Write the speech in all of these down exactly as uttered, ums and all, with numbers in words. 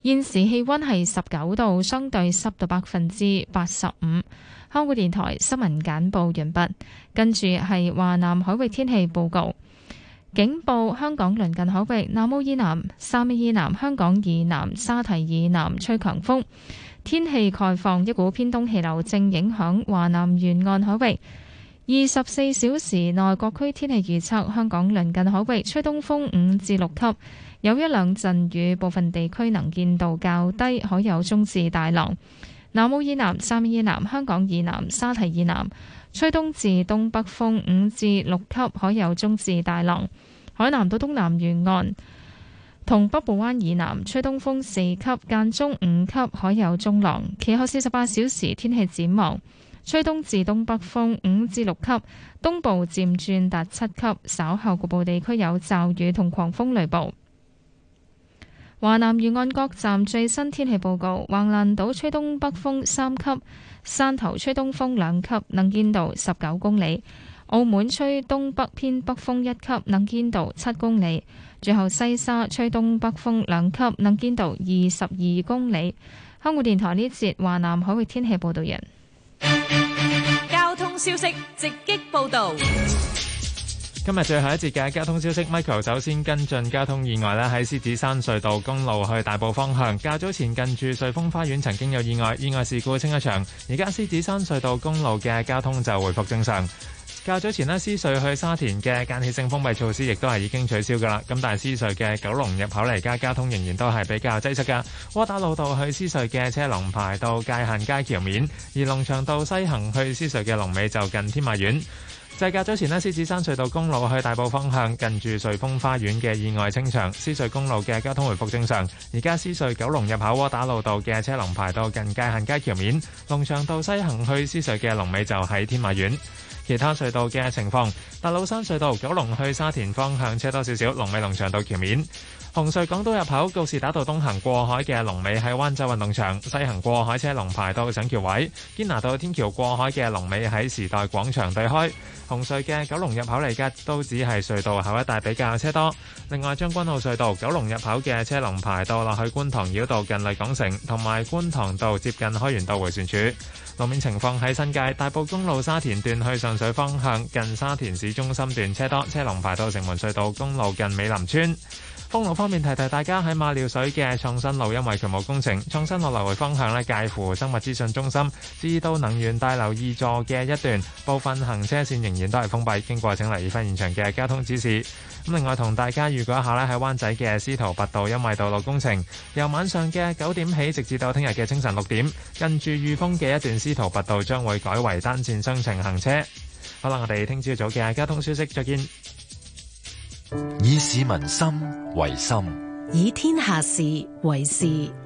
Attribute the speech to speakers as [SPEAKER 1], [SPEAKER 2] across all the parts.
[SPEAKER 1] 現時氣溫係十九度，相對濕度百分之八十五。香港電台新聞簡報完畢，跟住係華南海域天氣報告。警報：香港鄰近海域南澳以南、汕尾以南、香港以南、沙堤以南吹強風。天氣概況：一股偏東氣流正影響華南沿岸海域。二十四小時內各區天氣預測：香港鄰近海域吹東風五至六級，有一兩陣雨，部分地區能見度較低，海有中至大浪。南澳以南、汕尾以南、香港以南、沙堤以南吹東至東北風五至六級，海有中至大浪。海南島東南沿岸同北部灣以南吹東風四級，間中五級，海有中浪。其後四十八小時天氣展望：吹東至東北風五至六級，東部漸轉達七級，稍後局部地區有驟雨同狂風雷暴。華南沿岸各站最新天氣報告：橫瀾島吹東北風三級，汕頭吹東風兩級，能見度十九公里；澳門吹東北偏北風一級，能見度七公里。最後西沙吹東北風兩級，能見度二十二公里。香港電台呢節華南海域天氣報道人。
[SPEAKER 2] 交通消息直擊報道。
[SPEAKER 3] 今日最後一節嘅交通消息 ，Michael 首先跟進交通意外咧，喺獅子山隧道公路去大埔方向，較早前近住瑞豐花園曾經有意外，意外事故清一場，而家獅子山隧道公路嘅交通就回復正常。較早前呢，獅隧去沙田嘅間歇性封閉措施亦都係已經取消㗎啦。咁但係獅隧嘅九龍入口嚟，而家交通仍然都係比較擠塞㗎。窩打老道去獅隧嘅車龍排到界限街橋面，而龍翔道西行去獅隧嘅龍尾就近天馬苑。就係較早前呢，獅子山隧道公路去大埔方向，近住瑞豐花園嘅意外清場，獅隧公路嘅交通回復正常。而家獅隧九龍入口窩打老道嘅車龍排到近界限街橋面，龍翔道西行去獅隧嘅龍尾就喺天馬苑。其他隧道嘅情況，大老山隧道九龍去沙田方向車多少少，龍尾龍翔道橋面。紅隧港島入口告士打道東行過海嘅龍尾喺灣仔運動場，西行過海車龍排到上橋位。堅拿道天橋過海嘅龍尾喺時代廣場對開。紅隧嘅九龍入口嚟嘅都只係隧道口一帶比較車多。另外將軍澳隧道九龍入口嘅車龍排到落去觀塘繞道近麗港城，同埋觀塘道接近開源道迴旋處。路面情況喺新界大埔公路沙田段去上水方向，近沙田市中心段車多，車龍排到城門隧道公路近美林村。封路方面，提提大家喺馬料水嘅創新路，因為渠務工程，創新路來回方向咧，介乎生物資訊中心至到能源大樓二座嘅一段部分行車線仍然都係封閉，經過請留意翻現場嘅交通指示。咁另外同大家預告一下咧，喺灣仔嘅司徒拔道，因為道路工程，由晚上嘅九點起，直至到聽日嘅清晨六點，近住裕豐嘅一段司徒拔道將會改為單線雙程行車。好啦，我哋聽朝早嘅交通消息再見。
[SPEAKER 4] 以市民心為心，
[SPEAKER 5] 以天下事為事。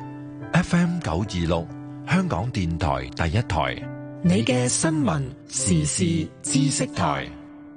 [SPEAKER 4] F M 九二六，香港電台第一台，
[SPEAKER 5] 你嘅新聞時事知識台。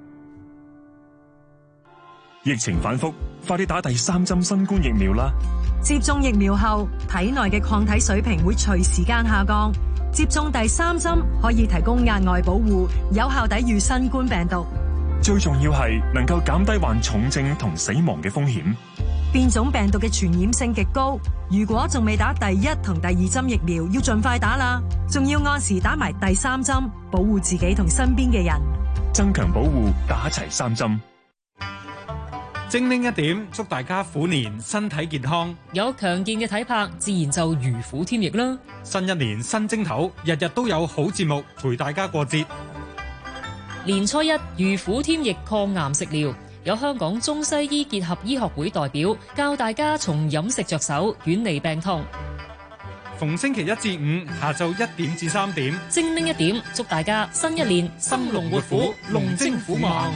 [SPEAKER 6] 疫情反覆，快啲打第三針新冠疫苗啦！
[SPEAKER 7] 接種疫苗後，體內嘅抗體水平會隨時間下降。接種第三針可以提供額外保護，有效抵禦新冠病毒。
[SPEAKER 6] 最重要係能夠減低患重症同死亡嘅風險。
[SPEAKER 7] 變種病毒嘅傳染性極高，如果仲未打第一同第二針疫苗，要盡快打啦。仲要按時打埋第三針，保護自己同身邊嘅人。
[SPEAKER 6] 增強保護，打齊三針。
[SPEAKER 8] 精靈一點，祝大家虎年身體健康，
[SPEAKER 9] 有強健嘅體魄，自然就如虎添翼啦。
[SPEAKER 8] 新一年新蒸頭，日日都有好節目陪大家過節。
[SPEAKER 9] 年初一如虎添翼抗癌食療，有香港中西醫結合醫學會代表教大家從飲食着手，遠離病痛。
[SPEAKER 8] 逢星期一至五下晝一點至三點，
[SPEAKER 9] 精靈一點，祝大家新一年生龍活虎，龍精虎猛。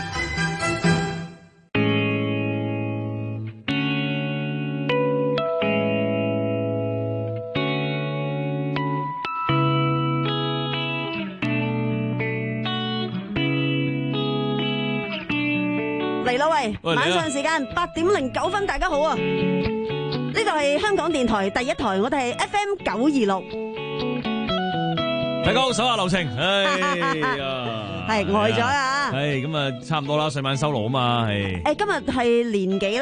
[SPEAKER 10] 嚟啦喂！晚上時間八點零九分，大家好啊！呢度係香港電台第一台，我哋係 F M 九二六。
[SPEAKER 11] 大家好，手下留情，哎呀，
[SPEAKER 10] 係呆咗啊！
[SPEAKER 11] 係咁啊，差唔多啦，歲晚收爐啊嘛，係。
[SPEAKER 10] 誒，今日係年幾咧？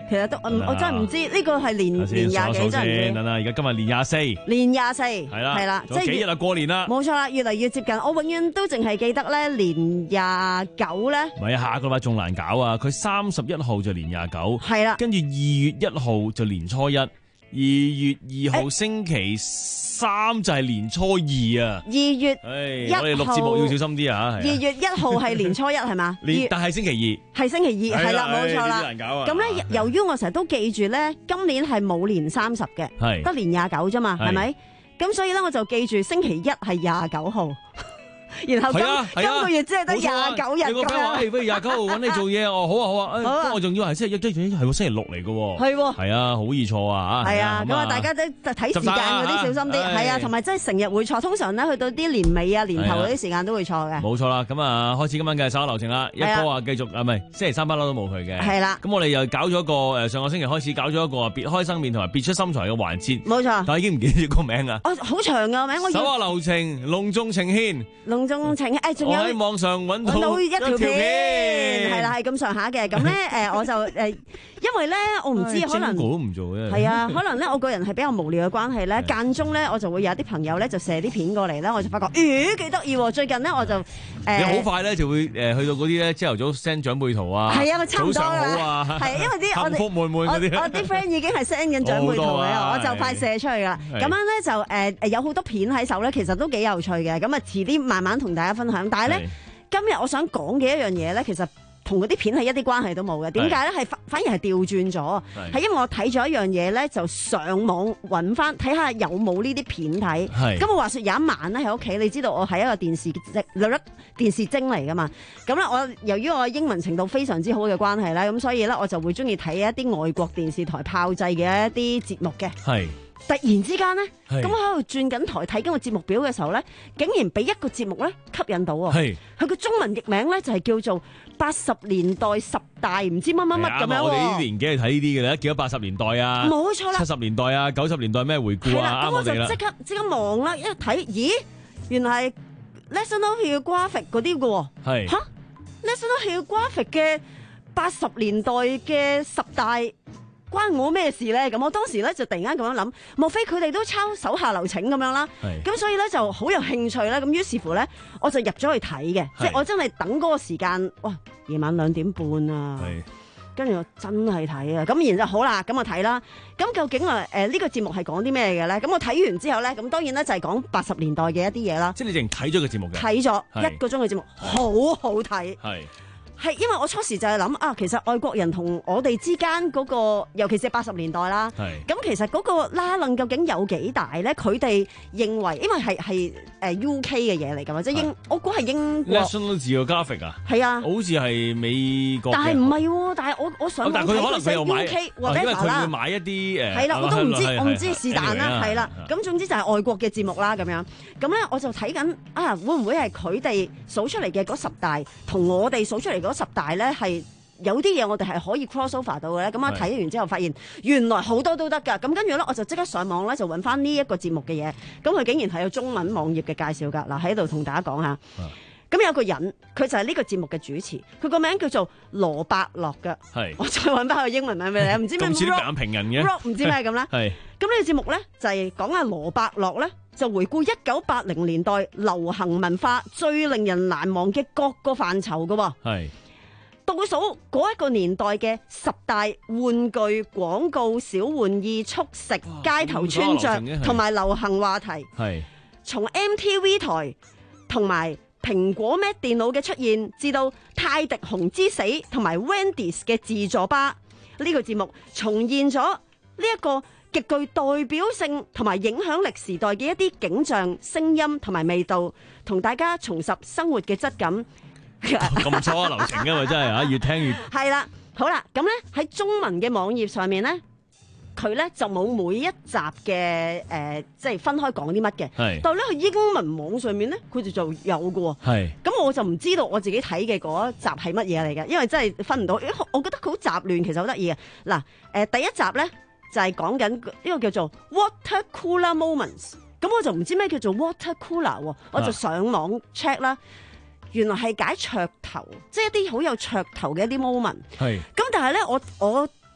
[SPEAKER 10] 其實都我真係唔知呢個係年年廿幾真係唔知。
[SPEAKER 11] 等啦，而家今日年廿四，
[SPEAKER 10] 年廿四
[SPEAKER 11] 係啦，
[SPEAKER 10] 係啦，
[SPEAKER 11] 即係幾日啦？過年啦，
[SPEAKER 10] 冇錯啦，越嚟越接近。我永遠都淨係記得咧，年廿九咧，
[SPEAKER 11] 唔係啊，下個禮拜仲難搞啊！佢三十一號就年廿九，
[SPEAKER 10] 係啦，
[SPEAKER 11] 跟住二月一號就年初一，二月二號星期三就係年初二啊！
[SPEAKER 10] 二月
[SPEAKER 11] 一號，我哋錄節目要小心啲啊！
[SPEAKER 10] 二月一號係年初一係嘛？
[SPEAKER 11] 年但係星期二係
[SPEAKER 10] 星期二係啦，冇錯啦。咁咧，由於我成日都記住咧，今年係冇年三十嘅，得年廿九啫嘛，係咪？咁所以咧，我就記住星期一係廿九號。然後今今個月只係得廿九日咁樣。你個 friend 話：，不如廿九號揾你做嘢，哦，好啊，好啊。好啊，我仲以為係星期一，即係係喎星期六嚟嘅喎。係喎。係啊，好易錯啊嚇。係啊，咁啊，大家都睇時間嗰啲小心啲。係啊，同埋真係成日會錯。通常咧，去到啲年尾啊、年頭嗰啲時間都會錯嘅。冇錯啦，咁啊，開始今晚嘅稍後流程啦。一哥啊，繼續啊，唔係星期三不嬲都冇佢嘅。係啦。咁我哋又搞咗一個誒，上個星期開始搞咗一個別開生面同埋別出心裁嘅環節。冇錯。但係已經唔記得咗個名啊。哦，好長嘅名，我稍後流程隆重呈獻。隆重呈獻，誒，仲有我喺網上揾到一條片，係啦，係咁上下嘅。咁咧，誒，我就誒，因為咧，我唔知可能我都唔做嘅。係啊，可能咧，我個人係比較無聊嘅關係咧，間中咧，我就會有啲朋友咧就射啲片過嚟咧，我就發覺咦幾得意喎！最近咧，我就誒，你好快咧就會誒去到嗰啲咧，朝頭早 send 長輩圖啊，係啊，差唔多啦，係啊，因為啲我哋幸福滿滿嗰啲，我啲 friend 已經係 send 緊長輩圖嘅，我就快射出去啦。咁樣咧就誒誒有好多片喺手咧，其實都幾有趣嘅。咁啊，遲啲慢慢同大家分享。但係咧，今日我想講嘅一樣嘢咧，其實同嗰啲片係一啲關係都冇嘅。點解咧？係反反而係調轉咗，係因為我睇咗一樣嘢咧，就上網揾翻睇下有冇呢啲片睇。咁我話說有一晚咧喺屋企，你知道我係一個電視精，電視精嚟噶嘛。咁咧我由於我英文程度非常之好嘅關係咧，咁所以咧我就會中意睇一啲外國電視台炮製嘅一啲節目嘅。係。突然之間咧，咁我喺度轉緊台睇緊個節目表嘅時候咧，竟然俾一個節目咧吸引到喎。係，佢個中文譯名咧就係叫做八十年代十大唔知乜乜乜咁樣。我哋呢啲年紀係睇呢啲嘅咧，見到八十年代啊，冇錯啦，七十年代啊，九十年代咩回顧啊，啱我哋啦。咁我就即刻即刻望啦，一睇，咦，原來係 National Geographic 嗰啲嘅喎。係嚇 National Geographic 嘅八十年代嘅十大。關我咩事咧？咁我當時咧就突然間咁樣諗，莫非佢哋都抄手下留情咁樣啦？咁所以咧就好有興趣咧。咁於是乎咧，我就入咗去睇嘅，即係我真係等嗰個時間，哇！夜晚兩點半啊，跟住我真係睇啊。咁然之後好啦，咁我睇啦。咁究竟啊誒呢個節目係講啲咩嘅咧？咁我睇完之後咧，咁當然咧就係講八十年代嘅一啲嘢啦。即係你淨睇咗個節目嘅？睇咗一個鐘嘅節目，好好睇。係。係，因為我初時就係諗啊，其實外國人同我哋之間嗰個，尤其是八十年代啦，咁其實嗰個拉楞究竟有幾大咧？佢哋認為，因為係係誒 U K 嘅嘢嚟㗎嘛，即係英，我估係英國。National Geographic 啊，係啊，好似係美國。但係唔係喎？但係我我上網睇佢寫 U K，或者佢會買一啲誒。係啦，我都唔知，我唔知是但啦，係啦。咁總之就係外國嘅節目啦，咁樣。咁咧我就睇緊啊，會唔會係佢哋數出嚟嘅嗰十大，同我哋數出嚟嗰十大咧係有啲嘢我哋係可以 cross over 到嘅咧，咁我睇完之後發現原來好多都得㗎，咁跟住咧我就即刻上網咧就揾翻呢一個節目嘅嘢，咁佢竟然係有中文網頁嘅介紹㗎，嗱喺度同大家講下，咁有個人佢就係呢個節目嘅主持，佢個名叫做羅伯樂㗎，係，我再揾翻個英文名俾你，唔知咩 rock 唔知咩咁啦，係，咁呢個節目咧就係講下羅伯樂咧。就回顧一九八零年代流行文化最令人難忘嘅各個範疇嘅喎，係倒數嗰一個年代嘅十大玩具、廣告、小玩意、速食、街頭穿着同埋流行話題，係從 M T V 台同埋蘋果 Mac 電腦嘅出現，至到泰迪熊之死同埋 Wendy's 嘅自助吧，呢個節目重現咗呢一個極具代表性同埋影響力時代嘅一啲景象、聲音同埋味道，同大家重拾生活嘅質感。咁錯啊流程㗎嘛，真係啊，越聽越係啦。好啦，咁咧喺中文嘅網頁上面咧，佢咧就冇每一集嘅誒，即係分開講啲乜嘅。係，但係咧佢英文網上面咧，佢哋就有㗎喎。係，咁我就唔知道我自己睇嘅嗰一集係乜嘢嚟嘅，因為真係分唔到。我覺得佢好雜亂，其實好得意嘅。嗱，誒第一集咧。就係講緊呢個叫做 water cooler moments， 咁我就唔知咩叫做 water cooler 喎，我就上網 check 啦，原來係解噱頭，即係一啲好有噱頭嘅一啲 moment。係，咁但係咧，我我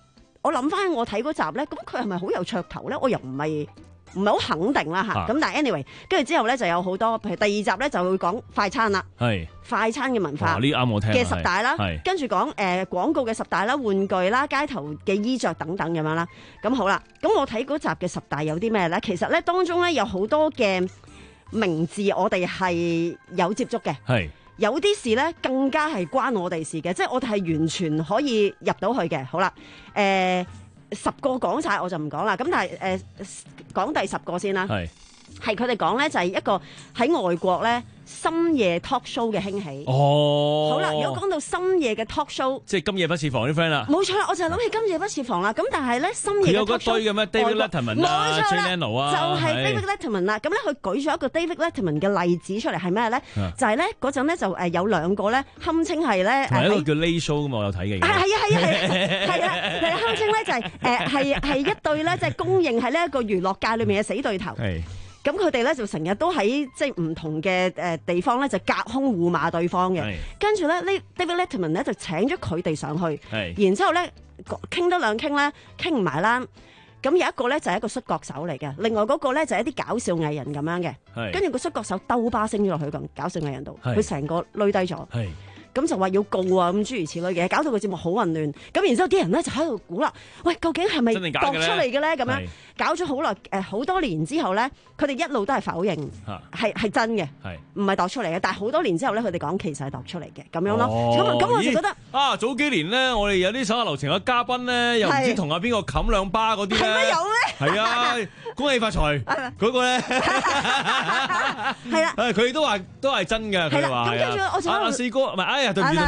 [SPEAKER 10] 我諗翻我睇嗰集咧，咁佢係咪好有噱頭咧？我又唔係。唔係好肯定啦嚇，咁、啊、但係 anyway，跟住之後咧就有好多，譬如第二集咧就會講快餐啦，係快餐嘅文化，
[SPEAKER 11] 呢啱我聽
[SPEAKER 10] 嘅十大啦，跟住講誒廣告嘅十大啦、玩具啦、街頭嘅衣着等等咁樣啦。咁好啦，咁我睇嗰集嘅十大有啲咩咧？其實咧當中咧有好多嘅名字我哋係有接觸嘅，係有啲事咧更加係關我哋事嘅，即係我哋係完全可以入到去嘅。好啦，誒、呃。十個講晒我就唔講啦，咁但係誒講第十個先啦，係係佢哋講咧就係一個喺外國咧深夜 talk show 嘅興起。哦，好啦，如果講到深夜嘅 talk show，即係今夜不設防啲 friend 啦，冇錯啦，我就係諗起今夜不設防啦。咁但係咧深夜嘅 talk show 有個堆嘅咩 David Letterman 啊 Jay Leno 啊，就係 David Letterman 啦。咁咧佢舉咗一個 David Letterman 嘅例子出嚟係咩咧？就係咧嗰陣咧就誒有兩個咧堪稱係咧誒一個叫 Late Show 㗎嘛，我有睇嘅。係啊係啊係啊係啊係啊堪稱咧就係誒係係一對咧即係公認係呢一個娛樂界裏面嘅死對頭。係。咁佢哋咧就成日都喺即係唔同嘅誒地方咧就隔空互罵對方嘅，跟住咧呢 David Letterman 咧就請咗佢哋上去，然之後咧傾多兩傾咧傾唔埋啦。咁有一個咧就係一個摔角手嚟嘅，另外嗰個咧就係一啲搞笑藝人咁樣嘅，跟住個摔角手兜巴升咗落去咁搞笑藝人度，佢成個累低咗。咁就話要告啊，咁諸如此類嘅，搞到個節目好混亂。咁然之後啲人咧就喺度估啦，喂，究竟係咪度出嚟嘅咧？咁樣搞咗好耐，誒好多年之後咧，佢哋一路都係否認，係係真嘅，唔係度出嚟嘅。但係好多年之後咧，佢哋講其實係度出嚟嘅，咁樣咯。咁咁我就覺得啊，早幾年咧，我哋有啲手下留情嘅嘉賓咧，又唔知同阿邊個冚兩巴嗰啲咧，係咩有咩？係啊，恭喜發財嗰個咧，係啦，佢哋都話都係真嘅，佢哋話。咁跟住我就阿四哥唔係哎。係啊係啊係啊係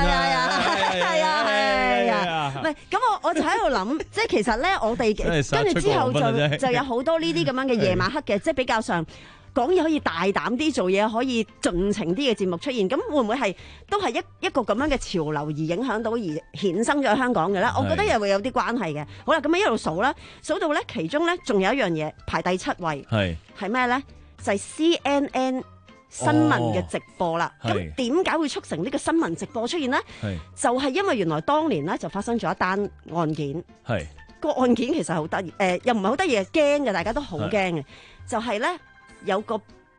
[SPEAKER 10] 啊！唔係咁，我我就喺度諗，即係其實咧，我哋跟住之後就就有好多呢啲咁樣嘅夜晚黑嘅，即係比較上講嘢可以大膽啲，做嘢可以盡情啲嘅節目出現。咁會唔會係都係一一個咁樣嘅潮流而影響到而衍生咗喺香港嘅咧？我覺得又會有啲關係嘅。好啦，咁樣一路數啦，數到咧其中咧仲有一樣嘢排第七位，係係咩咧？就係 C N N。新聞嘅直播啦，咁點解會促成呢個新聞直播出現呢？就係因為原來當年咧就發生咗一單案件，係個案件其實好得意，誒、呃、又唔係好得意，驚嘅，大家都好驚嘅，就係咧有個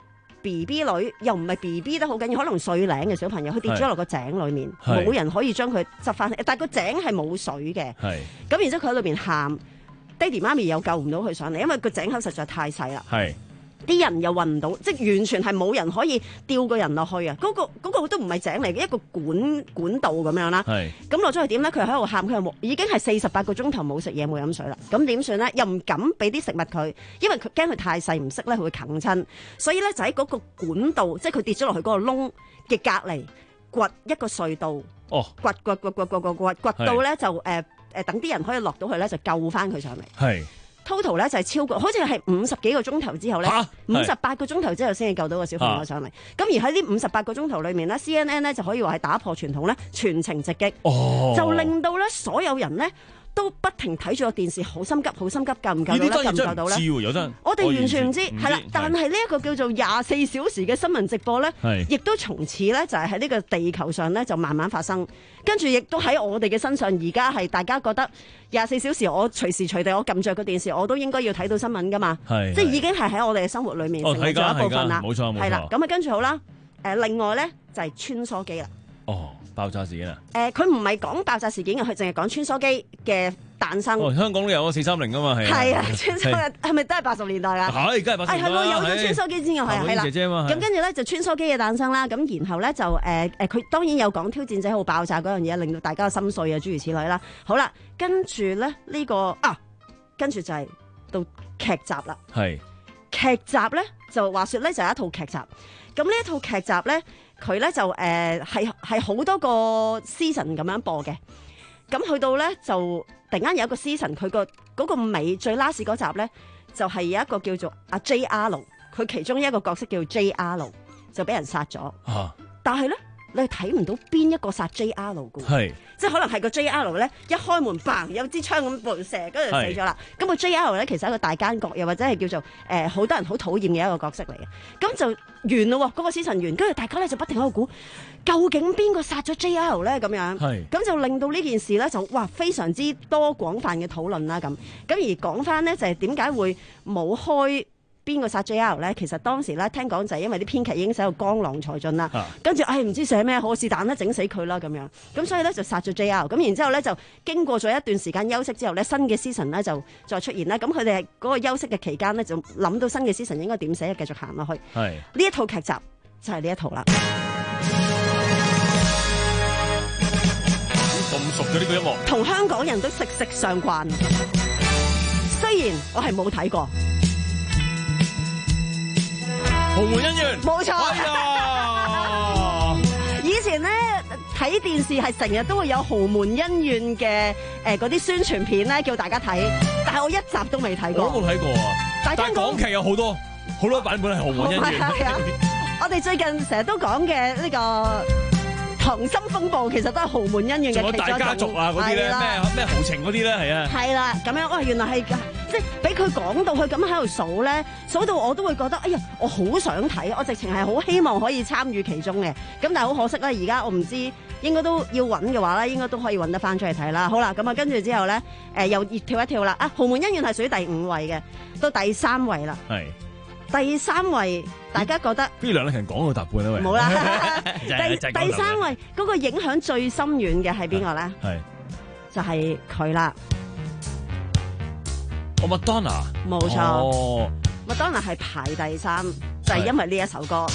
[SPEAKER 10] B B 女，又唔係 B B 都好緊要，可能歲零嘅小朋友，佢跌咗落個井裏面，冇人可以將佢執翻，但係個井係冇水嘅，咁然之後佢喺裏邊喊，爹哋媽咪又救唔到佢上嚟，因為個井口實在太細啦。啲人又運唔到，即係完全係冇人可以吊個人落去啊！嗰、嗰個嗰、嗰個都唔係井嚟嘅，一個管管道咁樣啦。咁落咗去點咧？佢喺度喊，佢又冇，已經係四十八個鐘頭冇食嘢冇飲水啦。咁點算咧？又唔敢俾啲食物佢，因為佢驚佢太細唔識咧，佢會啃親。所以咧就喺嗰個管道，即係佢跌咗落去嗰個窿嘅隔離掘一個隧道。哦，掘掘掘掘掘掘掘掘到咧就誒誒、呃、等啲人可以落到去咧，就救翻佢上嚟。係。total 咧就係超過，好似係五十幾個鐘頭之後咧，五十八個鐘頭之後先至救到個小朋友上嚟。咁、啊、而喺呢五十八個鐘頭裏面咧 ，C N N 咧就可以話係打破傳統咧，全程直擊，哦、就令到咧所有人咧都不停睇住個電視，好心急，好心急，救唔救到咧？救唔救到咧？我哋完全唔知，係啦。但係呢一個叫做廿四小時嘅新聞直播咧，亦都從此咧就係喺呢個地球上咧就慢慢發生，跟住亦都喺我哋嘅身上，而家係大家覺得廿四小時我隨時隨地我撳着個電視，我都應該要睇到新聞噶嘛，即係已經係喺我哋嘅生活裏面成為咗一部分啦。冇錯冇錯。係啦，咁啊跟住好啦，誒另外咧就係穿梭機啦。哦，爆炸事件啦！誒、呃，佢唔係講爆炸事件嘅，佢淨係講穿梭機嘅誕生。哦，香港都有個四三零噶嘛，係。係啊，穿梭機係咪都係八十年代啊？係，梗係八十年代。係係喎，有咗穿梭機先嘅，係係啦。姐姐嘛。咁跟住咧就穿梭機嘅誕生啦，咁然後咧就誒誒，佢、呃、當然有講挑戰者號爆炸嗰樣嘢，令到大家心碎啊，諸如此類啦。好啦，跟住咧呢、呢個啊，跟住就係到劇集啦。係。劇集咧就話説咧就係一套劇集，咁呢一套劇集咧。佢咧就誒係係好多個 season 咁樣播嘅，咁去到咧就突然間有一個 season，佢個嗰個尾最 last 嗰集咧就係、是、有一個叫做阿 J R， 佢其中一個角色叫 J R 就俾人殺咗。啊、但係咧你係睇唔到邊一個殺 J R 嘅，
[SPEAKER 11] 係
[SPEAKER 10] 即係可能係個 J R 咧一開門嘭有支槍咁射，跟住就死咗啦。咁個 J R 咧其實係一個大奸角，又或者係叫做誒好、呃、多人好討厭嘅一個角色嚟嘅。咁就完咯，嗰、那個死神完，跟住大家咧就不停喺度估，究竟邊個殺咗 J R 咧？咁樣，咁就令到呢件事咧就哇非常之多廣泛嘅討論啦。咁咁而講翻咧就係點解會冇開邊個殺 J R 咧？其實當時咧聽講就係因為啲編劇已經寫到江郎才盡啦，跟住唉唔知寫咩好，是但啦整死佢啦咁樣，咁所以咧就殺咗 J R。咁然之後咧就經過咗一段時間休息之後咧，新嘅 season 咧就再出現啦。咁佢哋嗰個休息嘅期間咧就諗到新嘅 season 應該點寫，繼續行落去。係呢一套劇集就係呢一套啦。
[SPEAKER 11] 咁熟嘅呢個音樂，
[SPEAKER 10] 同香港人都息息相關。雖然我係冇睇過。
[SPEAKER 11] 豪門恩怨，
[SPEAKER 10] 冇錯。
[SPEAKER 11] 哎、
[SPEAKER 10] 以前咧睇電視係成日都會有豪門恩怨嘅誒嗰啲宣傳片咧，叫大家睇。但係我一集都未睇過。
[SPEAKER 11] 我都冇睇過啊！但係港劇有好多好多版本係豪門恩怨。
[SPEAKER 10] 係啊！我哋最近成日都講嘅呢個溏心風暴，其實都係豪門恩怨嘅其中一種。大家族啊嗰啲咧，咩咩豪情嗰啲咧，係啊。係啦，咁樣哇，原來係。即係俾佢講到佢咁喺度數咧，數到我都會覺得，哎呀，我好想睇，我直情係好希望可以參與其中嘅。咁但係好可惜咧，而家我唔知應該都要揾嘅話咧，應該都可以揾得翻出嚟睇啦。好啦，咁啊跟住之後咧，誒、呃、又跳一跳啦。啊，豪門恩怨係屬於第五位嘅，到第三位啦。係第三位，大家覺得？不如梁麗勤講到答半啦，喂。冇啦。第第三位嗰、嗰個影響最深遠嘅係邊個咧？係就係佢啦。
[SPEAKER 11] 哦，麥當娜，
[SPEAKER 10] 冇錯，哦、麥當娜係排第三，就係、是、因為呢一首歌。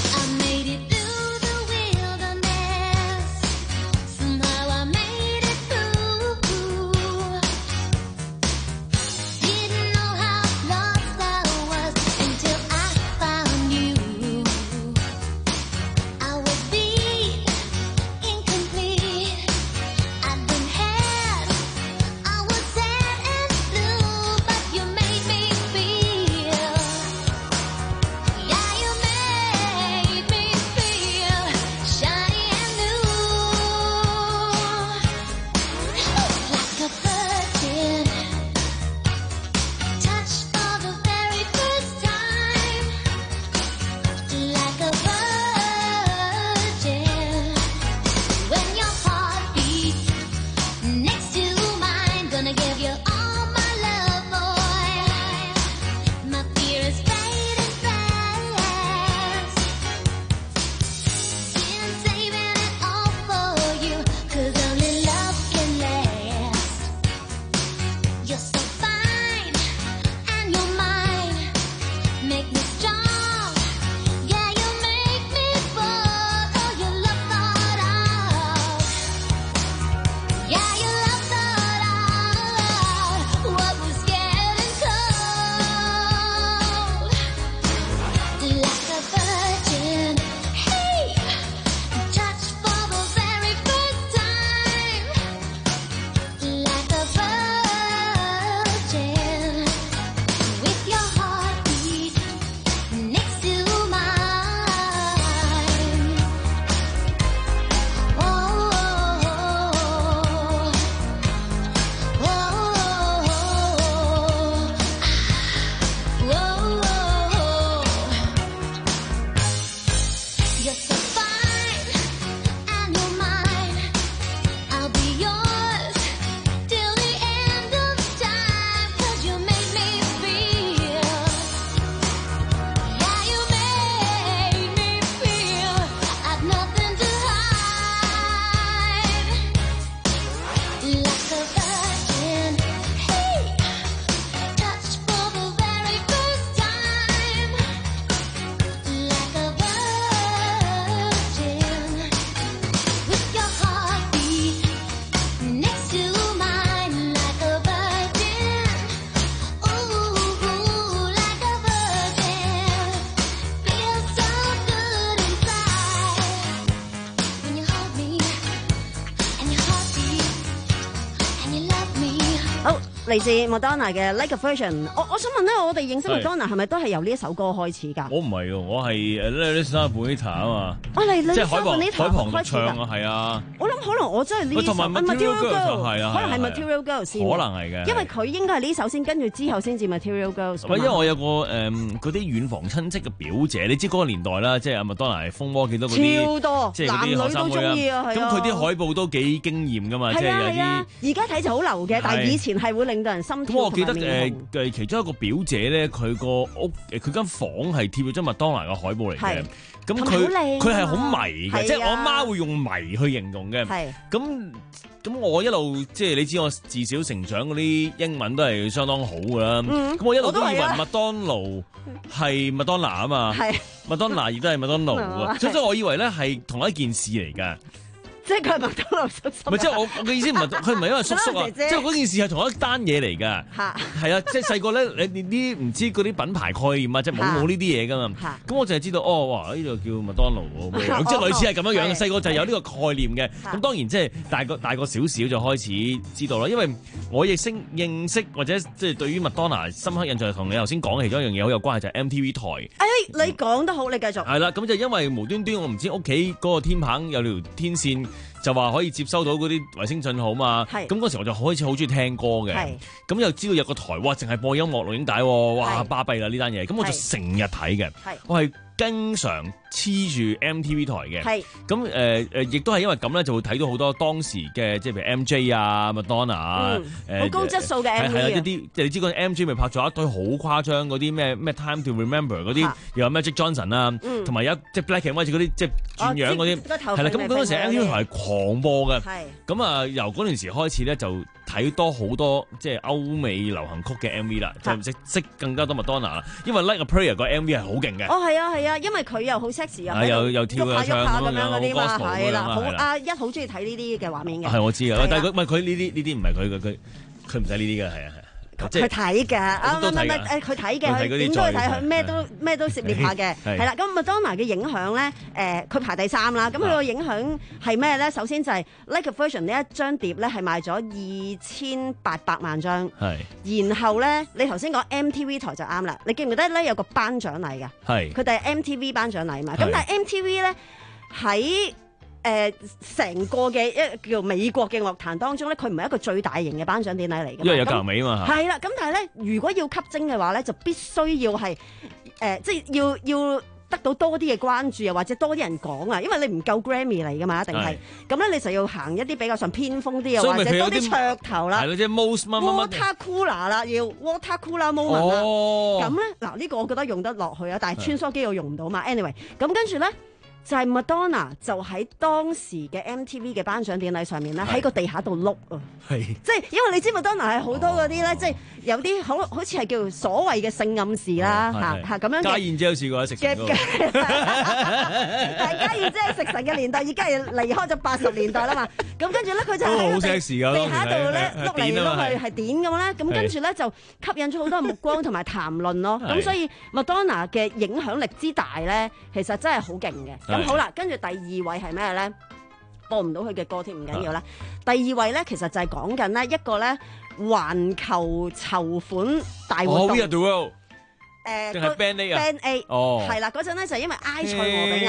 [SPEAKER 10] 嚟自 Madonna 嘅 Like a Virgin。我我想問咧，我哋認識 Madonna 係咪都係由呢一首歌開始㗎？
[SPEAKER 11] 我唔係喎，我係誒 Lisa Bonita 啊嘛。
[SPEAKER 10] 我係 Lisa Bonita
[SPEAKER 11] 即係海旁海旁
[SPEAKER 10] 開始
[SPEAKER 11] 唱啊，係啊。
[SPEAKER 10] 我諗可能我真係呢首，
[SPEAKER 11] 同埋 Material Girls 係啊，
[SPEAKER 10] 可能係 Material Girls 先，
[SPEAKER 11] 可能係嘅。
[SPEAKER 10] 因為佢應該係呢首先，跟住之後先至 Material Girls。
[SPEAKER 11] 因為我有個誒嗰啲遠房親戚嘅表姐，你知嗰個年代啦，即係阿麥當娜係風靡幾多嗰啲，
[SPEAKER 10] 超多，
[SPEAKER 11] 即係嗰啲學生妹啊。咁佢啲海報都幾驚豔㗎嘛，即係有啲。
[SPEAKER 10] 而家睇就好流嘅，但係以前係會令到人心跳。
[SPEAKER 11] 咁我記得誒誒其中一個表姐咧，佢個屋誒佢間房係貼咗張麥當娜嘅海報嚟嘅。咁佢佢係好迷嘅，即係我阿媽會用迷去形容嘅。咁咁我一路即係你知我自小成長嗰啲英文都係相當好㗎啦。咁我一路都以為麥當勞係麥當娜啊嘛，麥當娜亦都係麥當勞啊，所以我以為咧係同一件事嚟㗎。
[SPEAKER 10] 即係佢係麥當勞叔叔。
[SPEAKER 11] 唔係，即係我我嘅意思唔係佢唔係因為叔叔啊，即係嗰件事係同一單嘢嚟㗎。嚇，係啊，即係細個咧，你啲唔知嗰啲品牌概念啊，即係冇冇呢啲嘢㗎嘛。咁我淨係知道，哦，哇，呢度叫麥當勞喎，即係類似係咁樣樣嘅。細個就係有呢個概念嘅。咁當然即係大個大個少少就開始知道啦。因為我亦識認識或者即係對於麥當娜深刻印象，同你頭先講嘅其中一樣嘢好有關係，就係 M T V 台。誒，
[SPEAKER 10] 你講得好，你繼續。係
[SPEAKER 11] 啦，咁就因為無端端我唔知屋企嗰個天棚有條天線。就話可以接收到嗰啲衛星信號嘛，咁嗰時我就開始好中意聽歌嘅，咁又知道有個台，哇，淨係播音樂錄影帶，哇，巴閉啦呢單嘢，咁我就成日睇嘅，我係經常黐住 M T V 台嘅，咁誒誒，亦都係因為咁咧，就會睇到好多當時嘅，即係譬如 M J 啊、Madonna 啊，
[SPEAKER 10] 誒好高質素嘅 M V
[SPEAKER 11] 係啊，一啲即係你知嗰陣 M J 咪拍咗一堆好誇張嗰啲咩咩 Time to Remember 嗰啲，又有 Magic Johnson 啊，同埋有即係 Black and White 嗰啲即係轉樣嗰啲，係啦，咁嗰陣時 M T V 台係狂播嘅，咁啊由嗰段時開始咧就睇多好多即係歐美流行曲嘅 M V 啦，就識識更加多 Madonna 啦，因為 Like a Prayer 個 M V 係好勁嘅。
[SPEAKER 10] 哦，係啊，係啊，因為佢又好 sexy 啊，
[SPEAKER 11] 又又跳又唱
[SPEAKER 10] 咁樣嗰啲嘛，係啦，好
[SPEAKER 11] 啊
[SPEAKER 10] 一好中意睇呢啲嘅畫面嘅。
[SPEAKER 11] 係我知啊，但係佢唔係佢呢啲呢啲唔係佢佢佢唔使呢啲嘅，係啊係。
[SPEAKER 10] 佢睇嘅，啊唔唔唔誒，佢睇嘅，佢點都去睇，佢咩都咩都涉獵下嘅，係啦。咁麥當娜嘅影響咧，誒佢排第三啦。咁佢個影響係咩咧？首先就係 Like a Virgin 呢一張碟咧係賣咗二千八百萬張，係。然後咧，你頭先講 M T V 台就啱啦。你記唔記得咧有個頒獎禮㗎？係。佢哋係 M T V 頒獎禮嘛。咁但係 M T V 咧喺誒成、呃、個嘅一叫美國嘅樂壇當中咧，佢唔係一個最大型嘅頒獎典禮嚟嘅，
[SPEAKER 11] 因為有格尾啊嘛。係啦，
[SPEAKER 10] 咁但係咧，如果要吸睛嘅話咧，就必須要係誒、呃，即係要要得到多啲嘅關注，又或者多啲人講啊，因為你唔夠 Grammy 嚟㗎嘛，一定係。咁咧，你就要行一啲比較上偏鋒啲啊，或者多啲噱頭啦。係咯，
[SPEAKER 11] 即係 most 乜乜乜
[SPEAKER 10] Water Cooler 啦，要 Water Cooler Moment 啦。
[SPEAKER 11] 哦。
[SPEAKER 10] 咁咧，嗱呢個我覺得用得落去啊，但係穿梭機我用唔到嘛。Anyway，咁跟住咧。就係 Madonna 就喺當時嘅 M T V 嘅頒獎典禮上面咧，喺個地下度碌啊！係，即係因為你知 Madonna 係好多嗰啲咧，即係有啲好好似係叫所謂嘅性暗示啦，嚇嚇咁樣嘅。家燕姐有試過食神嘅，但係家燕姐係食神嘅年代，已經係離開咗八十年代啦嘛。咁跟住咧，佢就喺地下度咧碌嚟碌去，係點咁咧？咁跟住咧就吸引咗好多目光同埋談論咯。咁所以 Madonna 嘅影響力之大咧，其實真係好勁嘅。咁好啦，跟住第二位係咩咧？播唔到佢嘅歌添，唔緊要啦。第二位咧，其實就係講緊咧一個咧環球籌款大活動。誒，定係 Band A 啊 ？Band A，哦，係啦，嗰陣咧就因為埃塞俄比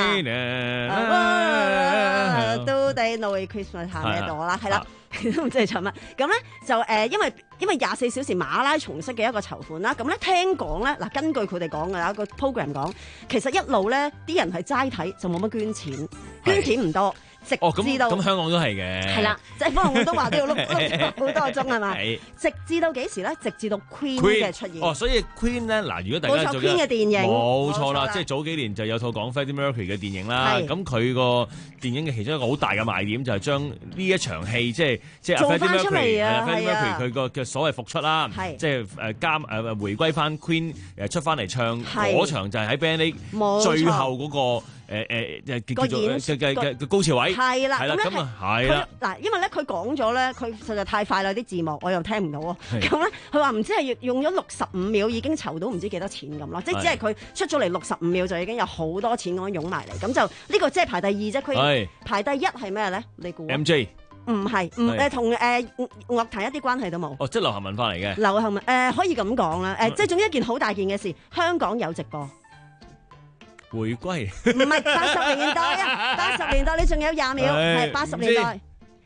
[SPEAKER 10] 亞，Do they know Christmas 喊咩度啦？係啦，都唔知係唱乜。咁咧就誒，因為因為廿四小時馬拉松式嘅一個籌款啦。咁咧聽講咧，嗱根據佢哋講嘅一個 program 講，其實一路咧啲人係齋睇就冇乜捐錢，捐錢唔多。直至到
[SPEAKER 11] 咁香港都係嘅，
[SPEAKER 10] 係啦，即係方我都話都要碌碌好多個鐘係嘛？直至到幾時咧？直至到 Queen 嘅出現。
[SPEAKER 11] 哦，所以 Queen 咧嗱，如果大家做
[SPEAKER 10] Queen 嘅電影，
[SPEAKER 11] 冇錯啦，即係早幾年就有套講 Freddie Mercury 嘅電影啦。咁佢個電影嘅其中一個好大嘅賣點就係將呢一場戲，即係即係 Freddie Mercury 係啦 Freddie Mercury 佢個嘅所謂復出啦，即係誒加誒回歸翻 Queen 誒出翻嚟唱嗰場就係喺 Band A 最後嗰個。誒誒叫做嘅嘅嘅高潮位
[SPEAKER 10] 係啦，
[SPEAKER 11] 咁咁啊係啦
[SPEAKER 10] 嗱，因為咧佢講咗咧，佢實在太快啦啲字幕，我又聽唔到啊。咁咧佢話唔知係用咗六十五秒已經籌到唔知幾多錢咁咯，即係只係佢出咗嚟六十五秒就已經有好多錢咁樣湧埋嚟，咁就呢個即係排第二啫。佢排第一係咩咧？你估
[SPEAKER 11] M J
[SPEAKER 10] 唔係，唔誒同誒樂壇一啲關係都冇。
[SPEAKER 11] 哦，即係流行文化嚟嘅。
[SPEAKER 10] 流行文誒、呃、可以咁講啦，誒、呃、即係總之一件好大件嘅事，香港有直播。
[SPEAKER 11] 回歸
[SPEAKER 10] 唔係八十年代啊，八十年代你仲有廿秒，係八十年代。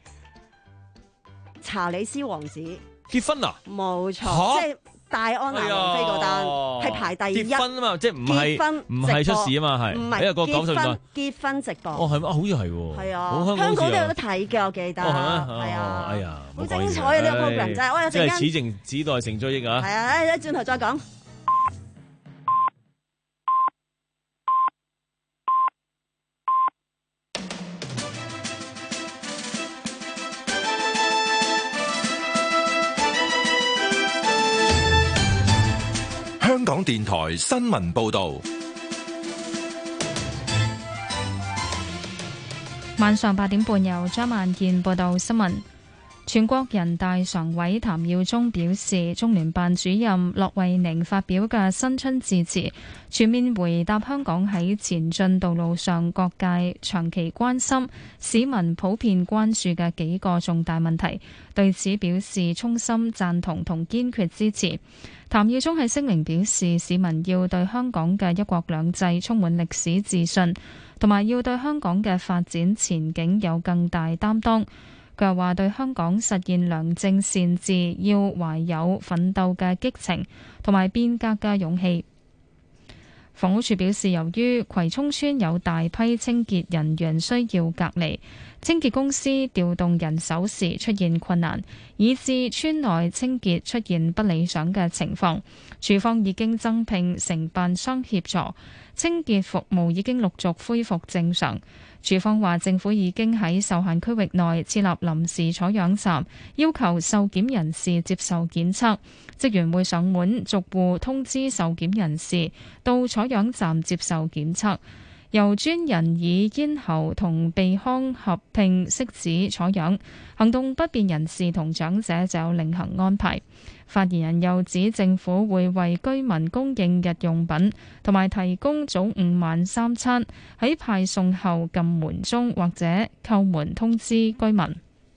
[SPEAKER 10] 查理斯王子
[SPEAKER 11] 結婚啊？
[SPEAKER 10] 冇錯，即係戴安娜王妃嗰單係排第一。
[SPEAKER 11] 結婚啊嘛，即係唔係唔係出事啊嘛，係。
[SPEAKER 10] 唔係
[SPEAKER 11] 因為個九十年代
[SPEAKER 10] 結婚直播。
[SPEAKER 11] 哦，係咩？好似係喎。
[SPEAKER 10] 係啊，香港都有得睇嘅，我記得。
[SPEAKER 11] 哦，係咩？
[SPEAKER 10] 係啊。
[SPEAKER 11] 哎呀，
[SPEAKER 10] 好精彩啊！呢個 program 真係，我有陣間。
[SPEAKER 11] 即係此情此待成追憶啊！
[SPEAKER 10] 係啊，誒，轉頭再講。
[SPEAKER 4] 香港電台新聞報道，
[SPEAKER 1] 晚上八點半由張萬健報道新聞。全國人大常委譚耀宗表示，中聯辦主任駱惠寧發表嘅新春致辭，全面回答香港喺前進道路上各界長期關心、市民普遍關注嘅幾個重大問題，對此表示衷心贊同同堅決支持。譚耀宗喺聲明表示，市民要對香港嘅一國兩制充滿歷史自信，同埋要對香港嘅發展前景有更大擔當。佢又話對香港實現良政善治要懷有奮鬥嘅激情同埋變革嘅勇氣。房屋署表示，由於葵涌村有大批清潔人員需要隔離，清潔公司調動人手時出現困難，以致村內清潔出現不理想嘅情況。署方已經增聘承辦商協助，清潔服務已經陸續恢復正常。署方話，政府已經喺受限區域內設立臨時採樣站，要求受檢人士接受檢測，職員會上門逐戶通知受檢人士到採樣站接受檢測，由專人以咽喉同鼻腔合併拭子採樣，行動不便人士同長者就有另行安排。發言人又指，政府會為居民供應日用品，同埋提供早午晚三餐，喺派送後撳門鐘或者叩門通知居民。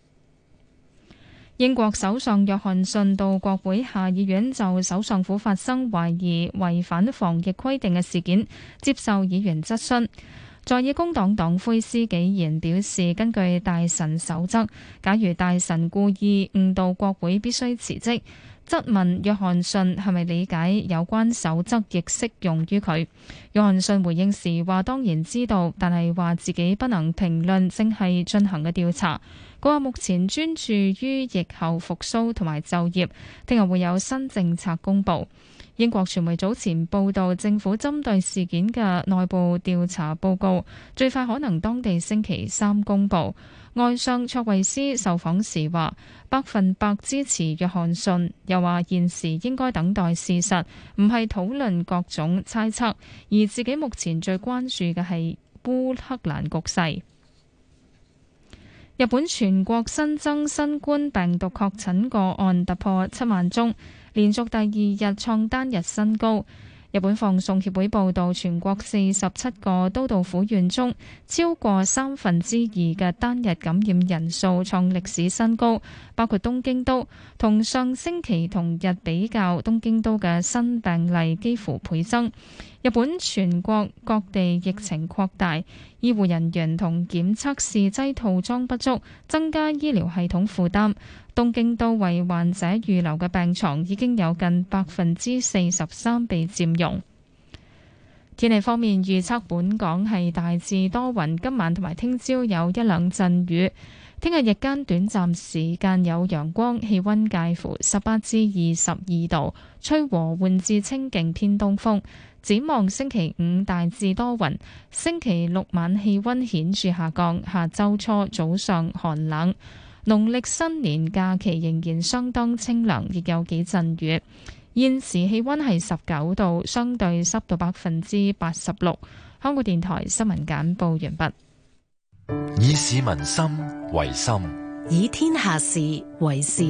[SPEAKER 1] 英國首相約翰遜到國會下議院就首相府發生懷疑違反防疫規定嘅事件接受議員質詢。在野工黨黨魁施紀賢表示，根據大臣守則，假如大臣故意誤導國會，必須辭職。質問約翰遜係咪理解有關守則亦適用於佢？約翰遜回應時話當然知道，但係話自己不能評論正係進行嘅調查。佢話目前專注於疫後復甦同埋就業，聽日會有新政策公佈。英國傳媒早前報道，政府針對事件嘅內部調查報告最快可能當地星期三公佈。外相卓慧思受訪時話百分百支持約翰遜，又話現時應該等待事實，唔係討論各種猜測，而自己目前最關注嘅係烏克蘭局勢。日本全國新增新冠病毒確診個案突破七萬宗，連續第二日創單日新高。日本放送協會報道，全國四十七個都道府縣中，超過三分之二嘅單日感染人數創歷史新高，包括東京都。同上星期同日比較，東京都嘅新病例幾乎倍增。日本全國各地疫情擴大，醫護人員同檢測試劑套裝不足，增加醫療系統負擔。東京都為患者預留嘅病床已經有近百分之四十三被佔用。天氣方面預測，本港係大致多雲，今晚同埋聽朝有一兩陣雨。聽日日間短暫時間有陽光，氣溫介乎十八至二十二度，吹和緩至清勁偏東風。展望星期五大致多雲，星期六晚氣溫顯著下降，下周初早上寒冷。農曆新年假期仍然相當清涼，亦有幾陣雨。現時氣溫係十九度，相對濕度百分之八十六。香港電台新聞簡報完畢。
[SPEAKER 4] 以市民心為心，
[SPEAKER 2] 以天下事為事。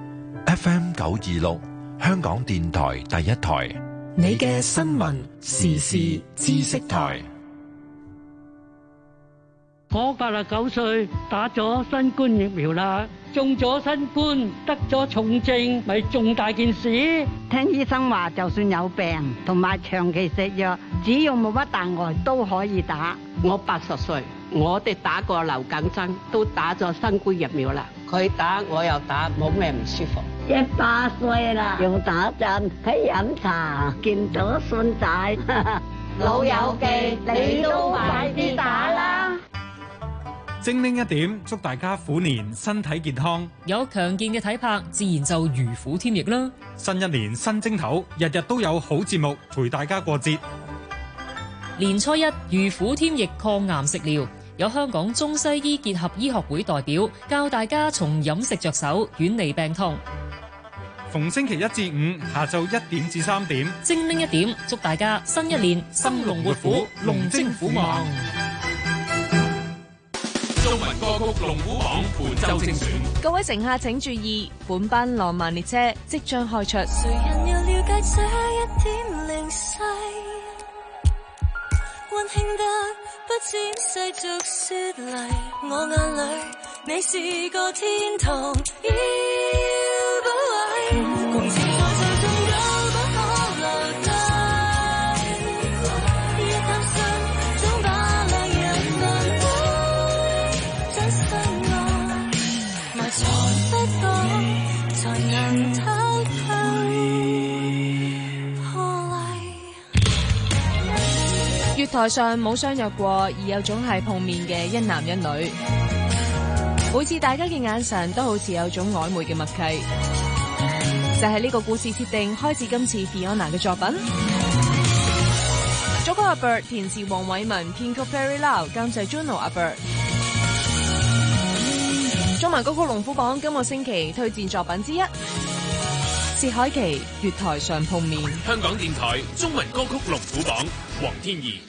[SPEAKER 4] F M 九二六，香港電台第一台，
[SPEAKER 5] 你嘅新聞時事知識台。
[SPEAKER 12] 我八十九歲，打咗新冠疫苗啦，中咗新冠，得咗重症，咪重大件事。
[SPEAKER 13] 聽醫生話，就算有病同埋長期食藥，只要冇乜大礙都可以打。
[SPEAKER 14] 我八十歲，我哋打過流感針，都打咗新冠疫苗啦。佢打我又打，冇咩唔舒服。
[SPEAKER 13] 一百歲啦，用打針喺飲茶，見到孫仔。老友記，你都快啲打啦！
[SPEAKER 8] 精靈一點，祝大家虎年身體健康，
[SPEAKER 9] 有強健嘅體魄，自然就如虎添翼啦！
[SPEAKER 8] 新一年新正頭，日日都有好節目陪大家過節。
[SPEAKER 9] 年初一如虎添翼抗癌食療，有香港中西醫結合醫學會代表教大家從飲食着手，遠離病痛。
[SPEAKER 8] 逢星期一至五下晝一點至三點，
[SPEAKER 9] 精靈一點，祝大家新一年生龍活虎，龍精虎猛。
[SPEAKER 15] 中文歌曲龍虎榜本周精選，
[SPEAKER 2] 各位乘客請注意，本班浪漫列車即將開出。
[SPEAKER 16] 誰人又了解這一點零細，溫馨得不沾世俗雪麗，我眼裡你是個天堂，要保衛，共存在世中都不可留低，一擔心總把兩人難為，真心愛埋藏不講，才能偷退破例。
[SPEAKER 2] 月台上冇相約過，而又總係碰面嘅一男一女，每次大家嘅眼神都好似有種曖昧嘅默契，就係呢個故事設定開始今次 Fiona 嘅作品。作曲阿 Bird， 填詞黃偉文，編曲 Ferry Lau， 監製 Juno 阿 Bird。中文歌曲龍虎榜今個星期推薦作品之一，薛凱琪《月台上碰面》。
[SPEAKER 15] 香港電台中文歌曲龍虎榜，黃天怡。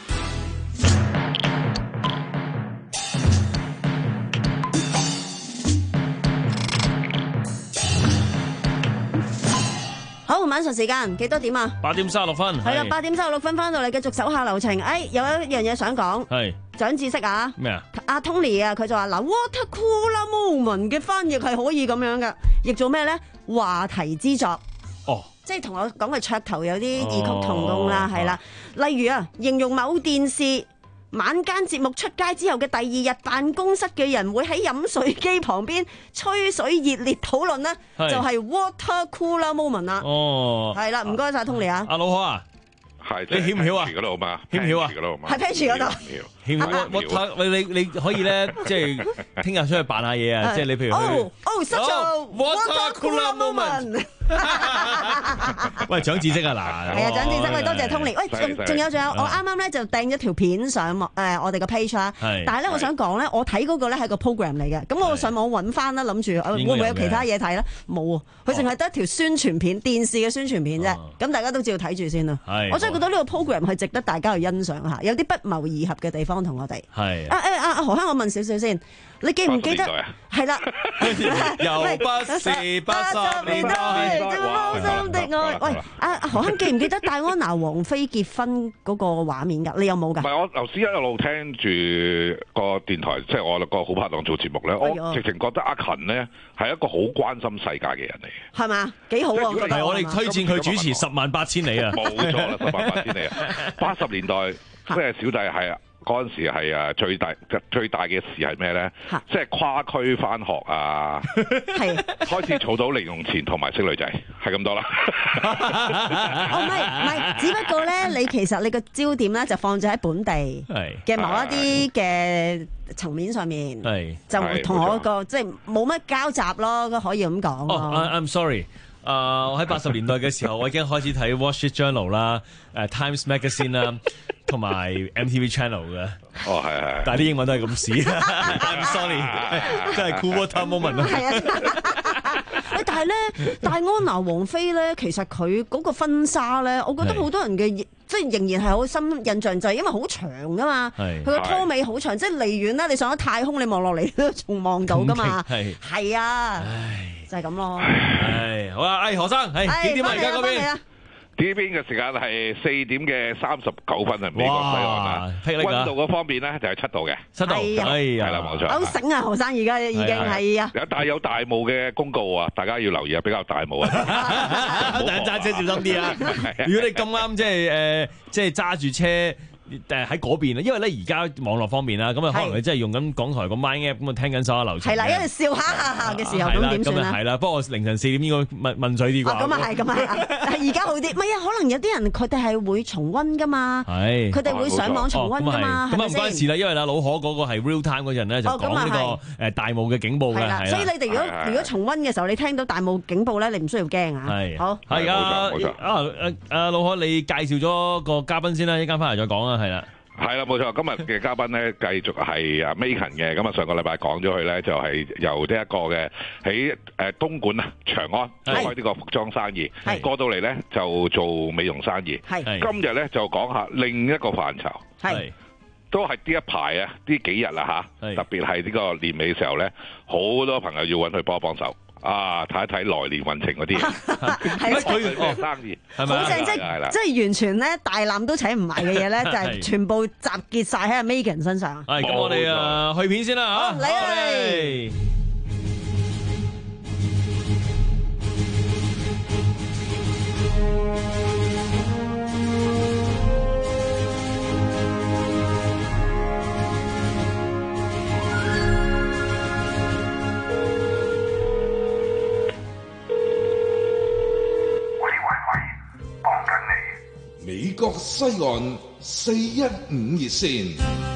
[SPEAKER 10] 好，晚上時間幾多點啊？
[SPEAKER 11] 八點三十六分。
[SPEAKER 10] 係啦，八點三十六分翻到嚟，繼續手下留情。哎，有一樣嘢想講。
[SPEAKER 11] 係。
[SPEAKER 10] 長知識啊！
[SPEAKER 11] 咩啊？
[SPEAKER 10] 阿 Tony 啊，佢就話嗱 ，water cooler moment 嘅翻譯係可以咁樣嘅，譯做咩咧？話題之作。
[SPEAKER 11] 哦。
[SPEAKER 10] 即係同我講嘅噱頭有啲異曲同工啦，係啦。例如啊，形容某電視晚間節目出街之後嘅第二日，辦公室嘅人會喺飲水機旁邊吹水熱烈討論咧，就係 water cooler moment 啦。
[SPEAKER 11] 哦。係
[SPEAKER 10] 啦，唔該晒 Tony 啊。
[SPEAKER 11] 阿老何啊。
[SPEAKER 17] 係，
[SPEAKER 11] 你曉唔曉啊？
[SPEAKER 17] 嗰度嘛，
[SPEAKER 11] 曉唔曉啊？
[SPEAKER 10] 喺 Page 嗰度。
[SPEAKER 11] 曉唔曉？我睇你你你可以咧，即係聽日出去扮下嘢啊！即係你譬如
[SPEAKER 10] 哦哦，such a water cooler moment。
[SPEAKER 11] 喂，長知識啊嗱！
[SPEAKER 10] 係啊，長知識，喂，多謝 Tony。喂，仲仲有仲有，我啱啱咧就掟咗條片上網誒我哋個 page 啦。係。但係咧，我想講咧，我睇嗰個咧係個 program 嚟嘅。咁我上網揾翻啦，諗住會唔會有其他嘢睇咧？冇啊，佢淨係得一條宣傳片，電視嘅宣傳片啫。咁大家都照睇住先啦。係。我真係覺得呢個 program 係值得大家去欣賞下，有啲不謀而合嘅地方同我哋。係。啊誒啊何生，我問少少先，你記唔記得？係啦。
[SPEAKER 11] 又不是八十年代。
[SPEAKER 10] 心的愛，喂，阿阿何生記唔記得戴安娜王妃結婚嗰個畫面㗎？你有冇㗎？
[SPEAKER 17] 唔係，我頭先一路聽住個電台，即係我個好拍檔做節目咧，我直情覺得阿勤咧係一個好關心世界嘅人嚟嘅。
[SPEAKER 10] 係嘛？幾好啊！
[SPEAKER 11] 唔係我哋推薦佢主持《十萬八千里》啊！
[SPEAKER 17] 冇錯啦，《十萬八千里》啊！八十年代即係小弟係啊。嗰陣時係啊，最大最大嘅事係咩咧？即係跨區返學啊，係開始儲到零用錢同埋識女仔，係咁多啦。
[SPEAKER 10] 哦，唔係唔係，只不過咧，你其實你個焦點咧就放咗喺本地嘅某一啲嘅層面上面，就同我個即係冇乜交集咯，可以咁講。
[SPEAKER 11] 哦 I'm sorry。誒，我喺八十年代嘅時候，我已經開始睇《Wall Street Journal》啦，誒《Times Magazine》啦，同埋 M T V Channel 嘅。
[SPEAKER 17] 哦，係係。但
[SPEAKER 11] 係啲英文都係咁屎。I'm sorry， 真係 cool water moment 啊！
[SPEAKER 10] 係啊。誒，但係咧，戴安娜王妃咧，其實佢嗰個婚紗咧，我覺得好多人嘅即係仍然係好深印象，就係因為好長噶嘛，佢個拖尾好長，即係離遠啦，你上咗太空，你望落嚟都仲望到噶嘛。係。係啊。就係咁咯。
[SPEAKER 11] 係好啊！誒何生，係幾點啊？而家嗰邊
[SPEAKER 17] 呢邊嘅時間係四點嘅三十九分啊，美國西岸啊，溫度嗰方面咧就係七度嘅，
[SPEAKER 11] 七度，係
[SPEAKER 17] 係啦冇錯。
[SPEAKER 10] 好醒啊，何生而家已經係啊，
[SPEAKER 17] 有但係有大霧嘅公告啊，大家要留意啊，比較大霧啊，
[SPEAKER 11] 大家揸車小心啲啊！如果你咁啱即係誒，即係揸住車。誒喺嗰邊啊，因為咧而家網絡方面啦，咁啊可能你真係用緊港台個 My App 咁啊聽緊手下留情。
[SPEAKER 10] 係啦，因為笑下下下嘅時候咁點算啊？
[SPEAKER 11] 係啦，不過凌晨四點應該問問水啲啩。
[SPEAKER 10] 咁啊係，咁啊係，而家好啲。唔係啊，可能有啲人佢哋係會重溫噶嘛。係。佢哋會上網重溫噶嘛。
[SPEAKER 11] 咁啊唔關事啦，因為啦老可嗰個係 real time 嗰陣咧就講呢個誒大霧嘅警報嘅。係啦。
[SPEAKER 10] 所以你哋如果如果重溫嘅時候，你聽到大霧警報咧，你唔需要驚啊。係。好。
[SPEAKER 11] 係啊啊誒誒老可，你介紹咗個嘉賓先啦，一陣翻嚟再講啊，係啦。
[SPEAKER 17] 係啦，冇錯。今日嘅嘉賓咧，繼續係阿 Macon 嘅。咁啊，上個禮拜講咗佢咧，就係由呢一個嘅喺誒東莞啊長安開呢個服裝生意，過到嚟咧就做美容生意。今日咧就講下另一個範疇，係都係呢一排啊，呢幾日啦嚇，特別係呢個年尾嘅時候咧，好多朋友要揾佢幫幫手。啊！睇一睇來年運程嗰啲，係佢嘅生意係咪？
[SPEAKER 10] 好正，即係即係完全咧大攬都請唔埋嘅嘢咧，就係全部集結晒喺阿 Macon 身上。
[SPEAKER 11] 係咁，我哋啊去片先啦嚇，嚟嚟。
[SPEAKER 18] 美國西岸四一五熱線，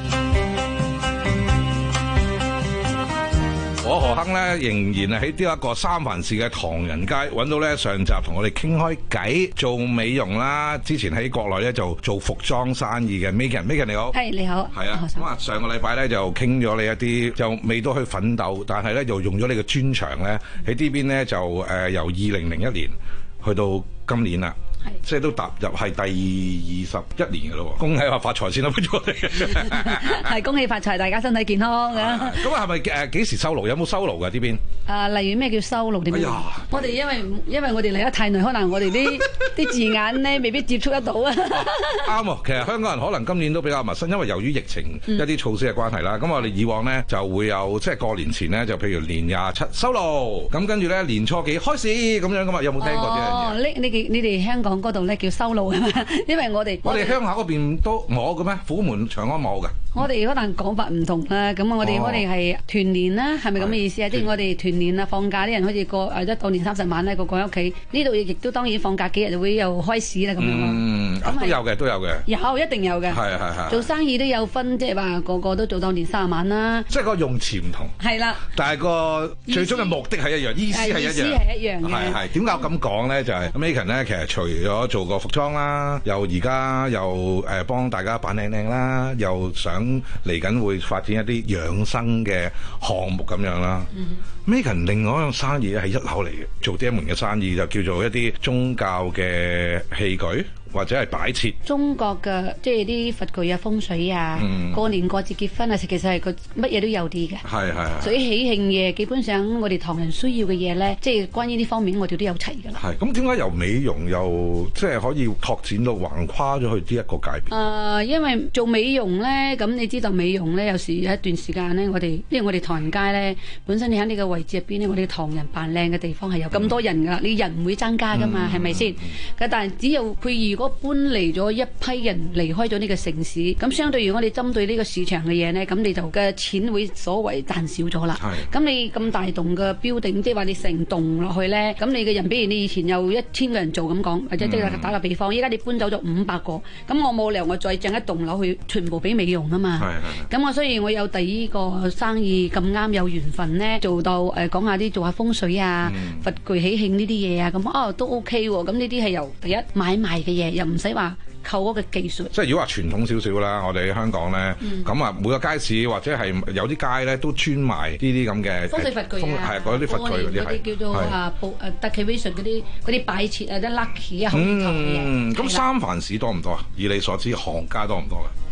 [SPEAKER 17] 我何亨咧仍然係喺呢一個三藩市嘅唐人街揾到咧上集同我哋傾開偈，做美容啦。之前喺國內咧就做服裝生意嘅 Macon，Macon 你好，
[SPEAKER 19] 係你好，
[SPEAKER 17] 係啊。咁啊，上個禮拜咧就傾咗你一啲，就未到去奮鬥，但係咧又用咗你嘅專長咧喺呢邊咧就誒、呃、由二零零一年去到今年啦。即係都踏入係第二十一年嘅咯喎，恭喜發發財先啦！
[SPEAKER 19] 係恭喜發財，大家身體健康嘅。
[SPEAKER 17] 咁啊，係咪誒幾時收爐？有冇收爐㗎呢邊？
[SPEAKER 19] 啊，例如咩叫收爐點樣？我哋因為因為我哋嚟得太耐，可能我哋啲啲字眼咧未必接觸得到啊。
[SPEAKER 17] 啱喎，其實香港人可能今年都比較陌生，因為由於疫情一啲措施嘅關係啦。咁我哋以往咧就會有即係過年前咧，就譬如年廿七收爐，咁跟住咧年初幾開市咁樣噶嘛？有冇聽過呢樣嘢？
[SPEAKER 19] 哦，呢你你哋香港嗰度咧叫收爐啊嘛，因為我哋
[SPEAKER 17] 我哋鄉下嗰邊都冇嘅咩？虎門長安冇嘅。
[SPEAKER 19] 我哋可能講法唔同啦，咁啊我哋我哋係團年啦，係咪咁嘅意思啊？即係我哋團年啊，放假啲人好似過誒一到年三十晚咧，個個喺屋企呢度亦都當然放假幾日就會又開市啦咁樣咯。
[SPEAKER 17] 嗯，都有嘅，都有嘅。
[SPEAKER 19] 有一定有嘅。
[SPEAKER 17] 係係係。
[SPEAKER 19] 做生意都有分，即係話個個都做到年三十晚啦。
[SPEAKER 17] 即係個用詞唔同。係啦。但係個最終嘅目的係一樣，意思係一樣。意思
[SPEAKER 19] 係一樣嘅。
[SPEAKER 17] 係係。點解我咁講咧？就係 Macon 咧，其實除咗做個服裝啦，又而家又誒幫大家扮靚靚啦，又想嚟緊會發展一啲養生嘅項目咁樣啦。Macon 另外一樣生意係一樓嚟嘅，做呢一門嘅生意就叫做一啲宗教嘅器具。或者係擺設
[SPEAKER 19] 中國嘅，即係啲佛具啊、風水啊，嗯、過年過節結婚啊，其實係個乜嘢都有啲嘅。係係。所以喜慶嘢，基本上我哋唐人需要嘅嘢咧，即係關於呢方面，我哋都有齊㗎啦。
[SPEAKER 17] 係。咁點解由美容又即係可以拓展到橫跨咗去呢一個界別？
[SPEAKER 19] 誒、呃，因為做美容咧，咁你知道美容咧，有時有一段時間咧，我哋因為我哋唐人街咧，本身你喺呢個位置入邊咧，我哋唐人扮靚嘅地方係有咁多人㗎，嗯、你人唔會增加㗎嘛，係咪先？咁但係只有佢如果搬嚟咗一批人離開咗呢個城市，咁相對於我哋針對呢個市場嘅嘢呢，咁你就嘅錢會所謂賺少咗啦。咁你咁大棟嘅標定，即係話你成棟落去呢，咁你嘅人，比如你以前有一千個人做咁講，或者即係打個比方，依家你搬走咗五百個，咁我冇理由我再整一棟樓去全部俾美容啊嘛。咁我所以我有第二個生意咁啱有緣分呢，做到誒、呃、講下啲做下風水啊、嗯、佛具喜慶呢啲嘢啊，咁哦都 OK 喎。咁呢啲係由第一買賣嘅嘢，又唔使話靠嗰個技術。即
[SPEAKER 17] 係如果話傳統少少啦，我哋香港咧，咁、嗯、啊每個街市或者係有啲街咧都專賣呢啲咁嘅
[SPEAKER 19] 風水佛具啊，
[SPEAKER 17] 係嗰啲佛具嗰啲係
[SPEAKER 19] 叫做啊布誒 decoration 嗰啲嗰啲擺設啊，啲 lucky 啊，好頭嘅嘢。
[SPEAKER 17] 咁三藩市多唔多啊？以你所知，行家多唔多嘅？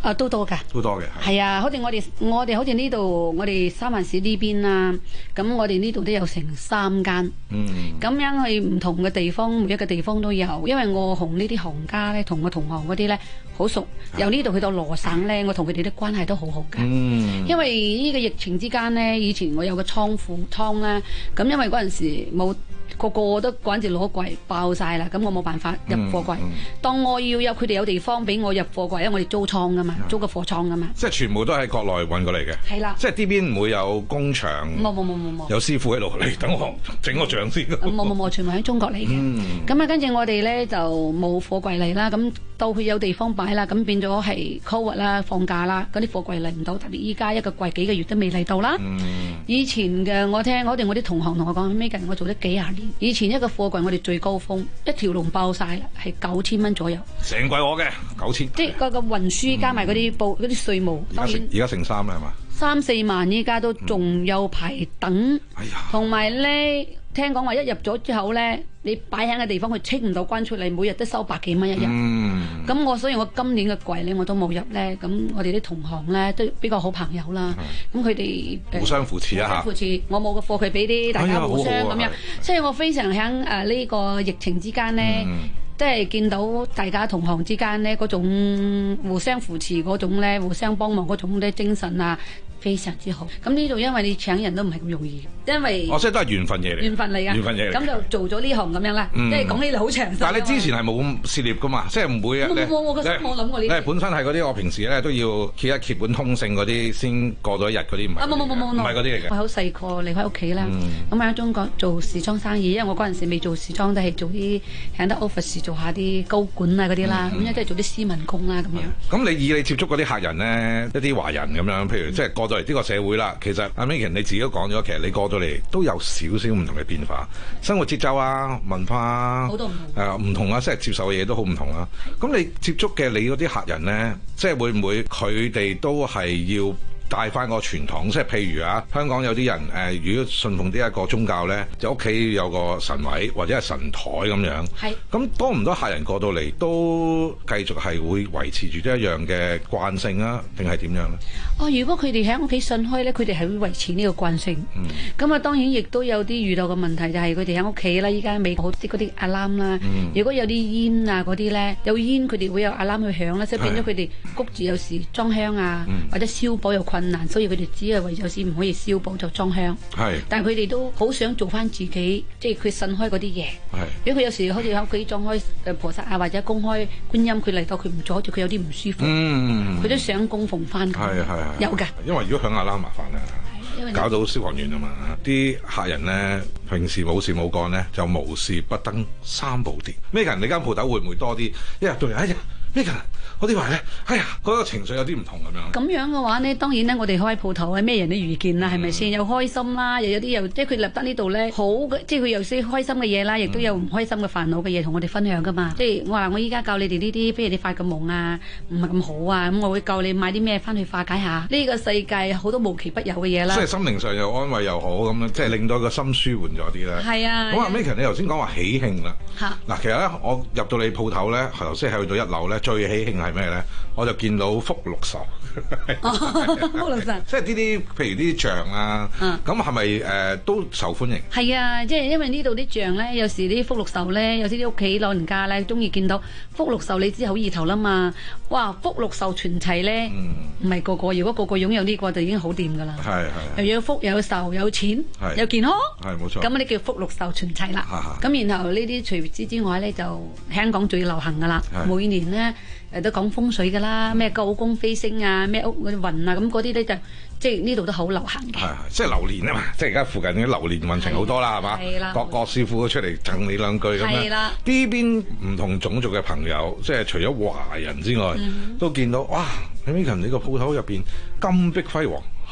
[SPEAKER 19] 啊，都多㗎，
[SPEAKER 20] 都多嘅。
[SPEAKER 19] 係啊，好似我哋我哋好似呢度，我哋三藩市呢邊啦，咁我哋呢度都有成三間。嗯。咁樣去唔同嘅地方，每一個地方都有。因為我同呢啲行家咧，同我同行嗰啲咧好熟，由呢度去到羅省咧，我同佢哋啲關係都好好嘅。嗯。因為呢個疫情之間咧，以前我有個倉庫倉咧，咁因為嗰陣時冇。個個都趕住攞櫃爆晒啦，咁我冇辦法入貨櫃。嗯嗯、當我要有佢哋有地方俾我入貨櫃，因為我哋租倉噶嘛，租個貨倉噶嘛。
[SPEAKER 20] 即係全部都喺國內運過嚟嘅。係啦。即係呢邊唔會有工場。冇冇冇冇冇。有師傅喺度嚟等我整個醬先。冇冇冇，全部喺中國嚟嘅。咁啊、嗯，跟住我哋咧就冇貨櫃嚟啦。咁到佢有地方擺啦，咁變咗係 COVID 啦，放假啦，嗰啲貨櫃嚟唔到。特別依家一個櫃幾個月都未嚟到啦。嗯、以前嘅我聽我哋我啲同行同我講，咩近我做咗幾廿年。以前一個貨櫃我哋最高峰一條龍爆晒啦，係九千蚊左右。成櫃我嘅九千。即係嗰個運輸加埋嗰啲布嗰啲稅務。而家成而家成三啦係嘛？三四萬依家都仲有排等。哎呀！同埋咧，聽講話一入咗之後咧，你擺喺嘅地方佢清唔到關出嚟，每日都收百幾蚊一日。嗯。咁我所以我今年嘅櫃咧我都冇入咧，咁我哋啲同行咧都比較好朋友啦。咁佢哋互相扶持一下。互相扶持，我冇個貨佢俾啲大家互相咁樣，所以我非常喺誒呢個疫情之間咧，即係見到大家同行之間咧嗰種互相扶持嗰種咧，互相幫忙嗰種咧精神啊。非常之好，咁呢度因為你請人都唔係咁容易，因為哦，即係都係緣分嘢嚟，
[SPEAKER 19] 緣分嚟㗎，
[SPEAKER 20] 緣分嘢嚟，
[SPEAKER 19] 咁就做咗呢行咁樣啦，即係講起嚟好長壽。
[SPEAKER 20] 但係你之前係冇咁涉獵㗎嘛，即係唔會啊！
[SPEAKER 19] 冇冇我個心冇諗過呢啲。
[SPEAKER 20] 你本身係嗰啲我平時咧都要揭一揭本通勝嗰啲先過咗一日嗰啲，唔係啊冇冇冇冇，唔係嗰啲嚟嘅。我好細個離開屋企啦，咁喺中國做時裝生意，因為我嗰陣時未做時裝，都係做啲喺啲 office 做下啲高管啊嗰啲啦，咁樣即係做啲斯文工啦咁樣。咁你以你接觸嗰啲客人咧，一啲華人咁樣，譬如即係過咗嚟呢個社會啦。其實阿 Megan 你自己都講咗，其實你過到嚟都有少少唔同嘅變化，生活節奏啊、文化啊，好多唔同，誒唔同啊，即係接受嘅嘢都好唔同啦。咁你接觸嘅你嗰啲客人咧，即係會唔會佢哋都係要帶翻個傳統？即係譬如啊，香港有啲人誒、呃，如果信奉呢一個宗教咧，就屋企有個神位或者係神台咁樣。係。咁多唔多客人過到嚟都繼續係會維持住一樣嘅慣性啊，定係點樣咧？哦，如果佢哋喺屋企信開咧，佢哋係會維持呢個慣性。嗯。咁啊，當然亦都有啲遇到嘅問題，就係佢哋喺屋企啦。依家美國好啲嗰啲 alarm 啦，嗯、如果有啲煙啊嗰啲咧，有煙佢哋會有 alarm 去響啦，所以變咗佢哋谷住有時裝香啊，嗯、或者燒寶有困難，所以佢哋只係為有時唔可以燒寶就裝香。係。但係佢哋都好想做翻自己，即係佢信開嗰啲嘢。係。如果佢有時好似喺屋企裝開誒菩薩啊，或者公開觀音，佢嚟到佢唔阻住，佢有啲唔舒服。嗯。佢都想供奉翻。係係。有㗎，因為如果響阿拉麻煩啊，搞到消防員啊嘛，啲客人咧平時冇事冇幹咧，就無事不登三寶殿。咩人？你間鋪頭會唔會多啲？一日到日，哎呀，咩人？嗰啲話咧，哎呀，嗰個情緒有啲唔同咁樣。咁樣嘅話呢，當然咧，我哋開鋪頭係咩人都遇見啦，係咪先？又開心啦，又有啲又即係佢立得呢度咧，好嘅，即係佢有些開心嘅嘢啦，亦都有唔開心嘅煩惱嘅嘢同我哋分享噶嘛。即係我話我依家教你哋呢啲，譬如你發個夢啊，唔係咁好啊，咁我會教你買啲咩翻去化解下。呢個世界好多無奇不有嘅嘢啦。即係心靈上又安慰又好咁樣，即係令到個心舒緩咗啲咧。係啊。咁阿 Megan 你頭先講話喜慶啦。嚇。嗱，其實咧，我入到你鋪頭咧，頭先係去到一樓咧，最喜慶係咩咧？我就見到福祿壽，福祿壽，即係呢啲，譬如呢啲像啊，咁係咪誒都受歡迎？係啊，即係因為呢度啲像咧，有時啲福祿壽咧，有時啲屋企老人家咧，中意見到福祿壽，你知好意頭啦嘛。哇，福祿壽全齊咧，唔係個個，如果個個擁有呢個就已經好掂噶啦。係係，又有福有壽有錢有健康，係冇錯。咁呢叫福祿壽全齊啦。咁然後呢啲除此之外咧，就香港最流行噶啦，每年咧。誒都講風水㗎啦，咩九宮飛星啊，咩屋嗰啲運啊，咁嗰啲咧就即係呢度都好流行嘅。係係，即係流年啊嘛，即係而家附近啲流年運程好多啦，係嘛？係啦。各個師傅都出嚟贈你兩句咁樣。係啦。呢邊唔同種族嘅朋友，即係除咗華人之外，都見到哇！喺 Megan 你個鋪頭入邊金碧輝煌。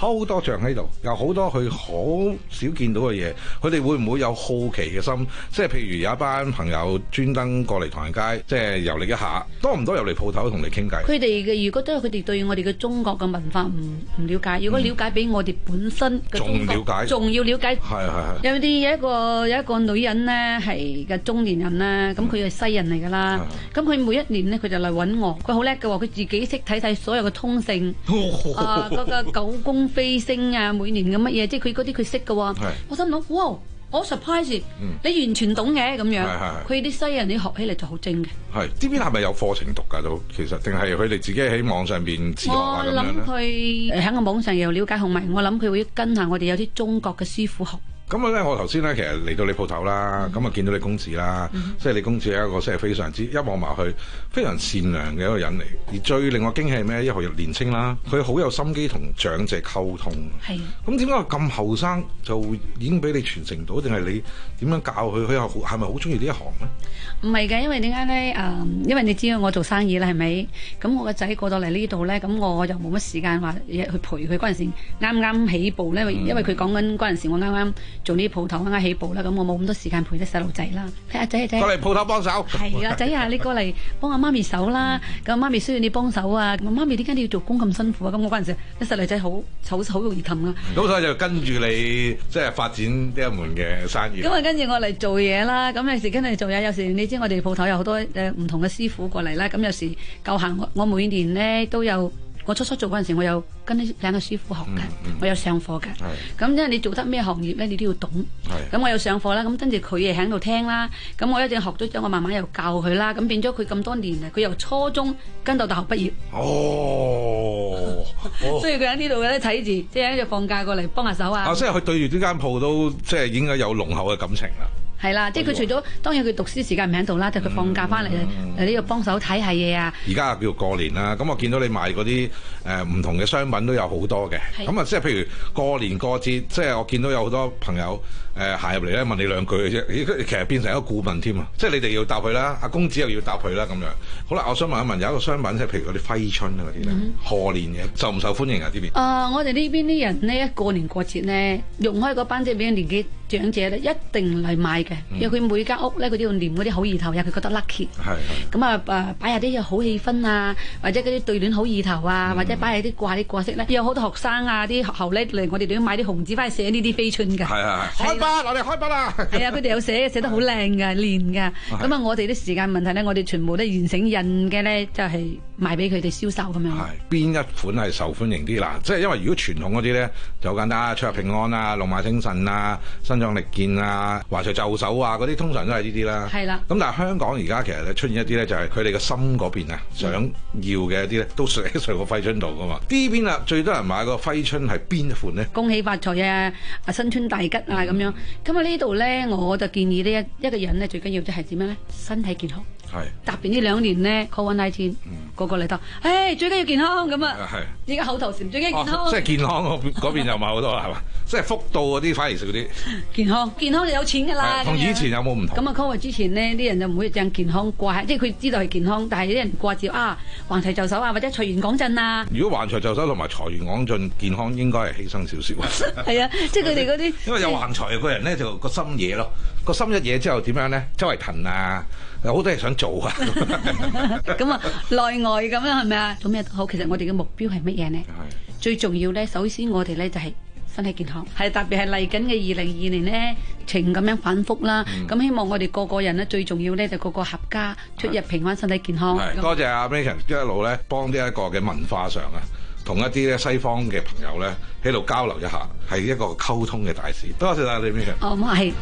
[SPEAKER 21] 好多像喺度，有好多佢好少見到嘅嘢，佢哋會唔會有好奇嘅心？即係譬如有一班朋友專登過嚟唐人街，即係遊歷一下，多唔多入嚟鋪頭同你傾偈？
[SPEAKER 19] 佢哋嘅如果都係佢哋對我哋嘅中國嘅文化唔唔了解，如果了解比我哋本身嘅中國，仲了解，仲要了解。係係係。有啲有一個有一個女人咧係嘅中年人啦，咁佢係西人嚟㗎啦，咁佢每一年咧佢就嚟揾我，佢好叻嘅喎，佢自己識睇晒所有嘅通勝，啊嗰個九宮飛星啊，每年嘅乜嘢，即係佢嗰啲佢識嘅喎。我心諗哇！我 surprise，嗯、你完全懂嘅咁樣，佢啲西人你學起嚟就好精嘅。係，呢邊係咪有課程讀㗎都？其實定係佢哋自己喺網上邊自學啊咁樣咧？我諗佢喺個網上又了解同埋，我諗佢會跟下我哋有啲中國嘅師傅學。咁啊咧，我頭先咧其實嚟到你鋪頭啦，咁啊、嗯、見到你公子啦，嗯、即係你公子係一個即係非常之一望埋去非常善良嘅一個人嚟。而最令我驚喜係咩？因為佢年青啦，佢好有心機同長者溝通。係。咁點解咁後生就已經俾你傳承到？定係你點樣教佢？佢又係咪好中意呢一行咧？唔係嘅，因為點解咧？誒、呃，因為你知道我做生意啦，係咪？咁我個仔過到嚟呢度咧，咁我就冇乜時間話去陪佢。嗰陣時啱啱起步咧，嗯、因為佢講緊嗰陣時我啱啱做呢啲鋪頭啱啱起步啦，咁我冇咁多時間陪啲細路仔啦。睇下仔仔過嚟鋪頭幫手。係啊，仔啊，你過嚟幫阿媽咪手啦。咁媽咪需要你幫手啊。咁媽咪點解你要做工咁辛苦啊？咁我嗰陣時啲細路仔好好好容易氹啊。咁所以就跟住你即係發展呢一門嘅生意。咁啊，跟住我嚟做嘢啦。咁有時跟住做嘢，有時你知我哋鋪頭有好多誒唔同嘅師傅過嚟啦。咁有時夠閒，我我每年咧都有。我初初做嗰陣時，我有跟啲兩個師傅學嘅，嗯嗯、我有上課嘅。咁因為你做得咩行業咧，你都要懂。咁我有上課啦，咁跟住佢亦喺度聽啦。咁我一陣學咗之後，我慢慢又教佢啦。咁變咗佢咁多年啊，佢由初中跟到大學畢業。哦，所以佢喺呢度咧睇住，即係喺度放假過嚟幫下手啊。啊，即係佢對住呢間鋪都即係應該有濃厚嘅感情啦。係啦，即係佢除咗當然佢讀書時間唔喺度啦，就佢放假翻嚟誒呢度幫手睇下嘢啊。而家叫過年啦，咁我見到你賣嗰啲誒唔同嘅商品都有好多嘅，咁啊即係譬如過年過節，即係我見到有好多朋友誒行入嚟咧問你兩句嘅啫，其實變成一個顧問添啊，即係你哋要答佢啦，阿公子又要答佢啦咁樣。好啦，我想問一問，有一個商品即係譬如嗰啲揮春啊嗰啲咧，賀年嘅受唔受歡迎啊呢邊？誒，我哋呢邊啲人咧過年過節咧用開嗰班即係比較年紀長者咧一定嚟買嘅。因為佢每間屋咧，佢都要念嗰啲好意頭，又佢覺得 lucky。係係。咁啊誒，擺下啲好氣氛啊，或者嗰啲對聯好意頭啊，嗯、或者擺下啲掛啲掛飾咧。有好多學生啊，啲學校咧嚟，我哋都要買啲紅紙翻去寫呢啲揮春㗎。係係係。開筆，我哋開筆啦。係啊，佢哋有寫，寫得好靚㗎，練㗎。咁啊，我哋啲時間問題咧，我哋全部都完成印嘅咧，就係賣俾佢哋銷售咁樣。係邊一款係受歡迎啲嗱？即係因為如果傳統嗰啲咧就好簡單，出入平安啊，龍馬精神啊，身壯力健啊，華財就手啊，嗰啲通常都係呢啲啦。係啦。咁但係香港而家其實咧出現一啲咧，就係佢哋嘅心嗰邊啊，想要嘅一啲咧，都寫喺上個揮春度噶嘛。呢邊啊，最多人買個揮春係邊一款咧？恭喜發財啊！啊，新春大吉啊咁樣。咁啊呢度咧，我就建議呢一一個人咧，最緊要即係點樣咧？身體健康。係。特別呢兩年咧 ，Covid nineteen，個個嚟得，誒最緊要健康咁啊！係。而家口頭禪最緊要健康。即係健康嗰嗰邊又買好多係嘛？即係福到嗰啲反而食嗰啲。健康，健康就有錢㗎啦。同以前有冇唔同？咁啊 Covid 之前呢，啲人就唔會將健康掛，即係佢知道係健康，但係啲人掛住啊，橫財就手啊，或者財源廣進啊。如果橫財就手同埋財源廣進，健康應該係犧牲少少。係啊，即係佢哋嗰啲。因為有橫財嘅人咧，就個心野咯，個心一野之後點樣咧？周圍騰啊，有好多嘢想做啊。咁啊，內外咁樣係咪啊？做咩好？其實我哋嘅目標係乜嘢呢？最重要咧，首先我哋咧就係身體健康，係特別係嚟緊嘅二零二年咧，情咁樣反覆啦。咁、嗯、希望我哋個個人咧，最重要咧就個個合家出入平安，身體健康。係多謝阿 Megan 一路咧幫呢一個嘅文化上啊，同一啲咧西方嘅朋友咧喺度交流一下，係一個溝通嘅大使。多謝晒你 Megan。哦，唔係。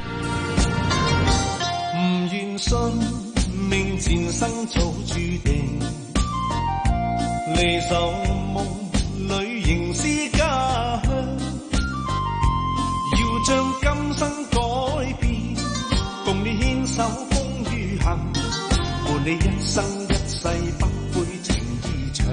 [SPEAKER 19] 唔願信命前生早注定，離愁夢裏仍是家鄉。要將今生改變，共你牽手風雨行，伴你一生一世不悔情意長。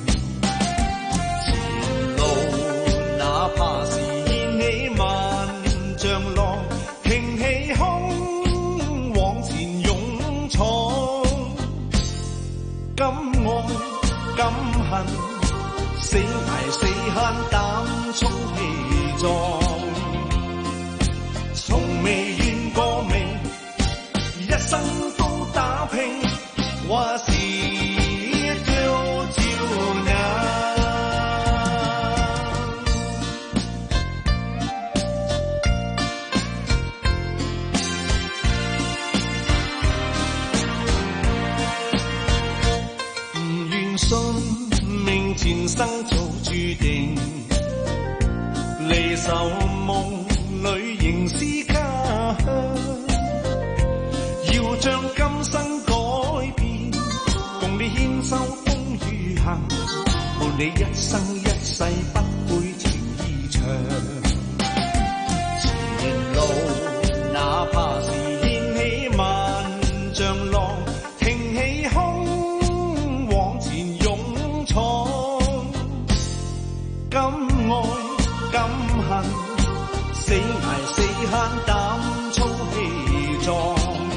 [SPEAKER 19] 前路哪怕是掀起萬丈浪，挺起胸往前勇闖。敢愛敢恨，
[SPEAKER 3] 死捱死慳膽充氣壯，從未怨過命，一生都打拼，話是朝朝眼。信命前生早注定，離愁夢裏仍是家鄉，要將今生改變，共你牽手風雨行，伴你一生一世不會情意長。前路哪怕是掀起萬丈浪，挺起胸敢愛敢恨，死捱死慳膽粗氣壯，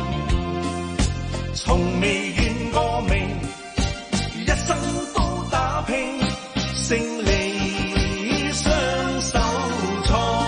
[SPEAKER 3] 從未怨過命，一生都打拼，勝利雙手創。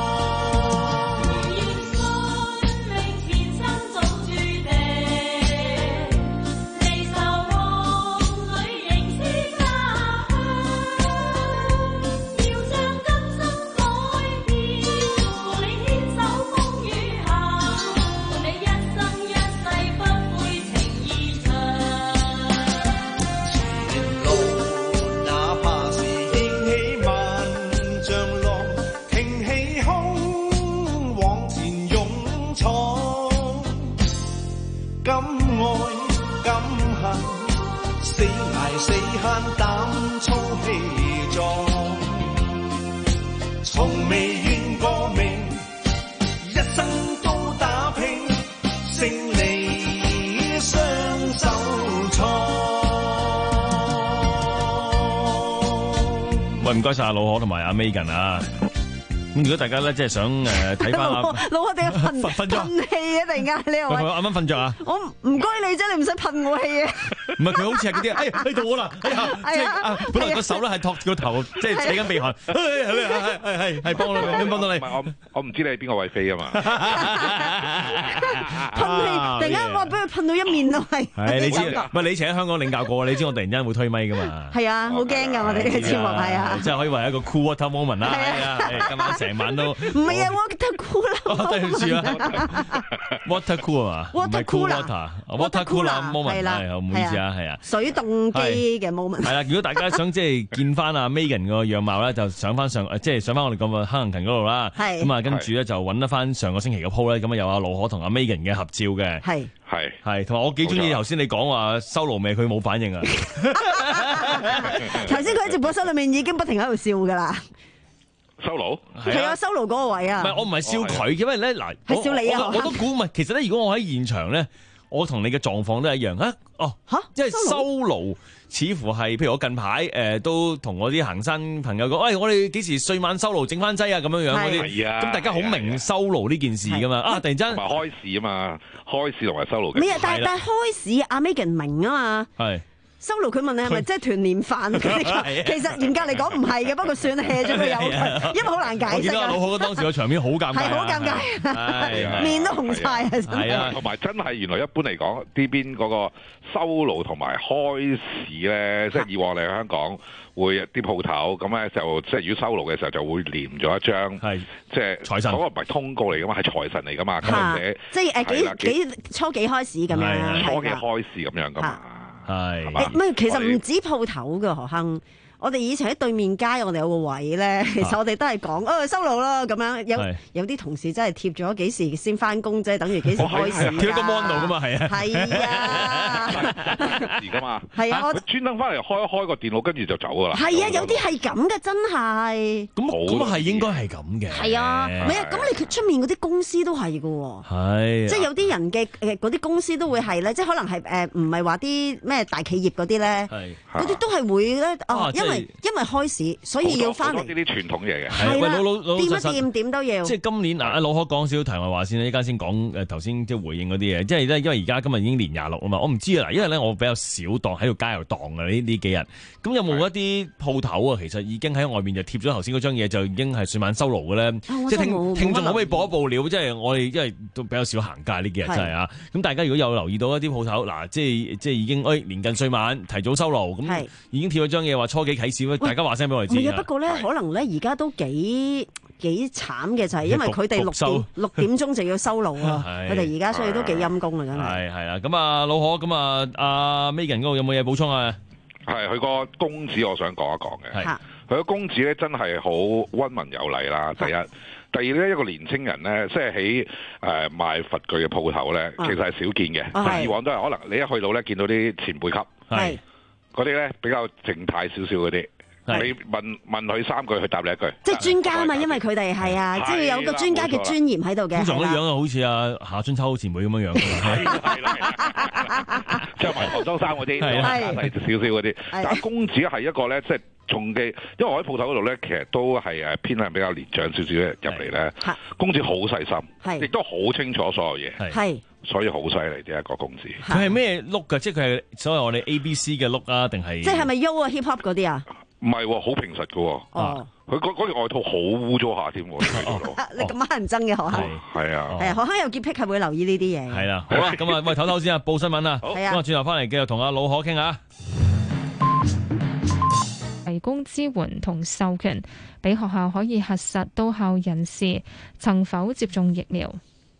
[SPEAKER 3] 死慳膽粗氣壯，從未怨過命，一生都打拼，勝利雙手創。
[SPEAKER 11] 喂，唔該曬阿老可同埋阿 Megan 啊！咁如果大家咧即係想誒睇翻阿
[SPEAKER 10] 老可哋噴噴氣啊！突然間呢個位，
[SPEAKER 11] 啱啱瞓着啊！
[SPEAKER 10] 我唔該你啫，你唔使噴我氣啊！
[SPEAKER 11] 唔係佢好似係嗰啲，哎呀，喺度啦，哎呀，即係啊，本來個手咧係托住個頭，即係扯緊鼻鼾，係係係係係幫到你，幫到你。
[SPEAKER 17] 我我唔知你係邊個位飛啊嘛！
[SPEAKER 10] 噴氣，突然間我俾佢噴到一面都係。
[SPEAKER 11] 係你知，唔係你以前喺香港領教過，你知我突然間會推咪噶嘛？
[SPEAKER 10] 係啊，好驚㗎！我哋呢個節目係啊，
[SPEAKER 11] 即係可以為一個 cool water moment 啦。係啊，今晚成晚都
[SPEAKER 10] 唔係啊 ，water cooler。
[SPEAKER 11] 對唔住啊 ，water cool 啊嘛，唔係 cool water，water cooler moment 係，唔好意思啊，係啊，
[SPEAKER 10] 水動機嘅 moment。
[SPEAKER 11] 係啦，如果大家想即係見翻阿 Megan 個樣貌咧，就上翻上，即係上翻我哋咁嘅黑行勤嗰度啦。係咁啊，跟住咧就揾得翻上個星期嘅 po 咧，咁啊有阿老可同阿 Megan 嘅合照嘅。係
[SPEAKER 17] 係係，
[SPEAKER 11] 同埋我幾中意頭先你講話收爐味，佢冇反應啊。
[SPEAKER 10] 頭先佢喺直播室裏面已經不停喺度笑噶啦。
[SPEAKER 17] 收爐
[SPEAKER 10] 係啊，收爐嗰個位啊。
[SPEAKER 11] 唔係我唔係笑佢，因為咧嗱，
[SPEAKER 10] 係笑你啊。
[SPEAKER 11] 我都估唔係，其實咧，如果我喺現場咧，我同你嘅狀況都係一樣啊。哦嚇，因為收爐似乎係，譬如我近排誒都同我啲行山朋友講，喂，我哋幾時歲晚收爐整翻劑啊？咁樣樣嗰啲，咁大家好明收爐呢件事噶嘛？啊，突然間
[SPEAKER 17] 同埋開市啊嘛，開市同埋收爐。
[SPEAKER 10] 唔係啊，但係但係開市阿 Megan 明啊嘛。係。收爐佢問你係咪即係團年飯？其實嚴格嚟講唔係嘅，不過算 hea 咗佢有佢，因為好難解釋。我見到阿
[SPEAKER 11] 老可當時個場面好尷尬，
[SPEAKER 10] 係好尷尬，面都紅晒啊！
[SPEAKER 17] 係啊，同埋真係原來一般嚟講，呢邊嗰個收爐同埋開市咧，即係以往嚟香港會有啲鋪頭咁咧，就即係如果收爐嘅時候就會黏咗一張，係即係財神嗰個唔係通告嚟噶嘛，係財神嚟噶嘛，咁或者
[SPEAKER 10] 即係誒幾幾初幾開始咁樣，
[SPEAKER 17] 初幾開始咁樣噶嘛。
[SPEAKER 11] 係，
[SPEAKER 10] 唔係其實唔止鋪頭嘅何亨，我哋以前喺對面街，我哋有個位咧，其實我哋都係講，哦收爐啦咁樣，有有啲同事真係貼咗幾時先翻工啫，等於幾時開市，
[SPEAKER 11] 貼個 mon 度噶嘛，係啊，
[SPEAKER 10] 係啊，
[SPEAKER 17] 時噶嘛，
[SPEAKER 10] 係啊，我
[SPEAKER 17] 專登翻嚟開一開個電腦，跟住就走噶啦，
[SPEAKER 10] 係啊，有啲係咁嘅，真係，
[SPEAKER 11] 咁咁係應該係咁嘅，
[SPEAKER 10] 係啊，唔係啊，咁你出面嗰啲公司都係噶，係，即係有啲人嘅誒嗰啲公司都會係咧，即係可能係誒唔係話啲咩大企業嗰啲咧，嗰啲都係會咧，哦，因為為因為開市，所以要翻嚟。
[SPEAKER 17] 好多呢啲傳統嘢嘅。
[SPEAKER 10] 係啦，
[SPEAKER 11] 老老老
[SPEAKER 10] 掂一掂點都要。
[SPEAKER 11] 即係今年嗱，阿老可講少少題外話先啦，依家先講誒頭先即係回應嗰啲嘢，即係咧因為而家今日已經年廿六啊嘛，我唔知啊嗱，因為咧我比較少檔喺度街遊檔嘅呢呢幾日，咁有冇一啲鋪頭啊，其實已經喺外面就貼咗頭先嗰張嘢，就已經係歲晚收爐嘅咧？即係聽聽眾可唔可以報一報料？即係我哋因為都比較少行街呢幾日真係啊，咁大家如果有留意到一啲鋪頭嗱，即係即係已經誒年近歲晚提早收爐，咁已經貼咗張嘢話初幾啟市，大家話聲俾我哋知。
[SPEAKER 10] 不過咧，可能咧而家都幾幾慘嘅，就係因為佢哋六點六點鐘就要收爐啊！佢哋而家所以都幾陰功啊，真係。
[SPEAKER 11] 係係啦，咁啊老可，咁啊阿 Megan 嗰度有冇嘢補充啊？
[SPEAKER 17] 係佢個公子，我想講一講嘅。係佢個公子咧，真係好溫文有禮啦。第一，第二咧，一個年青人咧，即係喺誒賣佛具嘅鋪頭咧，其實係少見嘅。以往都係可能你一去到咧，見到啲前輩級，係嗰啲咧比較靜態少少嗰啲。你問問佢三句，佢答你一句。即係專家嘛，因為佢哋係啊，即係有個專家嘅尊嚴喺度嘅。
[SPEAKER 11] 通常啲樣啊，好似阿夏春秋前輩咁樣樣。係
[SPEAKER 17] 係啦，着埋唐裝衫嗰啲，係少少嗰啲。但係公子係一個咧，即係從記，因為我喺鋪頭嗰度咧，其實都係誒偏向比較年長少少入嚟咧。公子好細心，亦都好清楚所有嘢。係，所以好犀利嘅一個公子。
[SPEAKER 11] 佢係咩 look 㗎？即係佢係所謂我哋 A B C 嘅 look 啊，定係？
[SPEAKER 10] 即係咪 U 啊 hip hop 嗰啲啊？
[SPEAKER 17] 唔係喎，好平實嘅喎。哦，佢嗰嗰件外套好污糟下添喎。
[SPEAKER 10] 你咁乞人憎嘅學校。
[SPEAKER 17] 係啊。
[SPEAKER 10] 係啊，學校有潔癖係會留意呢啲嘢。
[SPEAKER 11] 係啦，好啦，咁啊，喂，唞唞先啊，報新聞啊。好。咁啊，轉頭翻嚟繼續同阿老可傾下。
[SPEAKER 1] 提供支援同授權，俾學校可以核實到校人士曾否接種疫苗。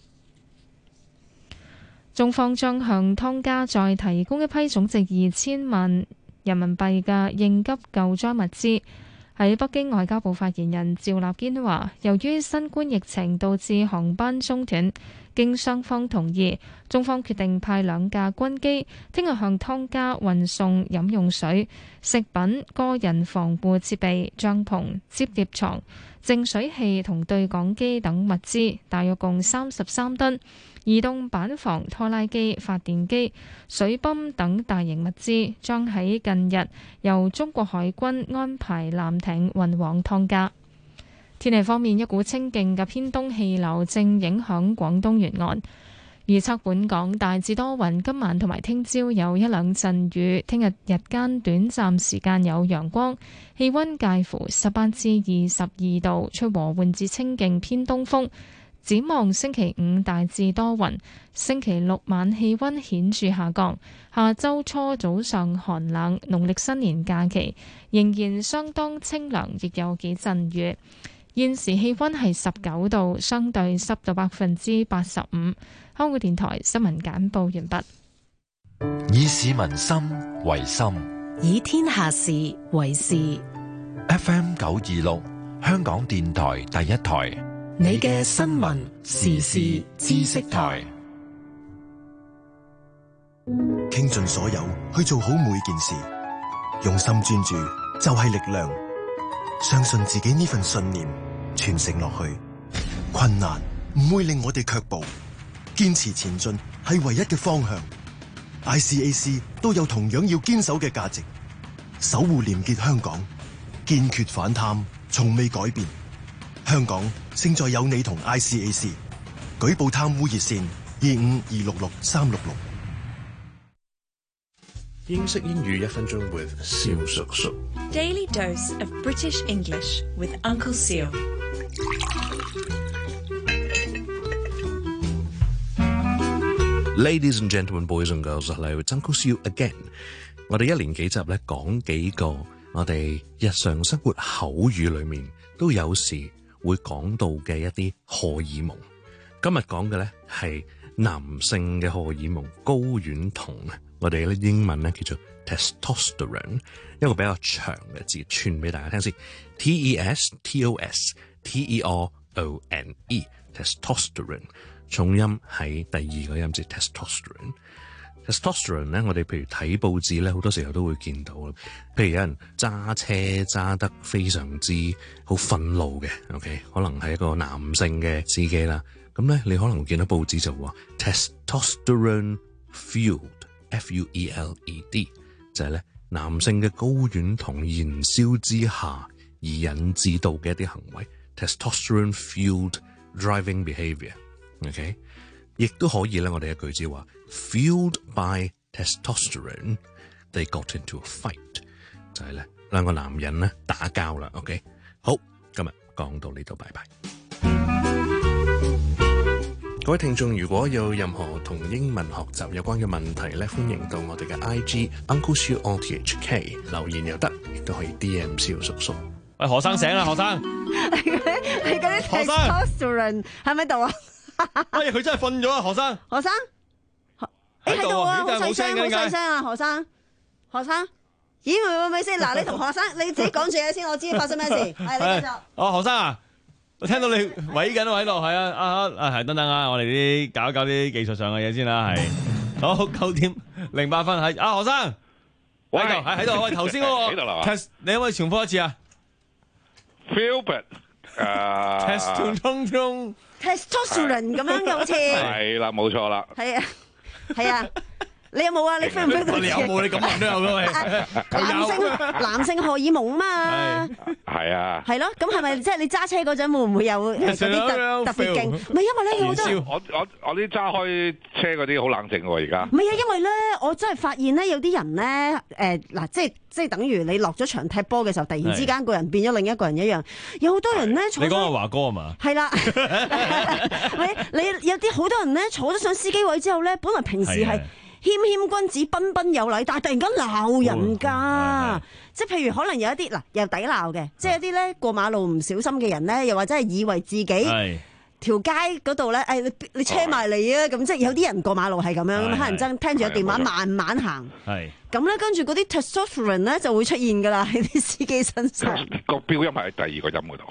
[SPEAKER 1] 中方將向湯加再提供一批總值二千萬人民幣嘅應急救災物資。喺北京，外交部發言人趙立堅話，由於新冠疫情導致航班中斷，經雙方同意，中方決定派兩架軍機聽日向湯加運送飲用水、食品、個人防護設備、帳篷、摺疊床、淨水器同對講機等物資，大約共三十三噸。移動板房、拖拉機、發電機、水泵等大型物資將喺近日由中國海軍安排艦艇運往湯加。天氣方面，一股清勁嘅偏東氣流正影響廣東沿岸，預測本港大致多雲，今晚同埋聽朝有一兩陣雨，聽日日間短暫時間有陽光，氣溫介乎十八至二十二度，吹和緩至清勁偏東風。展望星期五大致多雲，星期六晚氣溫顯著下降，下周初早上寒冷，農曆新年假期仍然相當清涼，亦有幾陣雨。現時氣溫係十九度，相對濕度百分之八十五。香港電台新聞簡報完畢。
[SPEAKER 4] 以市民心為心，
[SPEAKER 7] 以天下事為事。
[SPEAKER 4] F M 九二六，香港電台第一台。
[SPEAKER 5] 你嘅新聞時事知識台，
[SPEAKER 22] 傾盡所有去做好每件事，用心專注就係力量。相信自己呢份信念，傳承落去，困難唔會令我哋卻步，堅持前進係唯一嘅方向。I C A C 都有同樣要堅守嘅價值，守護廉潔香港，堅決反貪，從未改變。香港勝在有你同 I C A C， 舉報貪污熱線二五二六六三六六。
[SPEAKER 23] 英式英語一分鐘 with 蕭叔叔。
[SPEAKER 24] Daily dose of British English with Uncle Seal。
[SPEAKER 23] Ladies and gentlemen, boys and girls, hello, it's Uncle Seal again。我哋一連幾集咧講幾個我哋日常生活口語裏面都有時會講到嘅一啲荷爾蒙，今日講嘅咧係男性嘅荷爾蒙睾丸酮啊，我哋咧英文咧叫做 testosterone， 一個比較長嘅字，串俾大家聽先 ，T E S T O S T E R O N E testosterone， 重音喺第二個音節 testosterone。testosterone 咧，我哋譬如睇報紙咧，好多時候都會見到啦。譬如有人揸車揸得非常之好憤怒嘅 ，OK， 可能係一個男性嘅司機啦。咁咧，你可能會見到報紙就話 testosterone fueled，F U E L E D， 就係咧男性嘅睾丸酮燃燒之下而引致到嘅一啲行為 ，testosterone-fueled driving behaviour。OK， 亦都可以咧，我哋一句子話 ，fueled by testosterone, they got into a fight， 就係咧兩個男人咧打交啦。OK， 好，今日講到呢度，拜拜。各位聽眾，如果有任何同英文學習有關嘅問題咧，歡迎到我哋嘅 I G Uncle Siu R T H K 留言又得，亦都可以 D M 蕭叔叔。
[SPEAKER 11] 喂，何生醒啦，何生，
[SPEAKER 10] 係嗰啲 testosterone 喺咪度啊？
[SPEAKER 11] 哎呀，佢真係瞓咗啊，何生，
[SPEAKER 10] 何生，你喺度啊？好細聲，好細聲啊，何生，何生，咦，咪咪咪先，嗱，你同何生你自己講住嘢先，我知發生咩事，係你繼續。
[SPEAKER 11] 哦，何生啊。我聽到你位緊喺度，係啊，啊啊係，等等啊，我哋啲搞一搞啲技術上嘅嘢先啦，係。好，九點零八分係，啊何生，喺度，喺喺度，喂，頭先嗰個 test， 你可唔可以重複一次啊
[SPEAKER 17] ？Philbert， 誒
[SPEAKER 10] ，testosterone 咁樣嘅好似。
[SPEAKER 17] 係啦，冇錯啦。
[SPEAKER 10] 係啊，係啊。你有冇啊？你 feel 唔 feel 到？
[SPEAKER 11] 你有冇？你咁問都有噶喂。
[SPEAKER 10] 男性男性荷爾蒙嘛。
[SPEAKER 17] 係啊。
[SPEAKER 10] 係咯，咁係咪即係你揸車嗰陣會唔會有嗰啲特特別勁？唔係因為咧，好多人
[SPEAKER 17] 我我我啲揸開車嗰啲好冷靜喎，而家。
[SPEAKER 10] 唔係啊，因為咧，我真係發現咧，有啲人咧，誒嗱，即係即係等於你落咗場踢波嘅時候，突然之間個人變咗另一個人一樣。有好多人咧坐。
[SPEAKER 11] 你講阿華哥啊嘛？
[SPEAKER 10] 係啦。喂，你有啲好多人咧坐咗上司機位之後咧，本來平時係。謙謙君子彬彬有禮，但係突然間鬧人㗎，即係譬如可能有一啲嗱又抵鬧嘅，即係一啲咧過馬路唔小心嘅人咧，又或者係以為自己條街嗰度咧，誒你你車埋嚟啊，咁即係有啲人過馬路係咁樣，咁黑人憎聽住個電話慢慢行，咁咧跟住嗰啲 testosterone 咧就會出現㗎啦喺啲司機身上。
[SPEAKER 17] 個標音係第二個音嗰度。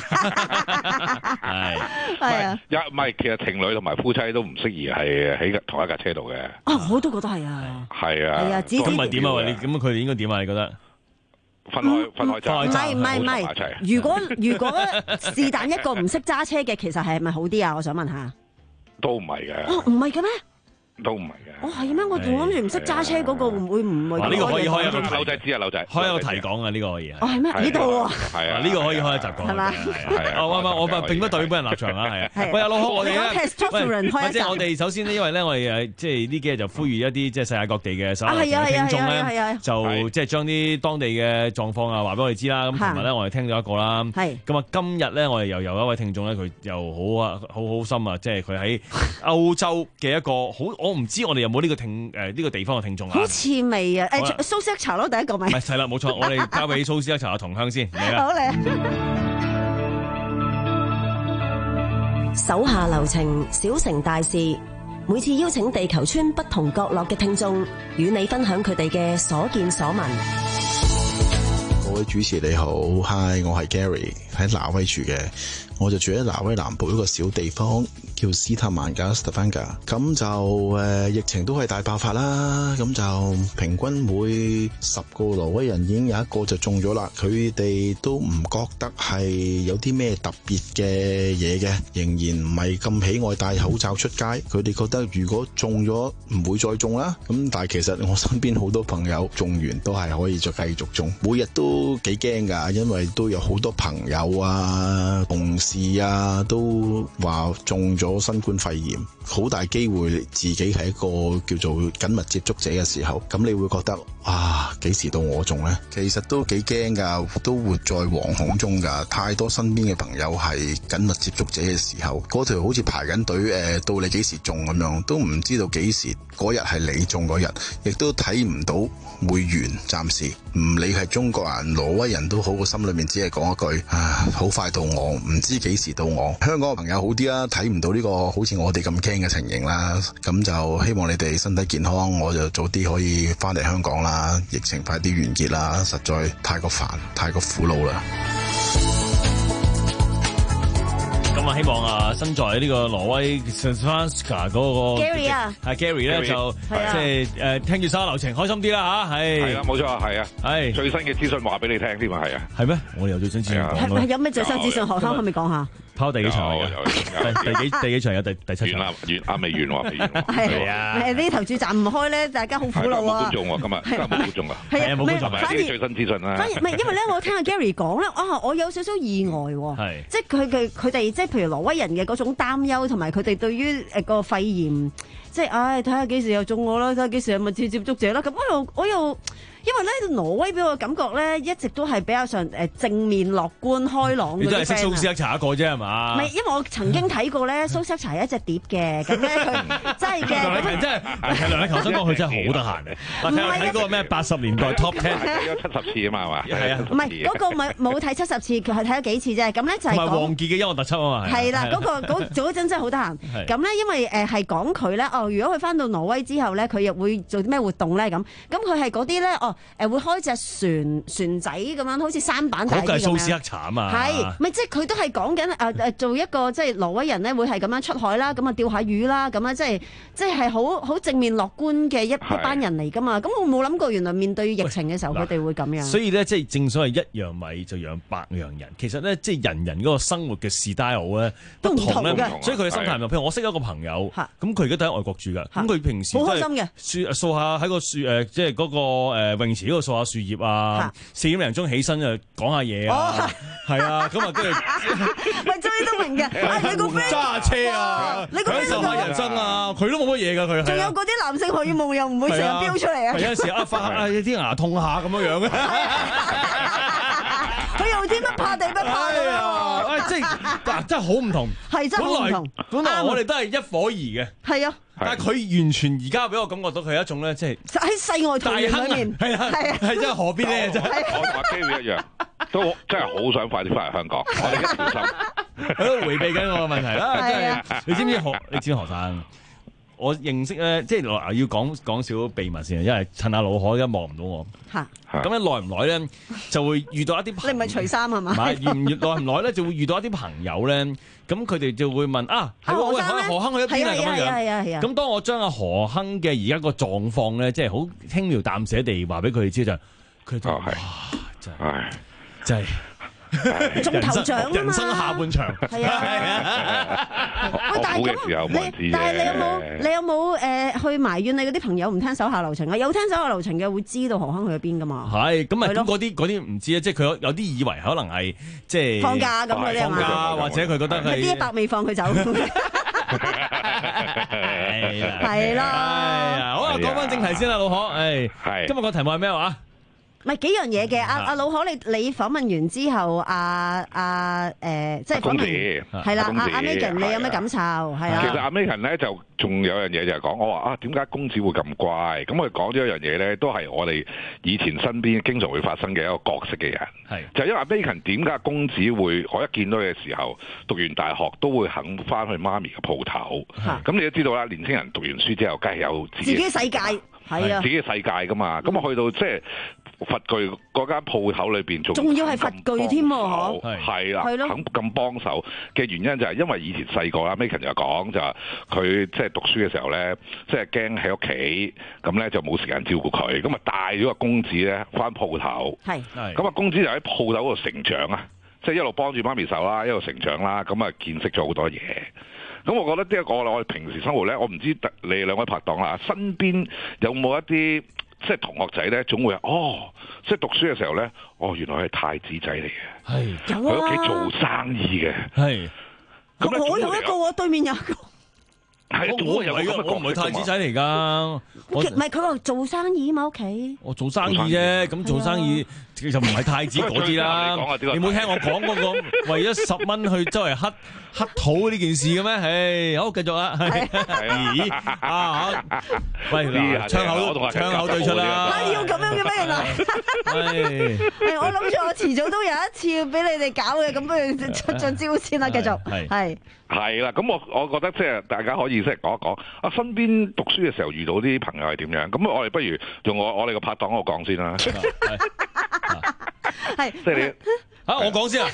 [SPEAKER 17] 係係啊，一唔係其實情侶同埋夫妻都唔適宜係喺同一架車度嘅。
[SPEAKER 10] 啊，我都覺得係啊。係啊。係啊，
[SPEAKER 11] 咁咪點啊？喂，你咁佢哋應該點啊？你覺得？
[SPEAKER 17] 分開分開揸。
[SPEAKER 10] 唔係唔係唔係，如果如果是但一個唔識揸車嘅，其實係咪好啲啊？我想問下。
[SPEAKER 17] 都唔係嘅。
[SPEAKER 10] 哦，唔係嘅咩？
[SPEAKER 17] 都唔係嘅。
[SPEAKER 10] 哦，係咩？我仲諗住唔識揸車嗰個會唔會唔會？
[SPEAKER 11] 呢個可以開一個
[SPEAKER 17] 劉仔知啊，劉仔
[SPEAKER 11] 開一個題講啊，呢個可以。
[SPEAKER 10] 哦，係咩？呢度啊。
[SPEAKER 17] 係啊，
[SPEAKER 11] 呢個可以開一集講。
[SPEAKER 10] 係嘛？
[SPEAKER 17] 係啊。
[SPEAKER 11] 我我我並不代表本人立場啊，係啊。喂，阿老我哋咧，即係我哋首先呢，因為咧，我哋誒即係呢幾日就呼籲一啲即係世界各地嘅所有嘅聽眾咧，就即係將啲當地嘅狀況啊話俾我哋知啦。咁同埋咧，我哋聽咗一個啦。係。咁啊，今日咧，我哋又有一位聽眾咧，佢又好啊，好好心啊，即係佢喺歐洲嘅一個好，我唔知我哋有冇呢個聽誒呢個地方嘅聽眾啊？
[SPEAKER 10] 好似未啊！誒，蘇斯克查咯，第一個咪
[SPEAKER 11] 係係啦，冇錯，我哋交俾蘇斯克查嘅同鄉先嚟啦。
[SPEAKER 10] 好嚟。
[SPEAKER 6] 手下留情，小成大事。每次邀請地球村不同角落嘅聽眾，與你分享佢哋嘅所見所聞。
[SPEAKER 12] 各位主持你好 ，Hi， 我係 Gary 喺挪威住嘅。我就住喺挪威南部一個小地方叫斯塔曼加 Stavanger， 咁就誒、呃、疫情都係大爆發啦，咁就平均每十個挪威人已經有一個就中咗啦。佢哋都唔覺得係有啲咩特別嘅嘢嘅，仍然唔係咁喜愛戴口罩出街。佢哋覺得如果中咗唔會再中啦。咁但係其實我身邊好多朋友中完都係可以再繼續中，每日都幾驚㗎，因為都有好多朋友啊、同事啊都話中咗新冠肺炎，好大機會自己係一個叫做緊密接觸者嘅時候，咁你會覺得啊，幾時到我中呢？其實都幾驚噶，都活在惶恐中噶。太多身邊嘅朋友係緊密接觸者嘅時候，嗰條好似排緊隊誒，到你幾時中咁樣，都唔知道幾時嗰日係你中嗰日，亦都睇唔到會完。暫時唔理係中國人、挪威人都好，個心裏面只係講一句啊，好快到我，唔知幾時到我。香港嘅朋友好啲啦，睇唔到呢個好似我哋咁驚嘅情形啦，咁就希望你哋身體健康，我就早啲可以翻嚟香港啦，疫情快啲完結啦，實在太過煩，太過苦惱啦。
[SPEAKER 11] 咁啊，希望啊，身在呢個挪威 Svanska 嗰個
[SPEAKER 10] Gary 啊，
[SPEAKER 11] 係 Gary 咧就即係誒聽住所有流程，開心啲啦嚇，係
[SPEAKER 17] 係啊，冇錯啊，係啊，
[SPEAKER 11] 係
[SPEAKER 17] 最新嘅資訊話俾你聽添啊，係啊，
[SPEAKER 11] 係咩？我哋有最新資訊講
[SPEAKER 10] 係有咩最新資訊？何生可唔可以講下？
[SPEAKER 11] 拋第幾場嚟嘅？第幾第幾場有第第七場？
[SPEAKER 17] 完啦，完啊未完喎，未完喎。
[SPEAKER 10] 係啊，誒啲投注站唔開咧，大家好苦惱啊！
[SPEAKER 17] 冇觀眾喎，今日今日冇觀眾啊，
[SPEAKER 10] 係啊，
[SPEAKER 11] 冇觀眾，
[SPEAKER 10] 反而
[SPEAKER 17] 最新資訊啦。
[SPEAKER 10] 反而唔係，因為咧，我聽阿 Gary 講咧，啊，我有少少意外喎，即係佢佢佢哋即係譬如挪威人嘅嗰種擔憂，同埋佢哋對於誒個肺炎，即係唉，睇下幾時又中我啦，睇下幾時係密切接觸者啦，咁我又我又。因為咧，挪威俾我感覺咧，一直都係比較上誒正面、樂觀、開朗嗰啲 friend 啊。你都係識蘇斯克查一個啫，係嘛？唔係，因為我曾經睇過咧，蘇斯克查一隻碟嘅，咁咧佢真係嘅。梁麗琴真係，其實梁麗琴想講佢真係好得閒嘅。我睇睇嗰個咩八十年代 Top Ten
[SPEAKER 17] 睇咗七十次啊嘛，係嘛？
[SPEAKER 11] 係啊，
[SPEAKER 10] 唔係嗰個咪冇睇七十次，佢係睇咗幾次啫。咁咧就係講
[SPEAKER 11] 王傑嘅音樂特輯啊嘛。
[SPEAKER 10] 係啦，嗰個嗰做嗰陣真係好得閒。咁咧因為誒係講佢咧，哦，如果佢翻到挪威之後咧，佢又會做啲咩活動咧？咁咁佢係嗰啲咧，哦誒會開隻船船仔咁樣，好似舢板大啲咁樣。嗰個係蘇斯克查啊嘛。係，咪即係佢都係講緊誒誒做一個即係挪威人咧，會係咁樣出海啦，咁啊釣下魚啦，咁啊即係即係好好正面樂觀嘅一一班人嚟噶嘛。咁我冇諗過原來面對疫情嘅時候，佢哋會咁樣。
[SPEAKER 11] 所以咧，即係正所謂一樣米就養百樣人。其實咧，即係人人嗰個生活嘅 style 咧都唔同咧，所以佢嘅心態唔同。譬如我識一個朋友，咁佢而家都喺外國住噶，咁佢平時
[SPEAKER 10] 好開心嘅，
[SPEAKER 11] 掃掃下喺個樹誒，即係嗰個誒泳池嗰度掃下樹葉啊，四點零鐘起身就講下嘢啊，係啊，咁啊跟住，
[SPEAKER 10] 喂，終於都明嘅，你個 friend
[SPEAKER 11] 揸下車啊，享受下人生啊，佢都冇乜嘢噶佢。
[SPEAKER 10] 仲有嗰啲男性荷爾蒙又唔會成日飆出嚟啊，
[SPEAKER 11] 有陣時啊發啊啲牙痛下咁樣樣嘅，
[SPEAKER 10] 佢又啲乜怕地不怕嘅喎，
[SPEAKER 11] 即係嗱真係好唔同，
[SPEAKER 10] 係真係好唔同。
[SPEAKER 11] 本來我哋都係一伙兒嘅，
[SPEAKER 10] 係啊。
[SPEAKER 11] 但係佢完全而家俾我感覺到佢係一種咧，即係
[SPEAKER 10] 喺世外桃源裏面，
[SPEAKER 11] 係啊，係啊，係真係河邊咧，真係。
[SPEAKER 17] 我同阿 Gary 一樣，都真係好想快啲翻嚟香港。我哋一條心
[SPEAKER 11] 喺度迴避緊我嘅問題啦，真係。你知唔知何？你知何生？我認識咧，即係要講講少秘密先，因為趁阿老海而家望唔到我。
[SPEAKER 10] 嚇！
[SPEAKER 11] 咁咧耐唔耐咧，就會遇到一啲。
[SPEAKER 10] 你唔係除衫係嘛？
[SPEAKER 11] 唔係，越唔越耐唔耐咧，就會遇到一啲朋友咧。咁佢哋就會問啊，係喎，喂，何亨去咗邊啊？咁樣樣。係啊係啊。咁當我將阿何亨嘅而家個狀況咧，即係好輕描淡寫地話俾佢哋知就，佢就哇真係真係。
[SPEAKER 10] 中頭獎啊嘛！
[SPEAKER 11] 人生下半場
[SPEAKER 10] 係啊！喂，但係咁你，但係你有冇你有冇誒去埋怨你嗰啲朋友唔聽手下留情啊？有聽手下留情嘅會知道何亨去咗邊噶嘛？
[SPEAKER 11] 係咁啊！咁嗰啲嗰啲唔知啊，即係佢有有啲以為可能係即係
[SPEAKER 10] 放假咁嗰啲係嘛？
[SPEAKER 11] 放假或者佢覺得係
[SPEAKER 10] 呢一百未放佢走。係啦。
[SPEAKER 11] 係啊！好啊，講翻正題先啦，老何。誒，今日個題目係咩話？
[SPEAKER 10] 唔係幾樣嘢嘅，阿阿老可你你訪問完之後，阿阿誒即係訪問係啦，阿阿 Megan 你有咩感受？係啊，
[SPEAKER 17] 其實阿 Megan 咧就仲有樣嘢就係講，我話啊點解公子會咁乖？咁佢講咗一樣嘢咧，都係我哋以前身邊經常會發生嘅一個角色嘅人，係就因為阿 Megan 點解公子會我一見到佢嘅時候，讀完大學都會肯翻去媽咪嘅鋪頭，咁你都知道啦，年輕人讀完書之後，梗係有自己
[SPEAKER 10] 世界。係啊，
[SPEAKER 17] 自己嘅世界噶嘛，咁啊、嗯、去到即係佛具嗰間鋪頭裏邊，仲
[SPEAKER 10] 仲要係佛具添喎，
[SPEAKER 17] 係啦，肯咁幫手嘅原因就係因為以前細個啦 Megan 就講就係佢即係讀書嘅時候咧，即係驚喺屋企，咁咧就冇時間照顧佢，咁啊帶咗個公子咧翻鋪頭，係，咁啊公子就喺鋪頭嗰度成長啊，即係一路幫住媽咪手啦，一路成長啦，咁啊見識咗好多嘢。咁我覺得呢一個我哋平時生活咧，我唔知你兩位拍檔啦，身邊有冇一啲即係同學仔咧，總會哦，即係讀書嘅時候咧，哦原來係太子仔嚟嘅，係喺屋企做生意嘅，係。
[SPEAKER 10] 咁我有一個，我對面有一個。
[SPEAKER 11] 係我又係我唔係太子仔嚟㗎，
[SPEAKER 10] 唔係佢話做生意嘛屋企。
[SPEAKER 11] 我做生意啫，咁做生意其實唔係太子嗰啲啦。你冇聽我講嗰個為咗十蚊去周圍乞乞討呢件事嘅咩？唉，好繼續啊。咦啊！喂，嗱，窗口窗口對出啦。
[SPEAKER 10] 要咁樣嘅咩原來？係我諗住我遲早都有一次要俾你哋搞嘅，咁不如出盡招先啦，繼續係。
[SPEAKER 17] 係啦，咁我我覺得即係大家可以即係講一講啊，身邊讀書嘅時候遇到啲朋友係點樣？咁我哋不如用我我哋個拍檔嗰度講先啦。係，
[SPEAKER 10] 係，
[SPEAKER 17] 即係你啊，
[SPEAKER 11] 我講先啊。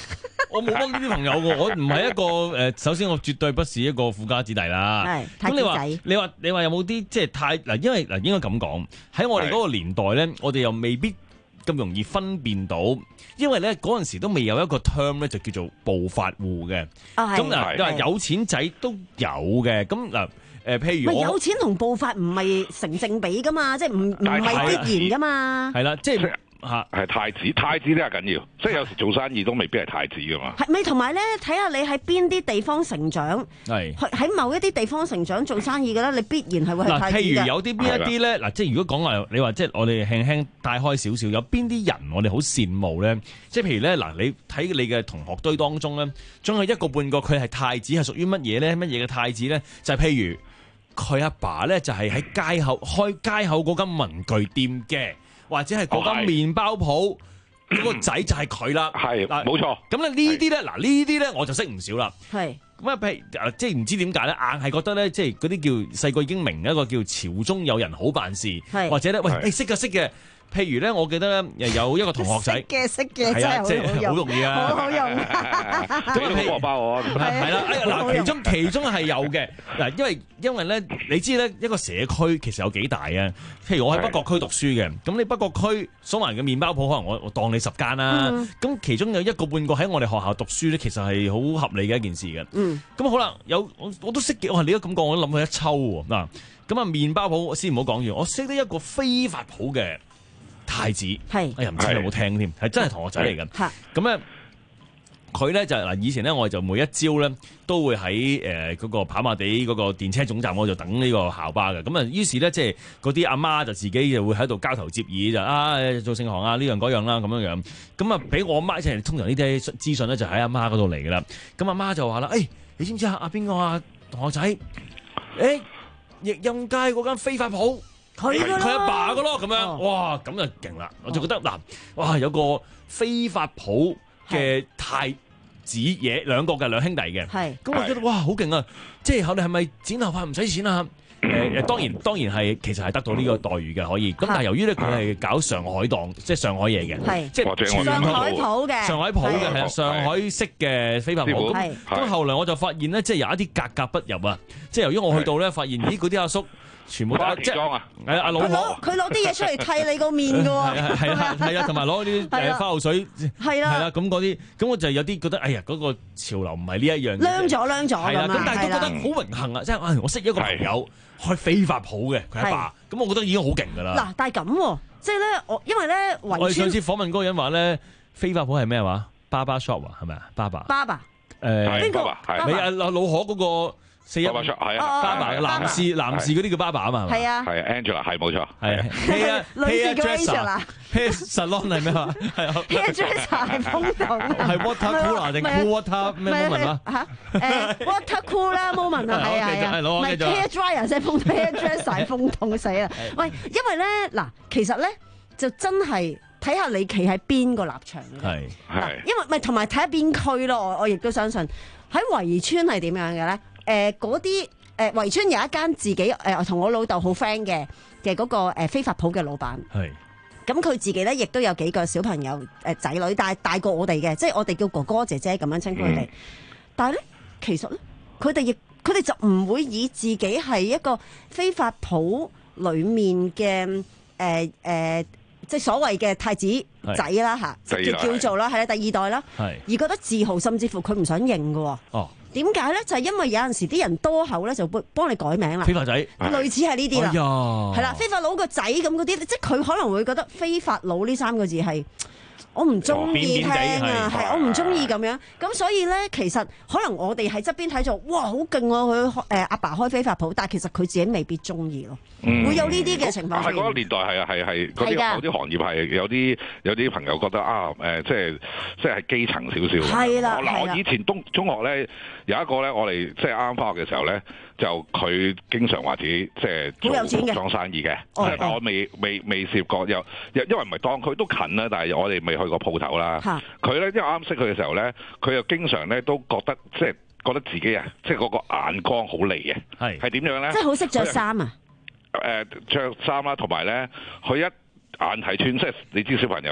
[SPEAKER 11] 我冇乜呢啲朋友嘅，我唔係一個誒。首先我絕對不是一個富家子弟啦。咁你話你話你話有冇啲即係太嗱？因為嗱應該咁講，喺我哋嗰個年代咧，我哋又未必咁容易分辨到，因為咧嗰陣時都未有一個 term 咧，就叫做暴發戶嘅。咁嗱，你話有錢仔都有嘅。咁嗱誒，譬如我
[SPEAKER 10] 有錢同暴發唔係成正比噶嘛，即係唔唔係必然噶嘛。
[SPEAKER 11] 係啦，即係。
[SPEAKER 17] 嚇係太子，太子呢係緊要，即係有時做生意都未必係太子噶嘛。
[SPEAKER 10] 係咪同埋咧？睇下你喺邊啲地方成長，係喺某一啲地方成長做生意嘅咧，你必然係會係太子嘅。嗱，譬
[SPEAKER 11] 如有啲邊一啲咧，嗱，即係如果講話你話即係我哋輕輕帶開少少，有邊啲人我哋好羨慕咧？即係譬如咧，嗱，你睇你嘅同學堆當中咧，總係一個半個佢係太子，係屬於乜嘢咧？乜嘢嘅太子咧？就係譬如佢阿爸咧，就係喺街口開街口嗰間文具店嘅。或者係嗰間麵包鋪嗰個仔就係佢啦，
[SPEAKER 17] 係嗱冇錯。
[SPEAKER 11] 咁咧呢啲咧，嗱呢啲咧我就識唔少啦。
[SPEAKER 10] 係
[SPEAKER 11] 咁啊，譬如即係唔知點解咧，硬係覺得咧，即係嗰啲叫細個已經明一個叫朝中有人好辦事，或者咧喂誒識嘅識嘅。譬如咧，我記得咧，有一個同學仔，
[SPEAKER 10] 識嘅識嘅真係好
[SPEAKER 11] 容易啊，
[SPEAKER 10] 好好用。
[SPEAKER 17] 俾個荷包我，
[SPEAKER 11] 係啦，嗱，其中其中係有嘅嗱，因為因為咧，你知咧一個社區其實有幾大啊？譬如我喺北角區讀書嘅，咁你北角區數埋嘅麵包鋪，可能我我當你十間啦。咁、嗯、其中有一個半個喺我哋學校讀書咧，其實係好合理嘅一件事嘅。嗯，咁好啦，有我我都識嘅，我係你都咁講，我都諗佢一抽喎嗱。咁啊，麵包鋪先唔好講完，我識得一個非法鋪嘅太子，係，哎呀唔知你有冇聽添，係真係同學仔嚟嘅。咁咧，佢咧就嗱，以前咧我哋就每一朝咧都會喺誒嗰個跑馬地嗰個電車總站，我就等呢個校巴嘅。咁啊，於是咧即係嗰啲阿媽就自己就會喺度交頭接耳就啊做聖行啊呢樣嗰樣啦咁樣樣。咁啊，俾我阿媽即係通常呢啲資訊咧就喺阿媽嗰度嚟嘅啦。咁阿媽就話啦，誒、欸、你知唔知啊？阿邊個啊同學仔？誒、欸，逸蔭街嗰間非法鋪。佢佢阿爸嘅咯，咁樣，哇，咁就勁啦！我就覺得嗱，哇，有個非法鋪嘅太子爺兩個嘅兩兄弟嘅，咁我覺得哇，好勁啊！即係我哋係咪剪頭髮唔使錢啊？誒誒，當然當然係，其實係得到呢個待遇嘅可以。咁但係由於咧佢係搞上海檔，即係上海嘢嘅，即係
[SPEAKER 10] 上海鋪嘅，
[SPEAKER 11] 上海鋪嘅係啊，上海式嘅非法鋪。咁咁後來我就發現咧，即係有一啲格格不入啊！即係由於我去到咧，發現咦嗰啲阿叔。全部打即係啊！誒阿老婆，
[SPEAKER 10] 佢攞啲嘢出嚟剃你個面㗎喎，
[SPEAKER 11] 係啊係啊，同埋攞啲誒花露水，
[SPEAKER 10] 係啦，
[SPEAKER 11] 係啦咁嗰啲，咁我就有啲覺得，哎呀嗰個潮流唔係呢一樣，
[SPEAKER 10] 靚咗靚咗咁啊！
[SPEAKER 11] 咁但係都覺得好榮幸啊！即係啊，我識一個朋友開非法鋪嘅，佢阿爸，咁我覺得已經好勁㗎啦。
[SPEAKER 10] 嗱，但係咁，即係咧，我因為咧，
[SPEAKER 11] 我哋上次訪問嗰個人話咧，非法鋪係咩話？Barber shop 啊，係咪啊？Barber。
[SPEAKER 10] Barber。
[SPEAKER 11] 誒
[SPEAKER 10] 邊個？
[SPEAKER 11] 你啊老老河嗰個。四一係啊，巴爸男士男士嗰啲叫巴爸啊嘛，
[SPEAKER 10] 係啊，
[SPEAKER 17] 係啊 Angela 係冇錯，
[SPEAKER 11] 係啊 hair hair dresser hair salon 係咩話？係啊
[SPEAKER 10] hair dresser 係風筒，
[SPEAKER 11] 係 water cooler 定 cool water 咩 moment 啊？
[SPEAKER 10] 嚇誒 water cooler moment 啊，係啊係啊，唔係 hair dryer 先風筒 ，hair dresser 係風筒死啦！喂，因為咧嗱，其實咧就真係睇下你企喺邊個立場嘅，
[SPEAKER 11] 係
[SPEAKER 10] 係，因為咪同埋睇下邊區咯，我我亦都相信喺圍村係點樣嘅咧。誒嗰啲誒圍村有一間自己誒同、呃、我老豆好 friend 嘅嘅嗰個、呃、非法鋪嘅老闆，係咁佢自己咧亦都有幾個小朋友誒仔、呃、女，但係大過我哋嘅，即係我哋叫哥哥姐姐咁樣稱呼佢哋。嗯、但係咧，其實咧，佢哋亦佢哋就唔會以自己係一個非法鋪裡面嘅誒誒，即係所謂嘅太子仔啦嚇，叫叫做啦，係啦，第二代啦，而覺得自豪，甚至乎佢唔想認嘅喎。哦。點解咧？就係、是、因為有陣時啲人多口咧，就幫幫你改名啦。
[SPEAKER 11] 非法仔，
[SPEAKER 10] 類似係呢啲啦。係啦、哎，非法佬個仔咁嗰啲，即係佢可能會覺得非法佬呢三個字係我唔中意聽啊，係我唔中意咁樣。咁所以咧，其實可能我哋喺側邊睇咗，哇，好勁喎！佢誒阿爸開非法鋪，但係其實佢自己未必中意咯。嗯、會有呢啲嘅情況。
[SPEAKER 17] 係嗰個年代係啊，係係嗰啲有啲行業係有啲有啲朋友覺得啊誒、呃，即係即係基層少少。係啦，嗱，我以前中中學咧有一個咧，我哋即係啱啱返學嘅時候咧，就佢經常話自己即係做服裝生意嘅，哦、但我未未未涉過，又因為唔係當佢都近啦，但係我哋未去過鋪頭啦。佢咧因為啱識佢嘅時候咧，佢又經常咧都覺得即係覺得自己啊，即係嗰個眼光好利嘅，係係點樣咧？
[SPEAKER 10] 即係好識着衫啊！
[SPEAKER 17] 誒着衫啦，同埋咧，佢一眼睇穿，即係你知小朋友啊，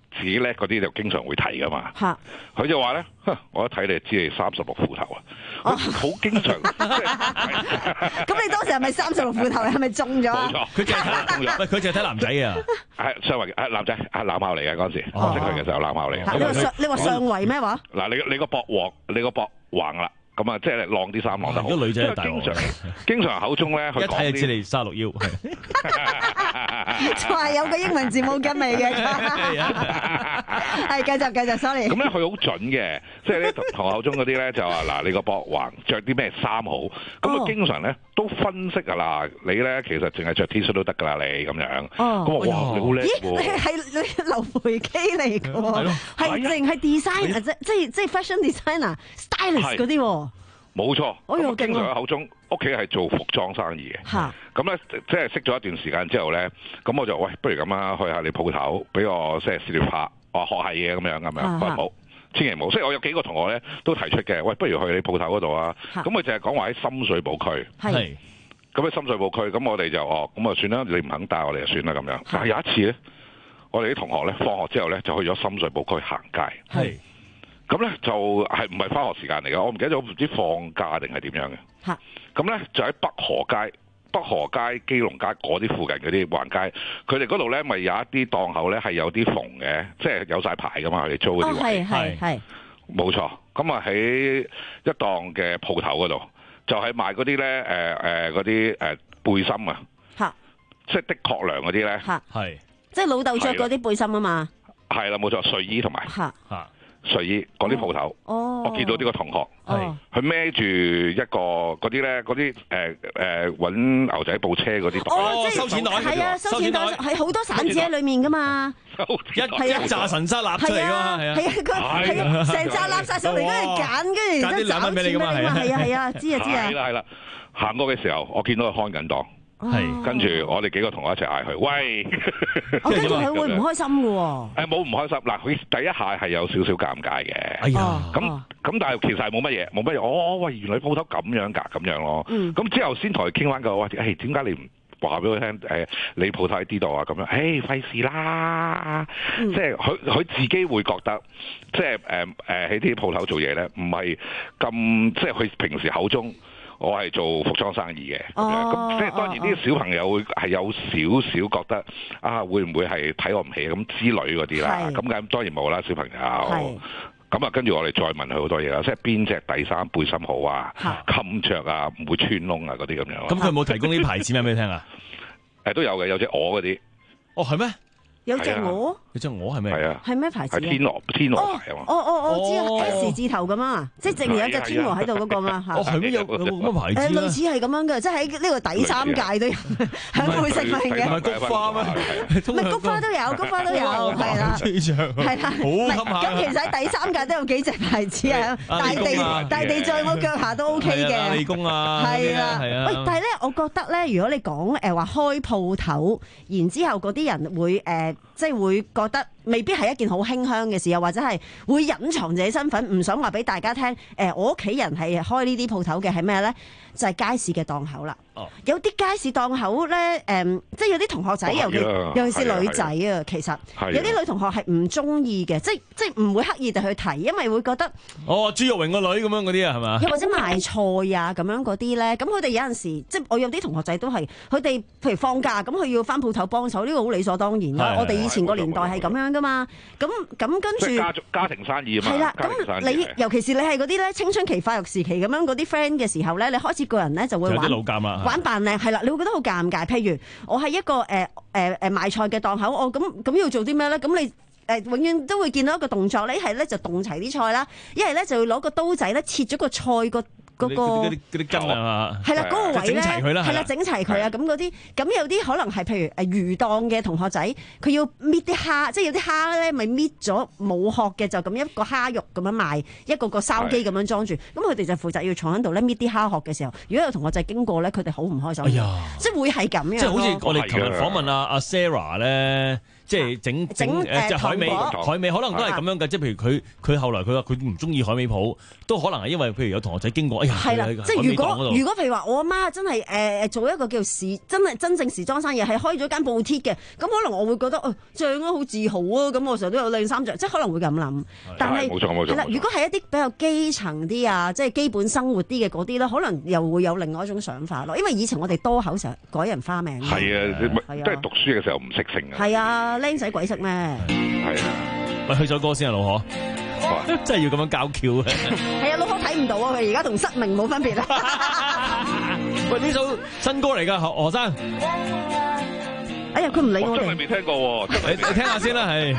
[SPEAKER 17] 自己叻嗰啲就經常會提噶嘛。
[SPEAKER 10] 嚇，
[SPEAKER 17] 佢就話咧，我一睇你就知你三十六副頭啊，好、哦、經常。
[SPEAKER 10] 咁你當時係咪三十六副頭？係咪中咗？
[SPEAKER 17] 冇錯，
[SPEAKER 11] 佢淨係睇中咗，佢淨係睇男仔啊。
[SPEAKER 17] 係上圍，係男仔，係男校嚟嘅嗰陣時，我識佢嘅時候男校嚟嘅。
[SPEAKER 10] 你話上，你話上圍咩話？
[SPEAKER 17] 嗱，你你個膊橫，你個膊橫啦。咁啊，即係晾啲衫晾得好。
[SPEAKER 11] 如果女仔係大
[SPEAKER 17] 經常經常口中咧，佢講啲一睇就知你
[SPEAKER 11] 三十六腰，
[SPEAKER 10] 就係有個英文字母跟尾嘅。係繼續繼續 ，sorry。
[SPEAKER 17] 咁咧佢好準嘅，即係咧同口中嗰啲咧就話嗱，你個膊橫着啲咩衫好？咁佢經常咧都分析噶啦，你咧其實淨係着 T 恤都得噶啦，你咁樣。哦。咁我哇，你好叻喎！
[SPEAKER 10] 咦，你係你劉培基嚟嘅喎？係淨係 design 即係即係 fashion designer、stylist 嗰啲喎。
[SPEAKER 17] 冇錯，
[SPEAKER 10] 我
[SPEAKER 17] 咁經常喺口中屋企係做服裝生意嘅，咁咧即係識咗一段時間之後咧，咁我就喂，不如咁啦，去下你鋪頭，俾我即係試療下，我學下嘢咁樣咁樣，唔好，千祈唔好。所以我有幾個同學咧都提出嘅，喂，不如去你鋪頭嗰度啊。咁佢就係講話喺深水埗區，係，咁喺深水埗區，咁我哋就哦，咁啊算啦，你唔肯帶我哋就算啦咁樣。但係有一次咧，我哋啲同學咧放學之後咧就去咗深水埗區行街，係。咁咧就係唔係返學時間嚟嘅，我唔記得咗唔知放假定係點樣嘅。嚇！咁咧就喺北河街、北河街、基隆街嗰啲附近嗰啲橫街，佢哋嗰度咧咪有一啲檔口咧係有啲縫嘅，即係有晒牌噶嘛，佢哋租嗰啲位。係係係。冇錯，咁啊喺一檔嘅鋪頭嗰度，就係賣嗰啲咧誒誒嗰啲誒背心啊。嚇！即係的確良嗰啲咧。嚇！係。即係老豆着嗰啲背心啊嘛。係啦，冇錯，睡衣同埋。嚇嚇。睡衣嗰啲鋪頭，我見到呢個同學，佢孭住一個嗰啲咧，嗰啲誒誒揾牛仔布車嗰啲袋，
[SPEAKER 10] 哦，即係收錢袋，係啊，收錢袋係好多散紙喺裡面噶嘛，
[SPEAKER 11] 一係一紮神沙立出嚟㗎嘛，係啊，
[SPEAKER 10] 係啊，佢係啊，成紮立曬上嚟，跟住揀，跟住
[SPEAKER 11] 揀啲兩蚊俾你㗎嘛，
[SPEAKER 10] 係啊係啊，知啊知啊，
[SPEAKER 17] 係啦係啦，行過嘅時候，我見到佢看緊檔。係，跟住我哋幾個同學一齊嗌佢，喂！
[SPEAKER 10] 我跟住佢會唔開心嘅喎？
[SPEAKER 17] 誒冇唔開心，嗱佢第一下係有少少尷尬嘅。哎呀，咁咁但係其實係冇乜嘢，冇乜嘢。哦，喂，原來鋪頭咁樣㗎，咁樣咯。咁之後先同佢傾翻個，喂，誒點解你唔話俾我聽？誒你鋪頭喺呢度啊？咁樣，誒費事啦。即係佢佢自己會覺得，即係誒誒喺啲鋪頭做嘢咧，唔係咁即係佢平時口中。我係做服裝生意嘅，咁、哦、即係當然啲小朋友會係有少少覺得啊，會唔會係睇我唔起咁之類嗰啲啦？咁咁當然冇啦，小朋友。咁啊，跟住我哋再問佢好多嘢啦，即係邊隻底衫背心好啊，襟着啊，唔會穿窿啊嗰啲咁樣。
[SPEAKER 11] 咁佢有冇提供啲牌子咩俾你聽啊？
[SPEAKER 17] 誒都有嘅，有隻鵝嗰啲。
[SPEAKER 11] 哦，係咩？
[SPEAKER 10] 有隻鵝，
[SPEAKER 11] 有隻鵝係咩？
[SPEAKER 17] 係啊，
[SPEAKER 10] 係咩牌子？
[SPEAKER 17] 係天鵝，天鵝牌啊嘛。
[SPEAKER 10] 哦哦，我知啊 ，S 字頭咁啊，即係正面有隻天鵝喺度嗰個嘛嚇。
[SPEAKER 11] 哦，係咩？有有乜牌子？
[SPEAKER 10] 誒，類似係咁樣嘅，即係喺呢個底衫界都有，響背食名嘅。
[SPEAKER 11] 唔係菊花咩？
[SPEAKER 10] 唔係菊花都有，菊花都有，係啦，係啦。好咁其實喺底衫界都有幾隻牌子啊，大地大地在我腳下都 OK 嘅。
[SPEAKER 11] 利工啊，
[SPEAKER 10] 係啦，喂，但係咧，我覺得咧，如果你講誒話開鋪頭，然之後嗰啲人會誒。即係會覺得未必係一件好馨香嘅事，又或者係會隱藏自己身份，唔想話俾大家聽。誒、呃，我屋企人係開呢啲鋪頭嘅係咩咧？就係、是、街市嘅檔口啦。哦、有啲街市檔口咧，誒、嗯，即係有啲同學仔，哦、尤其尤其是女仔啊，其實有啲女同學係唔中意嘅，即係即係唔會刻意地去提，因為會覺得
[SPEAKER 11] 哦，朱玉榮個女咁樣嗰啲啊，係嘛？
[SPEAKER 10] 又或者賣菜啊咁樣嗰啲咧，咁佢哋有陣時，即係我有啲同學仔都係，佢哋譬如放假咁，佢要返鋪頭幫手，呢、呢個好理所當然啦。我哋以前個年代係咁樣噶嘛，咁咁跟住
[SPEAKER 17] 家家庭生意啊嘛。
[SPEAKER 10] 係啦，咁你尤其是你係嗰啲咧青春期發育時期咁樣嗰啲 friend 嘅時候咧，你開始個人咧就會玩
[SPEAKER 11] 老尷啦，
[SPEAKER 10] 玩扮靚係啦，你會覺得好尷尬。譬如我係一個誒誒誒賣菜嘅檔口，我咁咁要做啲咩咧？咁你誒、呃、永遠都會見到一個動作咧，一係咧就動齊啲菜啦，一係咧就要攞個刀仔咧切咗個菜個。嗰、那個嗰啲
[SPEAKER 11] 根啊嘛，
[SPEAKER 10] 係啦，嗰、那個位咧，係啦，整齊佢啊，咁嗰啲，咁有啲可能係譬如誒魚檔嘅同學仔，佢要搣啲蝦，即係有啲蝦咧，咪搣咗冇殼嘅，就咁一個蝦肉咁樣賣，一個個筲箕咁樣裝住，咁佢哋就負責要坐喺度咧搣啲蝦殼嘅時候，如果有同學仔經過咧，佢哋好唔開心，哎呀，即係會係咁樣，
[SPEAKER 11] 即係好似我哋琴日訪問阿阿 Sarah 咧。 即係整整誒即係海味，海味可能都係咁樣嘅。即係譬如佢佢後來佢話佢唔中意海味鋪，都可能係因為譬如有同學仔經過，哎呀，
[SPEAKER 10] 係啦，即係如果如果譬如話我阿媽真係誒誒做一個叫時真係真正時裝生意，係開咗間布貼嘅，咁可能我會覺得哦正啊，好自豪啊，咁我成日都有靚衫着，即係可能會咁諗。但係
[SPEAKER 17] 冇錯冇錯。係啦，如
[SPEAKER 10] 果係一啲比較基層啲啊，即係基本生活啲嘅嗰啲咧，可能又會有另外一種想法咯。因為以前我哋多口成日改人花名。
[SPEAKER 17] 係啊，即係讀書嘅時候唔識性啊。
[SPEAKER 10] 係啊，僆仔鬼識咩？
[SPEAKER 17] 係啊，
[SPEAKER 11] 喂，去首歌先啊，老何，真係要咁樣交橋啊！
[SPEAKER 10] 係啊，老何睇唔到啊，佢而家同失明冇分別啊！
[SPEAKER 11] 喂，呢首新歌嚟㗎，何何生。
[SPEAKER 10] 哎呀，佢唔理我哋。
[SPEAKER 17] 真係未聽過喎，
[SPEAKER 11] 你你聽下先啦，係。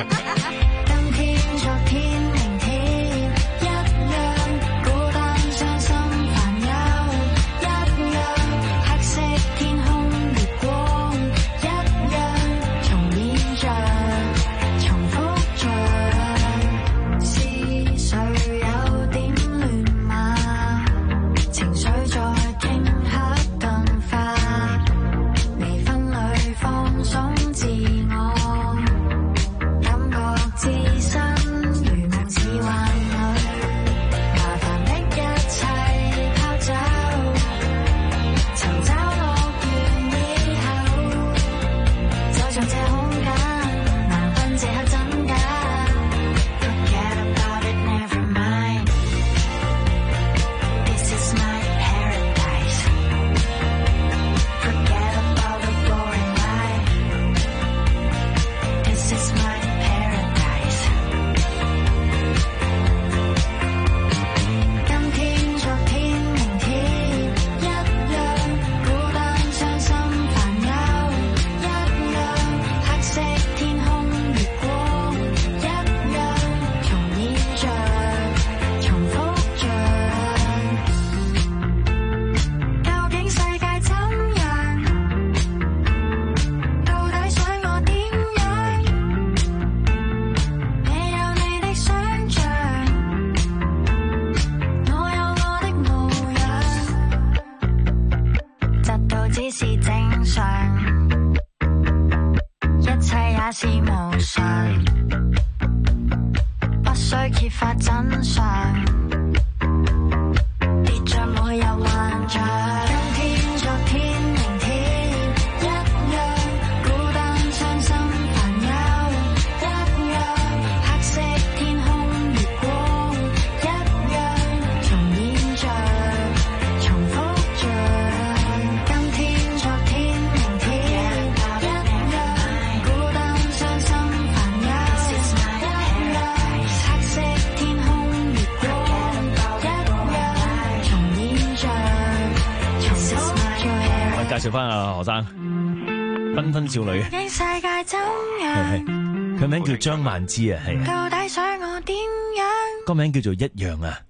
[SPEAKER 11] 介紹翻阿何生，繽紛少女，佢名叫張曼芝啊，係。到底想我點樣？個名叫做一樣啊，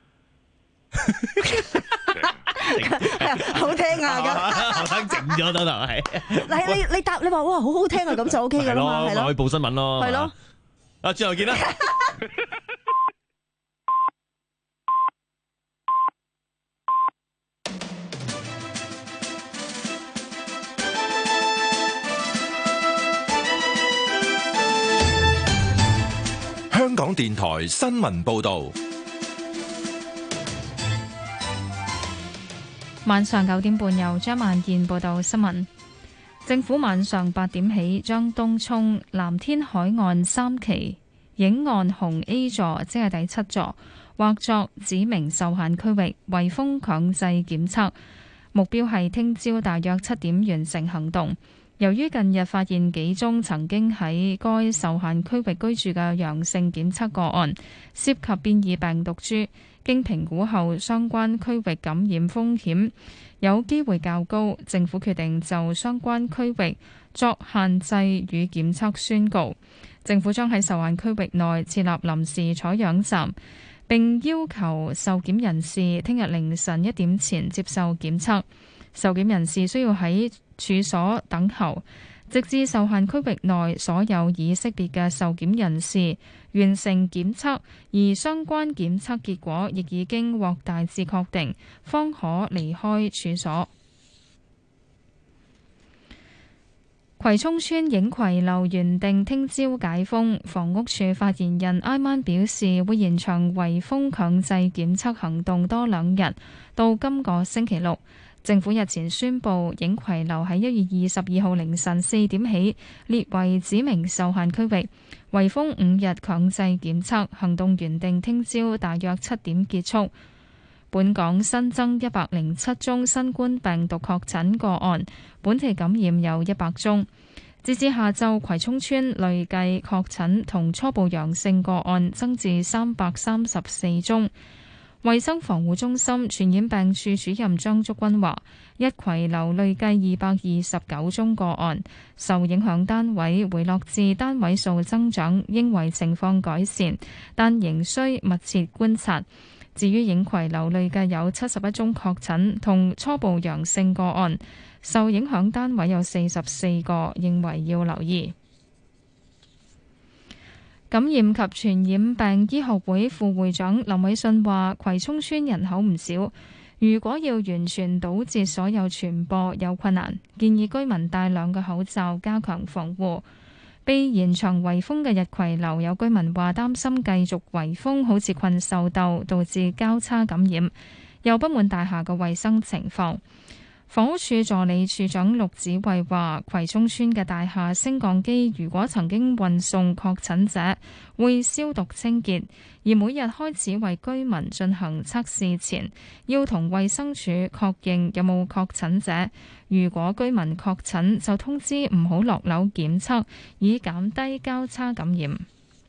[SPEAKER 10] 好聽啊！咁
[SPEAKER 11] 何生整咗得啦，係。
[SPEAKER 10] 嗱，你你答你話哇，好好聽啊，咁就 OK 噶啦嘛，係咯，
[SPEAKER 11] 可以報新聞咯，
[SPEAKER 10] 係咯。
[SPEAKER 11] 啊，之後見啦。
[SPEAKER 4] 香港電台新聞報道，
[SPEAKER 1] 晚上九點半由張萬燕報道新聞。政府晚上八點起將東涌藍天海岸三期影岸紅 A 座，即係第七座，劃作指明受限區域，圍封強制檢測，目標係聽朝大約七點完成行動。由於近日發現幾宗曾經喺該受限區域居住嘅陽性檢測個案，涉及變異病毒株，經評估後相關區域感染風險有機會較高，政府決定就相關區域作限制與檢測宣告。政府將喺受限區域內設立臨時採樣站，並要求受檢人士聽日凌晨一點前接受檢測。受檢人士需要喺處所等候，直至受限區域內所有已識別嘅受檢人士完成檢測，而相關檢測結果亦已經獲大致確定，方可離開處所。 葵涌村影葵樓原定聽朝解封，房屋署發言人挨晚表示會延長圍封強制檢測行動多兩日，到今個星期六。政府日前宣布，影葵樓喺一月二十二號凌晨四點起列為指明受限區域，圍封五日強制檢測行動原定聽朝大約七點結束。本港新增一百零七宗新冠病毒確診個案，本地感染有一百宗。截至下晝，葵涌村累計確診同初步陽性個案增至三百三十四宗。衛生防護中心傳染病處主任張竹君話，一葵樓累計二百二十九宗個案，受影響單位回落至單位數增長，認為情況改善，但仍需密切觀察。至於影葵樓累計有七十一宗確診同初步陽性個案，受影響單位有四十四個，認為要留意。感染及傳染病醫學會副會長林偉信話，葵涌村人口唔少，如果要完全堵截所有傳播有困難，建議居民戴兩個口罩加強防護。被延長圍封嘅日葵樓，有居民話擔心繼續圍封好似困獸鬥，導致交叉感染，又不滿大廈嘅衛生情況。房屋署助理署長陸子慧話，葵涌村嘅大廈升降機如果曾經運送確診者，會消毒清潔，而每日開始為居民進行測試前，要同衛生署確認有冇確診者。如果居民確診，就通知唔好落樓檢測，以減低交叉感染。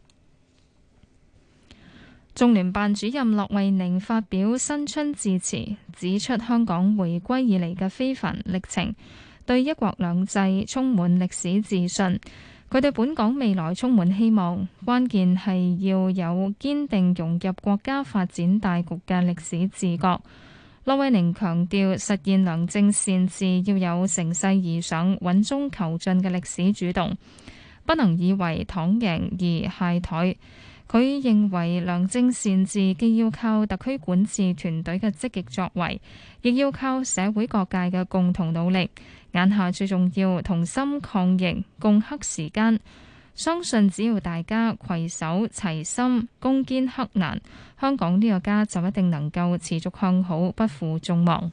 [SPEAKER 1] 中聯辦主任駱惠寧發表新春致辭，指出香港回歸以嚟嘅非凡歷程，對一國兩制充滿歷史自信。佢對本港未來充滿希望，關鍵係要有堅定融入國家發展大局嘅歷史自覺。駱惠寧強調，實現良政善治要有乘勢而上、穩中求進嘅歷史主動，不能以為躺贏而懈怠。佢認為良政善治既要靠特區管治團隊嘅積極作為，亦要靠社會各界嘅共同努力。眼下最重要同心抗疫，共克時艱。相信只要大家攜手齊心，攻堅克難，香港呢個家就一定能夠持續向好，不負眾望。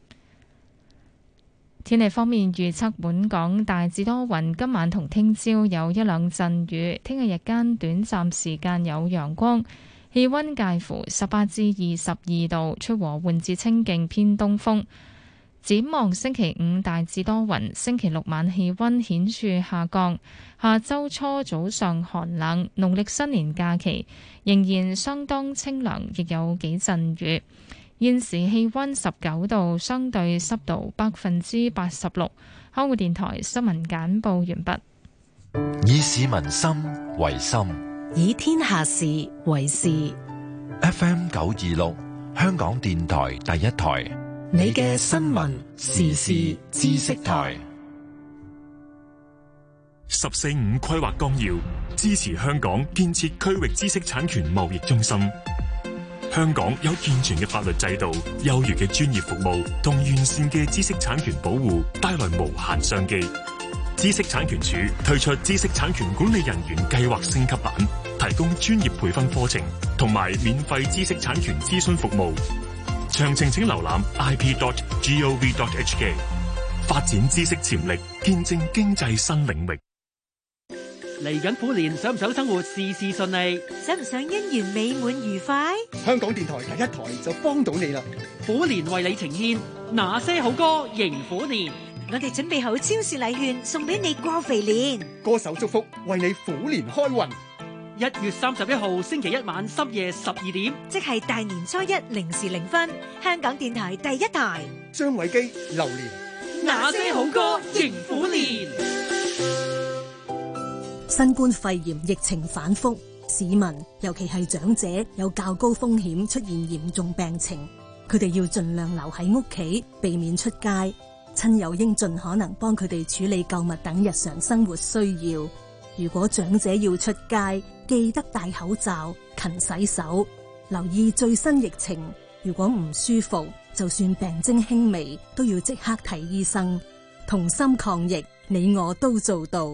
[SPEAKER 1] 天氣方面預測，本港大致多雲，今晚同聽朝有一兩陣雨，聽日日間短暫時間有陽光，氣温介乎十八至二十二度，吹和緩至清勁偏東風。展望星期五大致多雲，星期六晚氣温顯著下降，下周初早上寒冷，農曆新年假期仍然相當清涼，亦有幾陣雨。現時氣温十九度，相對濕度百分之八十六。香港電台新聞簡報完畢。
[SPEAKER 4] 以市民心為心，
[SPEAKER 7] 以天下事為事。
[SPEAKER 4] F M 九二六，香港電台第一台，
[SPEAKER 5] 你嘅新聞時事知識台。
[SPEAKER 8] 十四五規劃綱要支持香港建設區域知識產權貿易中心。香港有健全嘅法律制度、優越嘅專業服務同完善嘅知識產權保護，帶來無限商機。知識產權署推出知識產權管理人員計劃升級版，提供專業培訓課程同埋免費知識產權諮詢服務。詳情請瀏覽 i p dot gov dot h k。發展知識潛力，見證經濟新領域。
[SPEAKER 9] 嚟緊虎年，想唔想生活事事順利？
[SPEAKER 13] 想唔想姻緣美滿愉快？
[SPEAKER 9] 香港電台第一台就幫到你啦！虎年為你呈現那些好歌迎虎年，
[SPEAKER 13] 我哋準備好超市禮券送俾你過肥年，
[SPEAKER 9] 歌手祝福為你虎年開運。一月三十一號星期一晚深夜十二點，
[SPEAKER 13] 即係大年初一零時零分，香港電台第一台。
[SPEAKER 9] 張偉基流年，那些好歌迎虎年。
[SPEAKER 14] 新冠肺炎疫情反覆，市民尤其係長者有較高風險出現嚴重病情，佢哋要盡量留喺屋企，避免出街。親友應盡可能幫佢哋處理購物等日常生活需要。如果長者要出街，記得戴口罩、勤洗手，留意最新疫情。如果唔舒服，就算病徵輕微，都要即刻睇醫生。同心抗疫， 你我都做到。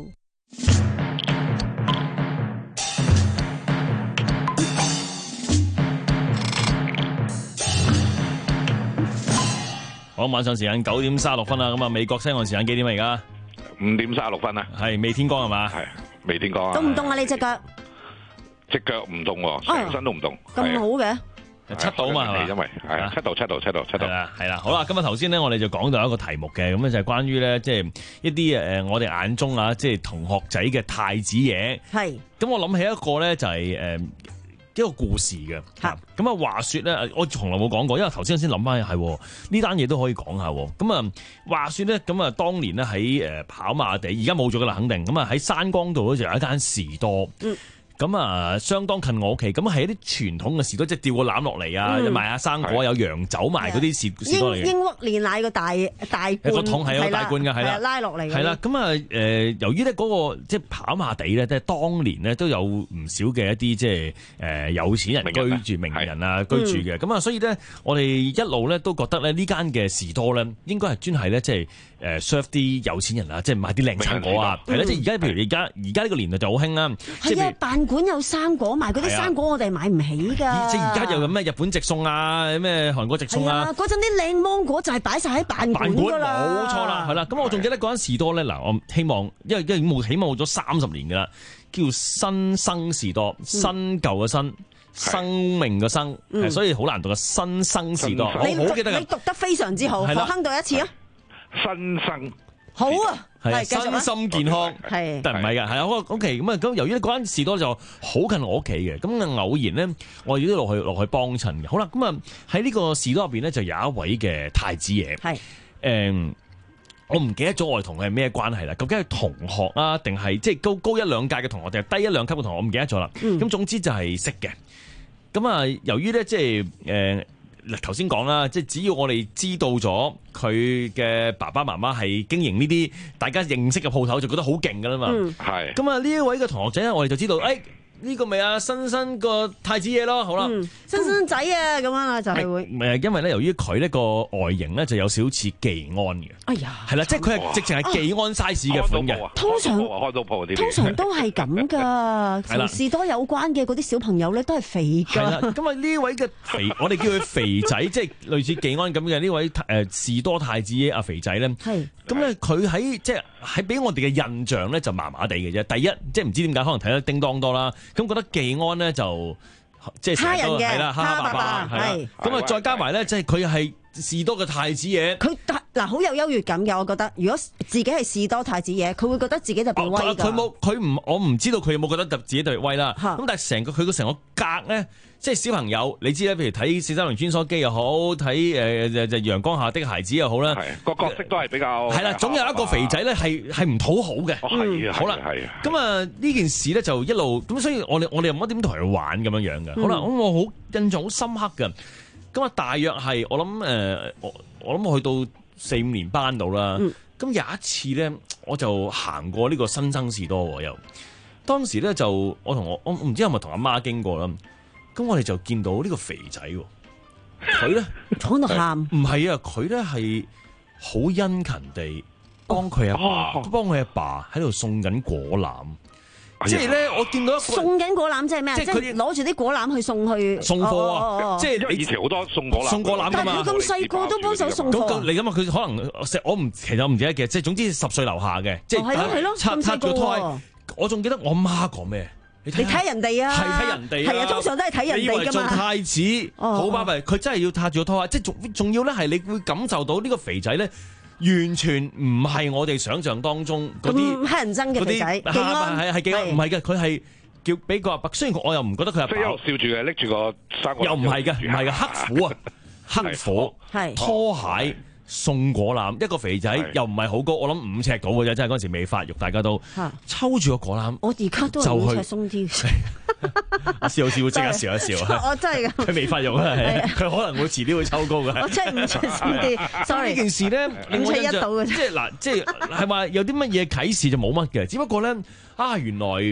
[SPEAKER 11] 好，晚上時間九點三十六分啦，咁啊美國西岸時間幾點啊？而家
[SPEAKER 17] 五點三十六分啊，
[SPEAKER 11] 係未天光係嘛？
[SPEAKER 17] 係未天光啊？
[SPEAKER 10] 凍唔凍啊？你隻腳？
[SPEAKER 17] 隻腳唔凍喎，成身都唔凍。
[SPEAKER 10] 咁好嘅？
[SPEAKER 11] 七度嘛係嘛？
[SPEAKER 17] 因為係啊，七度七度七度七度。
[SPEAKER 11] 係啦係啦，好啦，今日頭先咧，我哋就講到一個題目嘅，咁咧就係關於咧，即係一啲誒我哋眼中啊，即係同學仔嘅太子爺。係。咁我諗起一個咧，就係誒。一個故事嘅，咁啊話說咧，我從來冇講過，因為頭先先諗翻係呢單嘢都可以講下。咁啊話說咧，咁啊當年咧喺誒跑馬地，而家冇咗噶啦，肯定。咁啊喺山崗道咧就有一間士多。嗯咁啊，相當近我屋企，咁係一啲傳統嘅士多，即係吊個籃落嚟啊，賣下生果，有洋酒賣嗰啲士士多嚟嘅。英沃煉奶個大大罐，個桶係有大罐嘅，係啦，拉落嚟。係啦，咁啊誒，由於咧嗰個即係跑馬地咧，即係當年咧都有唔少嘅一啲即係誒有錢人居住、名人啊居住嘅，咁啊，所以咧我哋一路咧都覺得咧呢間嘅士多咧應該係專係咧即係誒 serve 啲有錢人啊，即係賣啲靚生果啊，係啦，即係而家譬如而家而家呢個年代就好興啦，即係辦館有生果賣，嗰啲生果我哋買唔起㗎。即係而家又有咩日本直送啊，咩韓國直送啊？嗰陣啲靚芒果就係擺晒喺辦館㗎啦。冇錯啦，係啦。咁我仲記得嗰間士多咧，嗱，我希望因為因為已經冇起碼冇咗三十年㗎啦，叫新生士多，新舊嘅新，生命嘅生，所以好難讀嘅新生士多。
[SPEAKER 10] 你好記得你讀得非常之好，我哼到一次啊！新生。好啊，
[SPEAKER 11] 係身心健康，係，但唔係㗎，係啊，OK，咁啊，咁由於嗰間士多就好近我屋企嘅，咁啊偶然咧，我亦都落去落去幫襯嘅。好啦，咁啊喺呢個士多入邊咧，就有一位嘅太子爺，係，誒，我唔記得咗我哋同佢係咩關係啦，究竟係同學啊，定係即係高高一兩屆嘅同學，定係低一兩級嘅同學，我唔記得咗啦。咁、嗯、總之就係識嘅。咁啊，由於咧即係誒。嗱，頭先講啦，即係只要我哋知道咗佢嘅爸爸媽媽係經營呢啲大家認識嘅鋪頭，就覺得好勁噶啦嘛。係。咁啊，呢一位嘅同學仔，我哋就知道，誒呢個咪啊新新個太子爺咯，好啦，
[SPEAKER 10] 新新仔啊咁樣啊，就係會。
[SPEAKER 11] 唔係，因為咧，由於佢呢個外形咧就有少少似技安嘅。哎呀，係啦，即係佢係直情係技安 size 嘅款嘅。
[SPEAKER 10] 通常
[SPEAKER 17] 開到鋪啲。
[SPEAKER 10] 通常都係咁噶，同士多有關嘅嗰啲小朋友咧都係肥㗎。
[SPEAKER 11] 係啦，咁啊呢位嘅肥，我哋叫佢肥仔，即係類似技安咁嘅呢位誒士多太子爺阿肥仔咧。係。咁咧佢喺即係喺俾我哋嘅印象咧就麻麻地嘅啫。第一，即係唔知點解可能睇得叮當多啦，咁覺得技安咧就即係成日都係啦，蝦蝦霸霸係。咁啊再加埋咧，即係佢係士多嘅太子爺。佢
[SPEAKER 10] 嗱好有優越感嘅，我覺得。如果自己係士多太子爺，佢會覺得自己特別威㗎。
[SPEAKER 11] 佢冇佢唔，我唔知道佢有冇覺得特自己特別威啦。咁但係成個佢個成個格咧。即係小朋友，你知咧，譬如睇四三零穿梭機又好，睇誒誒陽光下的孩子又好啦，
[SPEAKER 17] 個角色都係比較
[SPEAKER 11] 係啦，總有一個肥仔咧係係唔討好嘅。
[SPEAKER 17] 係啊，
[SPEAKER 11] 好啦，係啊。咁啊呢件事咧就一路咁，所以我哋我哋又唔可以點同佢玩咁樣樣嘅。好啦，咁我好印象好深刻嘅。咁啊，大約係我諗誒，我我諗我去到四五年班度啦。咁有一次咧，我就行過呢個新生士多又，當時咧就我同我我唔知係咪同阿媽經過啦。咁我哋就見到呢個肥仔，佢咧
[SPEAKER 10] 喺度喊，
[SPEAKER 11] 唔係啊，佢咧係好殷勤地幫佢阿爸，幫佢阿爸喺度送緊果籃。即係咧，我見到一個
[SPEAKER 10] 送緊果籃，即係咩啊？即係佢攞住啲果籃去送去
[SPEAKER 11] 送貨啊！即係
[SPEAKER 17] 以前好多送果籃，
[SPEAKER 11] 送果籃噶嘛。
[SPEAKER 10] 但係佢咁細個都幫手送貨。
[SPEAKER 11] 咁你諗下，佢可能我唔，其實我唔記得嘅，即係總之十歲樓下嘅，即係
[SPEAKER 10] 係咯係咯，咁細個。
[SPEAKER 11] 我仲記得我媽講咩？
[SPEAKER 10] 你睇人哋啊，
[SPEAKER 11] 係睇人哋，
[SPEAKER 10] 係啊，通常都係睇人哋噶嘛。
[SPEAKER 11] 你以為做太子好巴閉，佢真係要撻住個拖鞋，即係仲仲要咧，係你會感受到呢個肥仔咧，完全唔係我哋想象當中嗰啲
[SPEAKER 10] 黑人憎嘅肥仔，
[SPEAKER 11] 技安係係技安，唔係嘅，佢係叫俾個阿伯。雖然我又唔覺得佢阿伯
[SPEAKER 17] 笑住嘅，拎住個生果，
[SPEAKER 11] 又唔係嘅，唔係嘅，黑虎啊，黑虎係拖鞋。送果籃，一個肥仔又唔係好高，我諗五尺到嘅啫，真係嗰陣時未發育，大家都抽住個果籃。
[SPEAKER 10] 我而家都係五尺鬆啲。
[SPEAKER 11] 阿笑笑即刻笑一笑。
[SPEAKER 10] 我真係
[SPEAKER 11] 佢未發育啊，佢可能會遲啲會抽高嘅。
[SPEAKER 10] 我真係五尺鬆啲。sorry。
[SPEAKER 11] 呢件事咧，
[SPEAKER 10] 五尺一到嘅啫。
[SPEAKER 11] 即係嗱，即係係話有啲乜嘢啟示就冇乜嘅，只不過咧啊，原來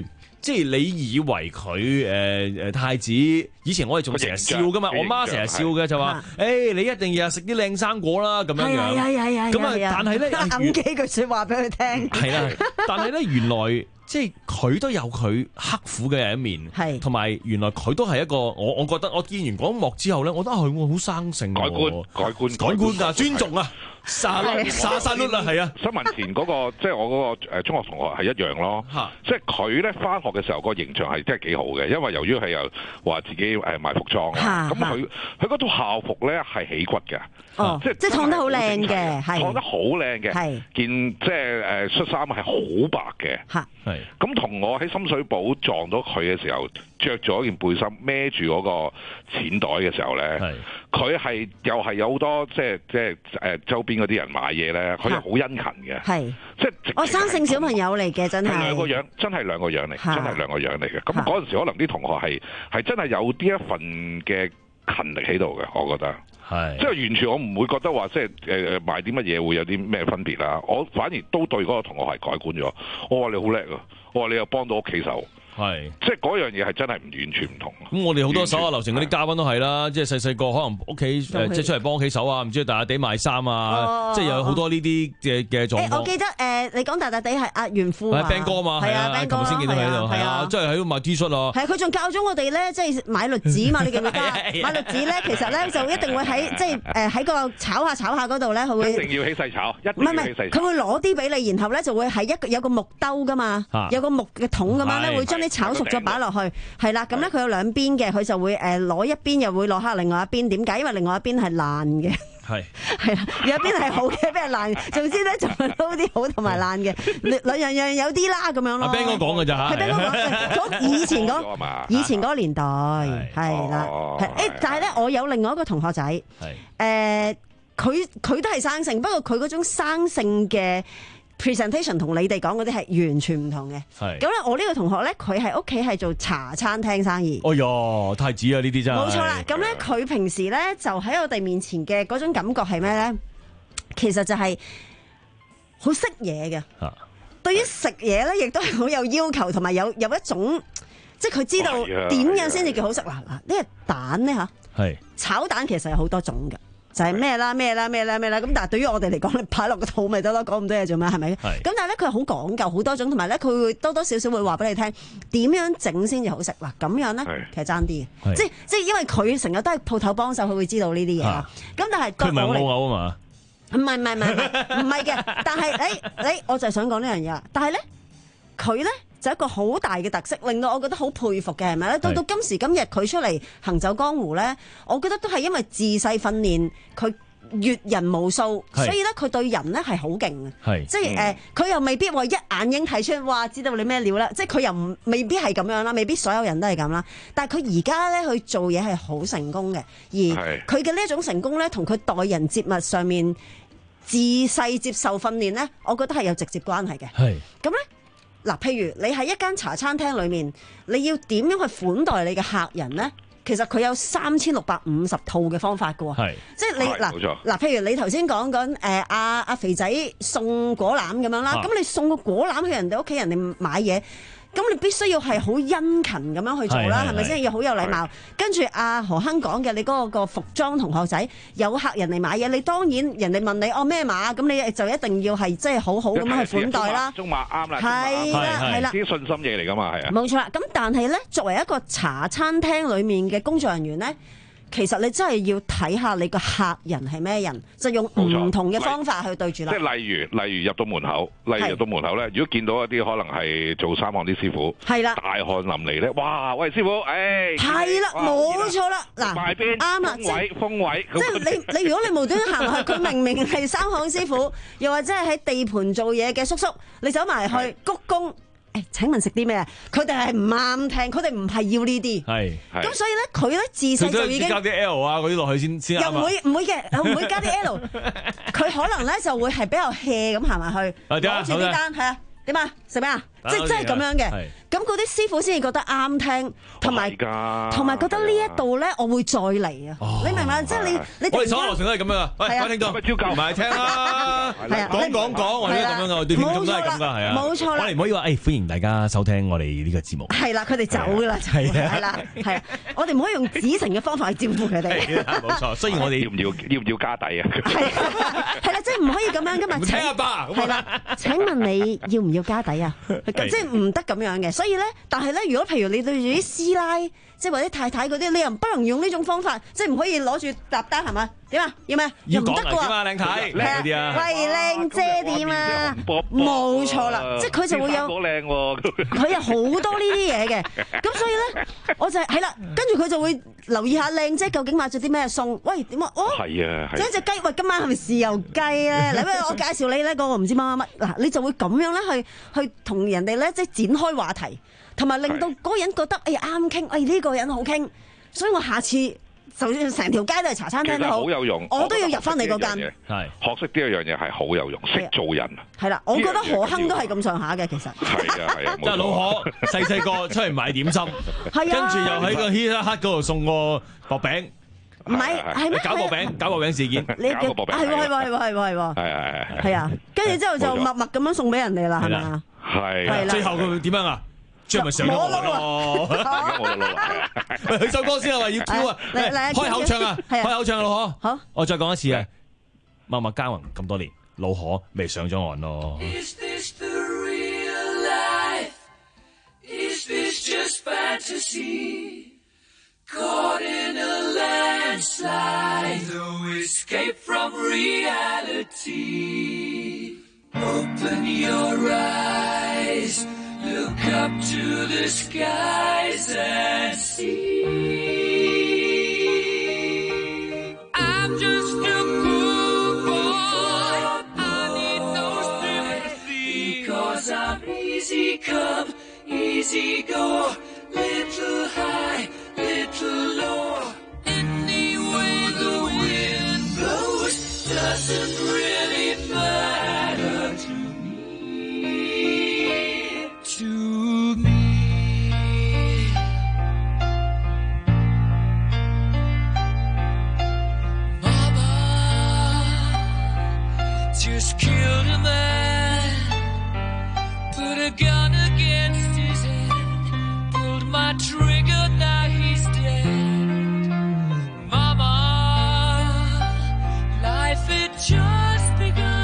[SPEAKER 11] 即係你以為佢誒誒太子，以前我哋仲成日笑噶嘛，我媽成日笑嘅就話：誒你一定日日食啲靚生果啦咁樣樣。
[SPEAKER 10] 係啊係啊係啊！
[SPEAKER 11] 咁啊，但係咧，
[SPEAKER 10] 揞幾句説話俾佢聽。
[SPEAKER 11] 係啦，但係咧原來。即係佢都有佢刻苦嘅一面，同埋原來佢都係一個我我覺得我見完嗰幕之後咧，我覺得佢我好生性，
[SPEAKER 17] 改觀改觀
[SPEAKER 11] 改觀㗎，尊重啊，沙律沙沙律啦，係啊！
[SPEAKER 17] 新聞前嗰個即係我嗰個誒中學同學係一樣咯，即係佢咧返學嘅時候個形象係真係幾好嘅，因為由於係又話自己誒賣服裝啊，咁佢佢嗰套校服咧係起骨嘅，即係
[SPEAKER 10] 即係燙得好靚嘅，
[SPEAKER 17] 燙得好靚嘅，件即係誒恤衫係好白嘅，係咁同我喺深水埗撞到佢嘅時候，着咗件背心孭住嗰個錢袋嘅時候咧，佢係又係有好多即係即係誒周邊嗰啲人買嘢咧，佢係好殷勤嘅，係即係
[SPEAKER 10] 我生性小朋友嚟嘅，真係
[SPEAKER 17] 兩個樣，真係兩個樣嚟，真係兩個樣嚟嘅。咁嗰陣時可能啲同學係係真係有啲一份嘅勤力喺度嘅，我覺得。係，即係完全我唔會覺得話即係誒誒買啲乜嘢會有啲咩分別啦。我反而都對嗰個同學係改觀咗。我話你好叻啊！我話你又幫到屋企手。係，即係嗰樣嘢係真係唔完全唔同。咁我哋好多手下留情嗰啲嘉賓都係啦，即係細細個可能屋企誒即係出嚟幫屋企手啊，唔知大笪地賣衫啊，即係有好多呢啲嘅嘅狀況。我記得誒，你講大笪地係阿袁富啊 ，Ben 哥嘛，係啊，琴日先見到喺度，係啊，即係喺度賣 T 恤啊。係佢仲教咗我哋咧，即係買栗子嘛，你記唔記得？買栗子咧，其實咧就一定會喺即係誒喺個炒下炒下嗰度咧，佢會一定要起勢炒，一定要起勢炒。佢會攞啲俾你，然後咧就會係一個有個木兜噶嘛，有個木嘅桶咁樣咧，會將你炒熟咗擺落去，係啦，咁咧佢有兩邊嘅，佢就會誒攞一邊又會落下另外一邊，點解？因為另外一邊係爛嘅，係係啦，有一邊係好嘅，一邊係爛嘅，總之咧就係撈啲好同埋爛嘅，兩樣樣有啲啦咁樣咯。阿 Ben 哥講嘅咋嚇？係 Ben 哥講，以前嗰以前嗰個年代係啦，係誒，但係咧我有另外一個同學仔，誒佢佢都係生性，不過佢嗰種生性嘅presentation 同你哋講嗰啲係完全唔同嘅。係咁咧，我呢個同學咧，佢係屋企係做茶餐廳生意。哎呀，太子啊！呢啲真係冇錯啦。咁咧，佢平時咧就喺我哋面前嘅嗰種感覺係咩咧？其實就係好識嘢嘅。啊，對於食嘢咧，亦都係好有要求，同埋有有一種即係佢知道點樣先至叫好食。嗱嗱，呢個蛋咧嚇，係炒蛋其實有好多種嘅。就係咩啦咩啦咩啦咩啦咁，但係對於我哋嚟講，你擺落個肚咪得咯，講咁多嘢做咩？係咪？咁但係咧，佢係好講究好多種，同埋咧，佢會多多少少會話俾你聽點樣整先至好食。嗱，咁樣咧其實爭啲嘅，即係即係因為佢成日都係鋪頭幫手，佢會知道呢啲嘢啦。咁但係佢唔係冇嘔啊嘛？唔係唔係唔係唔係嘅，但係誒誒，我就係想講呢樣嘢啦。但係咧，佢咧。就一個好大嘅特色，令到我覺得好佩服嘅係咪咧？到到今時今日佢出嚟行走江湖咧，我覺得都係因為自細訓練佢閱人無數，所以咧佢對人咧係好勁嘅。即係誒，佢、呃、又未必話一眼已經睇出，哇，知道你咩料啦！即係佢又唔未必係咁樣啦，未必所有人都係咁啦。但係佢而家咧去做嘢係好成功嘅，而佢嘅呢一種成功咧，同佢待人接物上面自細接受訓練咧，我覺得係有直接關係嘅。係咁咧。嗱，譬如你喺一間茶餐廳裏面，你要點樣去款待你嘅客人咧？其實佢有三千六百五十套嘅方法㗎喎，係即係你嗱嗱，譬如你頭先講緊誒阿阿肥仔送果籃咁樣啦，咁、啊、你送個果籃去人哋屋企，人哋買嘢。咁你必須要係好殷勤咁樣去做啦，係咪先？要好有禮貌。跟住阿何亨講嘅，你嗰個個服裝同學仔有客人嚟買嘢，你當然人哋問你哦咩碼，咁你就一定要係即係好好咁樣去款待啦。中碼啱啦，係啦係啦，啲信心嘢嚟㗎嘛，係啊。冇錯啦。咁但係咧，作為一個茶餐廳裡面嘅工作人員咧，其實你真係要睇下你個客人係咩人，就用唔同嘅方法去對住啦。即係例如，例如入到門口，例如入到門口咧，如果見到一啲可能係做三行啲師傅，係啦，大汗淋漓咧，哇！喂，師傅，誒，係啦，冇錯啦，嗱，埋邊啱啊，風位風位，即係你你如果你無端端行落去，佢明明係三行師傅，又或者係喺地盤做嘢嘅叔叔，你走埋去鞠躬。誒，請問食啲咩啊？佢哋係唔啱聽，佢哋唔係要呢啲。係，咁所以咧，佢咧自細就已經加啲 L 啊嗰啲落去先先啱啊。又唔會唔會嘅，又唔會加啲 L。佢可能咧就會係比較 hea 咁行埋去，攞住啲單係啊，點啊？食咩啊？
[SPEAKER 10] 即係真係咁樣嘅。咁嗰啲師傅先至覺得啱聽，同埋同埋覺得呢一度咧，我會再嚟啊！你明唔明？即係你你
[SPEAKER 11] 我哋所有流程都係咁樣啊！喂，各位聽眾，招教埋聽啦，講講講，我哋都咁樣噶，對聽眾都係咁噶，係啊，冇錯啦。我哋唔可以話誒，歡迎大家收聽我哋呢個節目。係啦，佢哋走噶啦，係係啦，係啊，我哋唔可以用指情嘅方法去招呼佢哋。冇錯，雖然我哋要唔要要唔要加底啊？係係啦，即係唔可以咁樣噶嘛。請阿爸係啦，請問你要唔要加底啊？即係唔得咁樣嘅。所以咧，但係咧，如果譬如你對住啲師奶，即係或者太太嗰啲，你又不能用呢種方法，即係唔可以攞住搭單係嘛？點啊？要咩？又唔得㗎喎！點啊，靚太，靚嗰啲啊！喂，靚姐點啊？冇錯啦，即係佢就會有好靚喎，佢有好多呢啲嘢嘅。咁所以咧，我就係係啦，跟住佢就會留意下靚姐究竟買咗啲咩餸。喂，點啊？哦，係啊，係。即係隻雞，喂，今晚係咪豉油雞咧？嚟，不如我介紹你咧，嗰個唔知乜乜乜嗱，你就會咁樣咧去去同人哋咧即係展開話題。同埋令到嗰個人覺得，哎呀啱傾，哎呢個人好傾，所以我下次就算成條街都係茶餐廳都好，好有用，我都要入翻你嗰間。係學識呢一樣嘢係好有用，識做人。係啦，我覺得何亨都係咁上下嘅，其實。係啊係啊，即係老何細細個出嚟買點心，跟住又喺個希拉克嗰度送個薄餅。唔係係咩？搞薄餅，搞薄餅事件。你搞薄餅係喎係喎係喎係喎係喎。係係係啊，跟住之後就默默咁樣送俾人哋啦，係咪啊？係。係啦。最後佢點樣啊？即係咪上咗岸咯？我就撈啊！喂，佢首歌先係話要跳啊！開口唱啊！開口唱啊，老何！好，我再講一次啊！默默耕耘咁多年，老何未上咗岸咯。Is this the real life? Is this just fantasy? Caught in a landslide, no escape from reality. Open your eyes. Look up to the skies and see. I'm just a poor boy. I need no sympathy. Because I'm easy come, easy go. Little high, little low. Any way the wind blows doesn't really matter to me. To me, Mama just killed a man, put a gun against his head, pulled my trigger, now he's dead. Mama, life had just begun.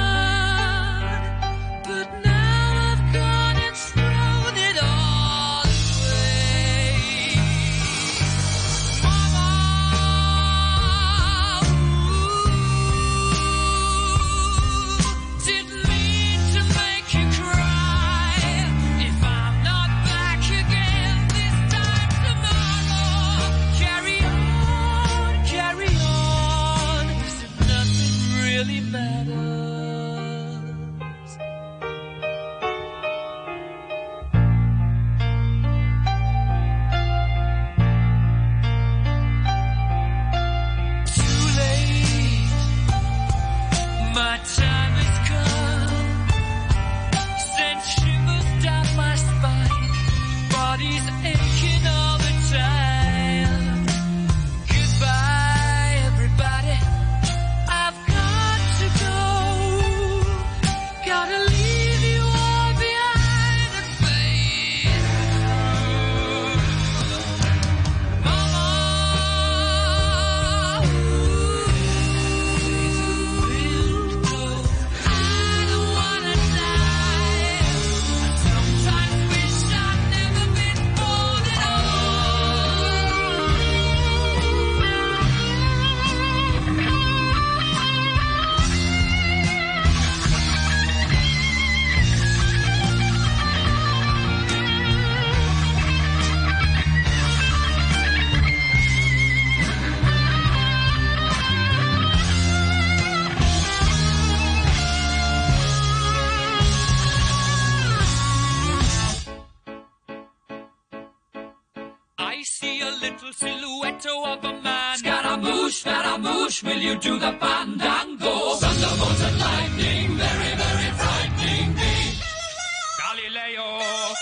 [SPEAKER 2] Scaramouche, will you do the fandango? Thunderbolts and lightning, very, very frightening me. Galileo,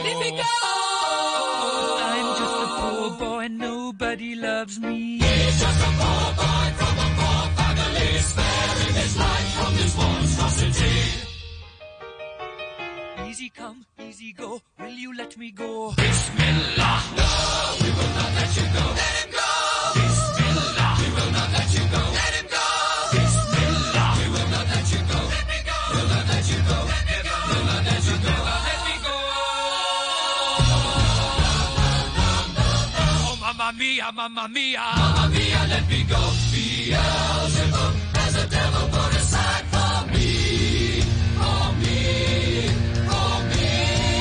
[SPEAKER 2] Let me go. I'm just a poor boy and nobody loves me. He's just a poor boy from a poor family, sparing his life from this monstrosity. Easy come, easy go, will you let me go? Bismillah, no, we will not let you go. Let him go. Bismillah, we will not let you go. Let him go. Bismillah, we will not let you go. Let me go. We'll not let you go. Let me go. We'll not let you go. Let me go. Oh, mamma mia, mamma mia, mamma mia, let me go. Beelzebub has a devil put aside for me, for me, for me.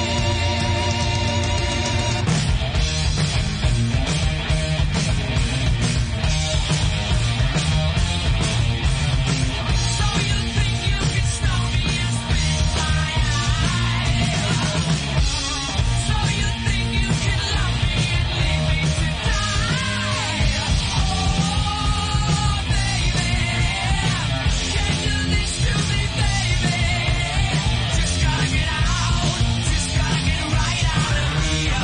[SPEAKER 2] So you think you can snow me and spit my eye? So you think you can love me and leave me to die? Oh, baby, can't do this to me, baby. Just gotta get out, just gotta get right out of here.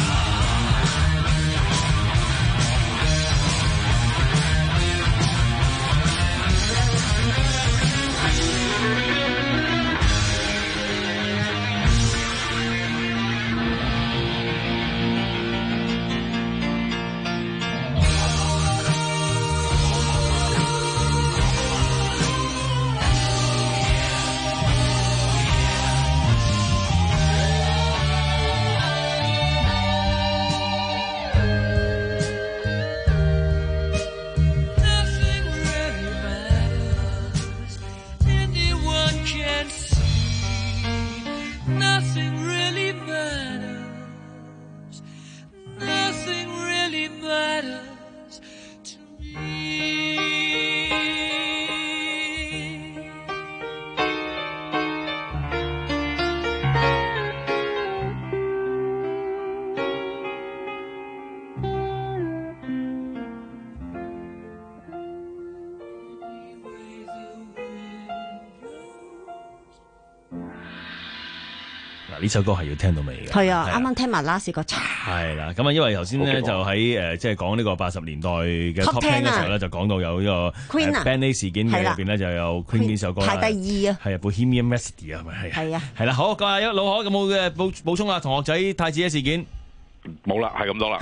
[SPEAKER 2] Nothing really matters. Anyone can see. Nothing really matters. Nothing really matters to me.
[SPEAKER 11] 嗱，呢首歌係要聽到尾嘅。
[SPEAKER 10] 係啊，啱啱聽埋 last 個嚓。
[SPEAKER 11] 係啦，咁啊，因為頭先咧
[SPEAKER 10] Okay，
[SPEAKER 11] 就喺誒即係講呢個八十年代嘅
[SPEAKER 10] Top
[SPEAKER 11] Top Ten 嘅時候咧，
[SPEAKER 10] ten
[SPEAKER 11] 就講到有呢個
[SPEAKER 10] Queen 啊
[SPEAKER 11] Band A 事件嘅入邊咧，就有 Queen 呢首歌啦
[SPEAKER 10] 排第二啊，
[SPEAKER 11] 係啊 Bohemian Rhapsody 啊，係咪係？
[SPEAKER 10] 係啊，
[SPEAKER 11] 係啦，好，各位老可有冇嘅補補充啊？同學仔太子嘅事件
[SPEAKER 17] 冇啦，係咁多啦。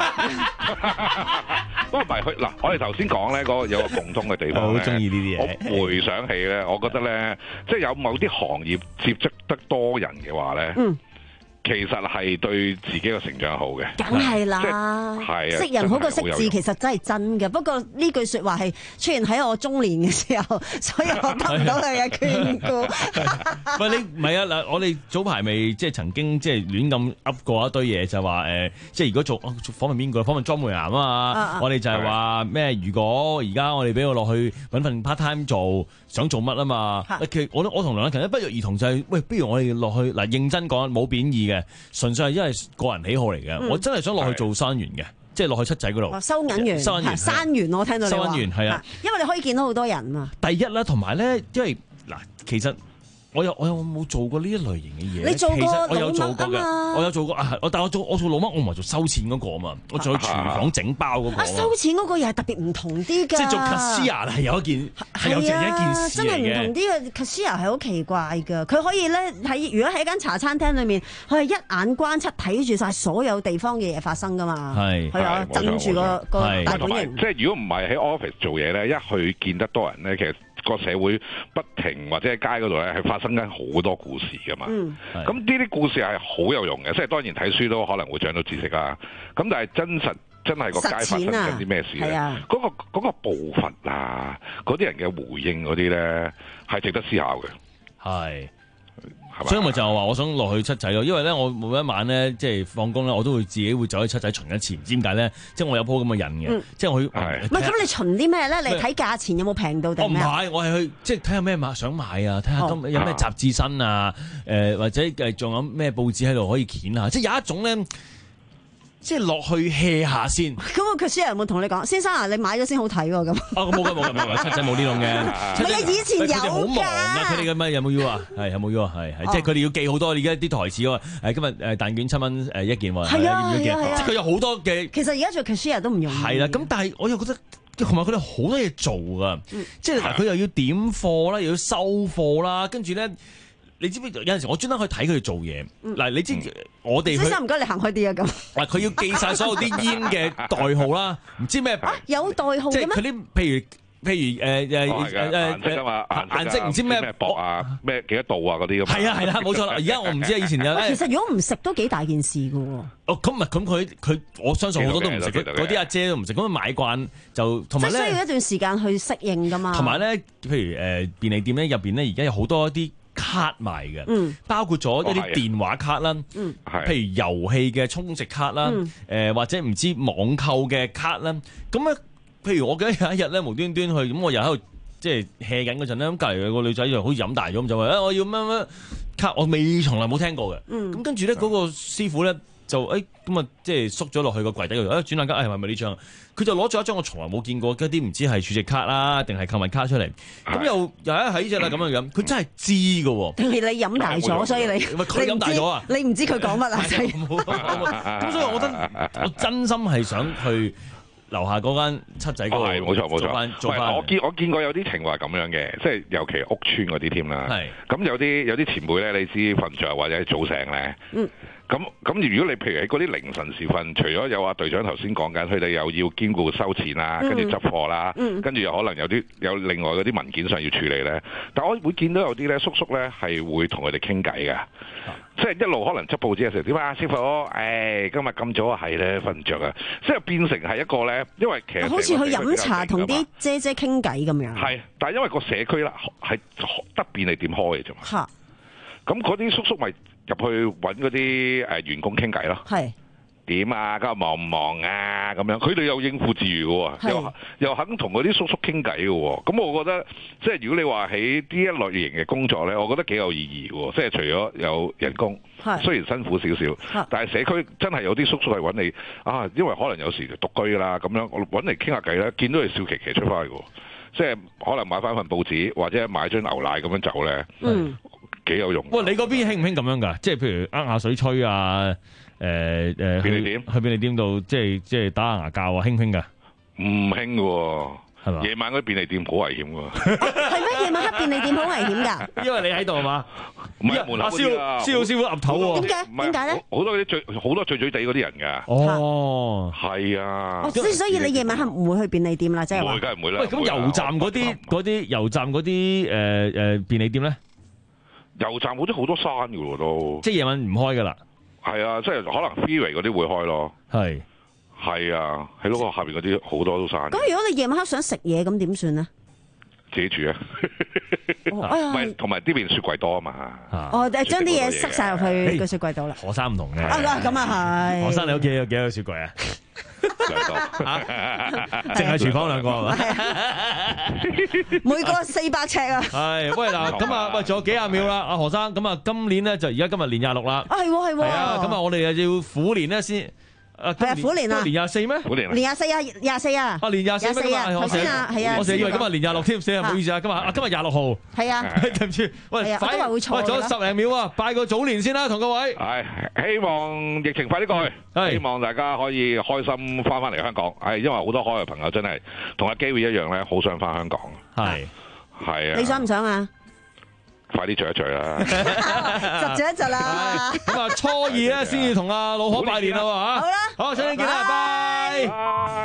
[SPEAKER 17] 不過唔係佢嗱，我哋頭先講咧嗰個有個共通嘅地方
[SPEAKER 11] 我好中意呢啲嘢。
[SPEAKER 17] 我回想起咧，我覺得咧，即係有某啲行業接觸得多人嘅話咧。
[SPEAKER 10] 嗯。
[SPEAKER 17] 其實係對自己嘅成長好嘅，
[SPEAKER 10] 梗係啦，
[SPEAKER 17] 係啊，
[SPEAKER 10] 識人好過識字，其實真係真嘅。不過呢句説話係出現喺我中年嘅時候，所以我得唔到佢嘅眷顧。
[SPEAKER 11] 喂，你唔係啊嗱，我哋早排咪即係曾經即係亂咁噏過一堆嘢，就話誒，即係如果做訪問邊個，訪問莊梅岩啊嘛，我哋就係話咩？如果而家我哋俾我落去揾份 part time 做，想做乜啊嘛？其實我我同梁禮勤咧不約而同就係，喂，不如我哋落去嗱，認真講冇貶義嘅。純粹係因為個人喜好嚟嘅，嗯、我真係想落去做收銀員嘅，即係落去七仔嗰度。
[SPEAKER 10] 收銀員，
[SPEAKER 17] 啊
[SPEAKER 10] 收銀員，山員我聽到你話。
[SPEAKER 11] 收銀員係啊，
[SPEAKER 10] 因為你可以見到好多人嘛。
[SPEAKER 11] 第一啦，同埋咧，因為嗱，其實。我有我有冇做過呢一類型嘅嘢？
[SPEAKER 10] 你做過
[SPEAKER 11] 其實我有做過嘅，
[SPEAKER 10] 老麥啊嘛
[SPEAKER 11] 我有做過啊！我但我做我做老乜，我唔係做收錢嗰個啊嘛，我做去廚房整包嗰個。
[SPEAKER 10] 啊，收錢嗰個又係特別唔同啲㗎。
[SPEAKER 11] 即係做 cashier 係有一件係有一件事嚟嘅。
[SPEAKER 10] 真係唔同啲嘅 cashier 係好奇怪㗎，佢可以咧喺如果喺間茶餐廳裏面，佢係一眼關七睇住晒所有地方嘅嘢發生㗎嘛。係係啊，鎮住個個大本營。
[SPEAKER 17] 即係如果唔係喺 office 做嘢咧，一去見得多人咧，其實個社會不停或者喺街嗰度咧係發生緊好多故事噶嘛，咁呢啲故事係好有用嘅，即係當然睇書都可能會長到知識啦。咁但係真實真係個街發生緊啲咩事咧？嗰、嗰個嗰個步伐啊，嗰啲人嘅回應嗰啲咧係值得思考嘅。
[SPEAKER 11] 係。所以咪就係話我想落去七仔咯，因為咧我每一晚咧即係放工咧，我都會自己會走去七仔巡一次，唔知點解咧？即係我有鋪咁嘅癮嘅，即係我去。唔
[SPEAKER 10] 係咁，你巡啲咩咧？你睇價錢有冇平到定咩？
[SPEAKER 11] 我唔係，我係去即係睇下咩買想買啊，睇下今有咩雜誌新啊，誒或者誒仲有咩報紙喺度可以掀下，即係有一種咧。 即係落去 hea 下先。
[SPEAKER 10] 咁個 cashier 有冇同你講，先生啊，你買咗先好睇喎咁？
[SPEAKER 11] 哦，冇嘅冇嘅冇嘅，七仔冇呢種嘅。
[SPEAKER 10] 唔係以前有㗎。佢哋好忙
[SPEAKER 11] 啊！佢哋嘅咩有冇要啊？係有冇要啊？係係，即係佢哋要記好多而家啲台詞喎。誒今日誒蛋卷七蚊誒一件喎。
[SPEAKER 10] 係啊係啊，
[SPEAKER 11] 即係佢有好多嘅。
[SPEAKER 10] 其實而家做 cashier 都唔容易。
[SPEAKER 11] 係啦，咁但係我又覺得。同埋佢哋好多嘢做噶，嗯、即係嗱，佢又要點貨啦，又要收貨啦，跟住咧，你知唔知有陣時我專登去睇佢哋做嘢？嗱、嗯，你知、嗯、我哋
[SPEAKER 10] 先生唔該，你行開啲啊咁。
[SPEAKER 11] 嗱，佢要記晒所有啲煙嘅代號啦，唔知咩、
[SPEAKER 10] 啊、有代號嘅咩？
[SPEAKER 11] 即係佢啲譬如。譬如誒誒誒誒
[SPEAKER 17] 顏色啊嘛，
[SPEAKER 11] 顏色唔知咩
[SPEAKER 17] 咩薄啊，咩幾多度啊嗰啲咁。
[SPEAKER 11] 係啊係啦，冇錯啦。而家我唔知啊，以前有。
[SPEAKER 10] 其實如果唔食都幾大件事㗎喎。
[SPEAKER 11] 哦，咁唔係咁佢佢，我相信好多都唔食，嗰啲阿姐都唔食，咁買慣就同埋咧。
[SPEAKER 10] 即係需要一段時間去適應㗎嘛。
[SPEAKER 11] 同埋咧，譬如誒便利店咧入邊咧，而家有好多一啲卡賣嘅，嗯、包括咗一啲電話卡啦，嗯、譬如遊戲嘅充值卡啦，誒、嗯、或者唔知網購嘅卡啦，咁咧。譬如我記得有一日咧無端端去，咁我又喺度即係 hea 緊嗰陣咧，咁隔離有個女仔就好似飲大咗咁就話，誒、哎、我要乜乜卡，我未從來冇聽過嘅。咁、嗯、跟住咧嗰個師傅咧就誒咁啊，即係縮咗落去個櫃底嗰度，誒轉眼間誒係咪呢張？佢就攞咗一張我從來冇見過嗰啲唔知係儲值卡啦，定係購物卡出嚟。咁又又喺喺隻啦咁樣樣，佢真係知㗎喎。定係你飲大咗，所以你佢飲大咗啊？
[SPEAKER 10] 你唔知佢講乜啊？
[SPEAKER 11] 咁所以我覺得我真心係想去。樓下嗰間七仔嗰個係冇錯冇錯，做翻。我見我見過有啲情況係咁樣嘅，即係尤其屋邨嗰啲添啦。係咁有啲有啲前輩咧，你知瞓唔着或者早醒咧。嗯。咁咁，如果你譬如喺嗰啲凌晨時分，除咗有阿隊長頭先講緊，佢哋又要兼顧收錢啦，跟住執貨啦，嗯、跟住又可能有啲有另外嗰啲文件上要處理咧。但我會見到有啲咧叔叔咧係會同佢哋傾偈嘅，啊、即係一路可能執報紙嘅時候點啊，師傅，誒、哎、今日咁早啊，係咧瞓唔着啊，即係變成係一個咧，因為其實好似去飲茶同啲姐姐傾偈咁樣。係，但係因為個社區啦係得便利店開嘅啫嘛。嚇，咁嗰啲叔叔咪入去揾嗰啲誒員工傾偈咯，係點啊？今日忙唔忙啊？咁樣佢哋又應付自如嘅喎，又又肯同嗰啲叔叔傾偈嘅喎。咁我覺得即係如果你話喺呢一類型嘅工作咧，我覺得幾有意義嘅喎。即係除咗有人工，雖然辛苦少少，但係社區真係有啲叔叔係揾你啊，因為可能有時獨居啦咁樣，我揾嚟傾下偈咧，見到佢笑騎騎出翻去嘅，即係可能買翻份報紙或者買樽牛奶咁樣走咧。嗯。幾有用？喂，你嗰邊興唔興咁樣㗎？即係譬如呃下水吹啊，誒、呃、誒，便利店去便利店度，即係即係打下牙鉸啊，興唔興㗎？唔興嘅喎，係嘛？夜晚嗰啲便利店好危險㗎。
[SPEAKER 10] 係咩？夜晚黑便利店好危險㗎？
[SPEAKER 11] 因為你喺度係嘛？唔係門口嗰啲啊，蕭老師傅岌頭喎。點解？點解咧？好多啲醉好多醉醉地嗰啲人㗎。哦，係啊。
[SPEAKER 10] 哦，所以所以你夜晚黑唔會去便利店啦，即係話。
[SPEAKER 11] 唔會，梗係唔會啦。喂，咁油站嗰啲嗰啲油站嗰啲誒誒便利店咧？
[SPEAKER 17] 油站好似好多山嘅喎都，
[SPEAKER 11] 即係夜晚唔開㗎啦。
[SPEAKER 17] 係啊，即係可能 freeway 嗰啲會開咯。係係啊，喺嗰個下邊嗰啲好多都山。
[SPEAKER 10] 咁如果你夜晚黑想食嘢，咁點算咧？
[SPEAKER 17] 自己煮啊！唔係，同埋呢邊雪櫃多啊嘛。
[SPEAKER 10] 哦，誒，將啲嘢塞晒入去個雪櫃度啦。
[SPEAKER 11] 何生唔同嘅。
[SPEAKER 10] 啊，咁啊係。
[SPEAKER 11] 何生，你屋企有幾多個雪櫃啊？兩個，淨係廚房兩個係嘛？
[SPEAKER 10] 每個四百尺啊！
[SPEAKER 11] 係，喂嗱，咁啊，喂，仲有幾廿秒啦，阿何生，咁啊，今年咧就而家今日年廿六啦。
[SPEAKER 10] 啊，係喎，係喎。係
[SPEAKER 11] 啊，咁啊，我哋又要虎年咧先。
[SPEAKER 10] 係啊，虎年啊，
[SPEAKER 11] 年廿四咩？
[SPEAKER 17] 虎年
[SPEAKER 10] 年廿四啊，廿四啊。
[SPEAKER 11] 啊，年廿四咩？
[SPEAKER 10] 頭先啊，係啊。
[SPEAKER 11] 我成日以為今日年廿六添，死啊，唔好意思啊，今日啊，今日廿六號。係啊。對唔住，喂，快，喂，仲有十零秒啊，拜個早年先啦，同各位。
[SPEAKER 17] 係，希望疫情快啲過去，希望大家可以開心翻返嚟香港。係，因為好多海外朋友真係同阿機會一樣咧，好想翻香港。係，係啊。
[SPEAKER 10] 你想唔想啊？
[SPEAKER 17] 快啲聚一聚啦！
[SPEAKER 10] 窒咗一窒啦。
[SPEAKER 11] 咁啊，初二咧先至同阿老可拜年啦喎嚇。好啦，好，下次見啦，拜拜。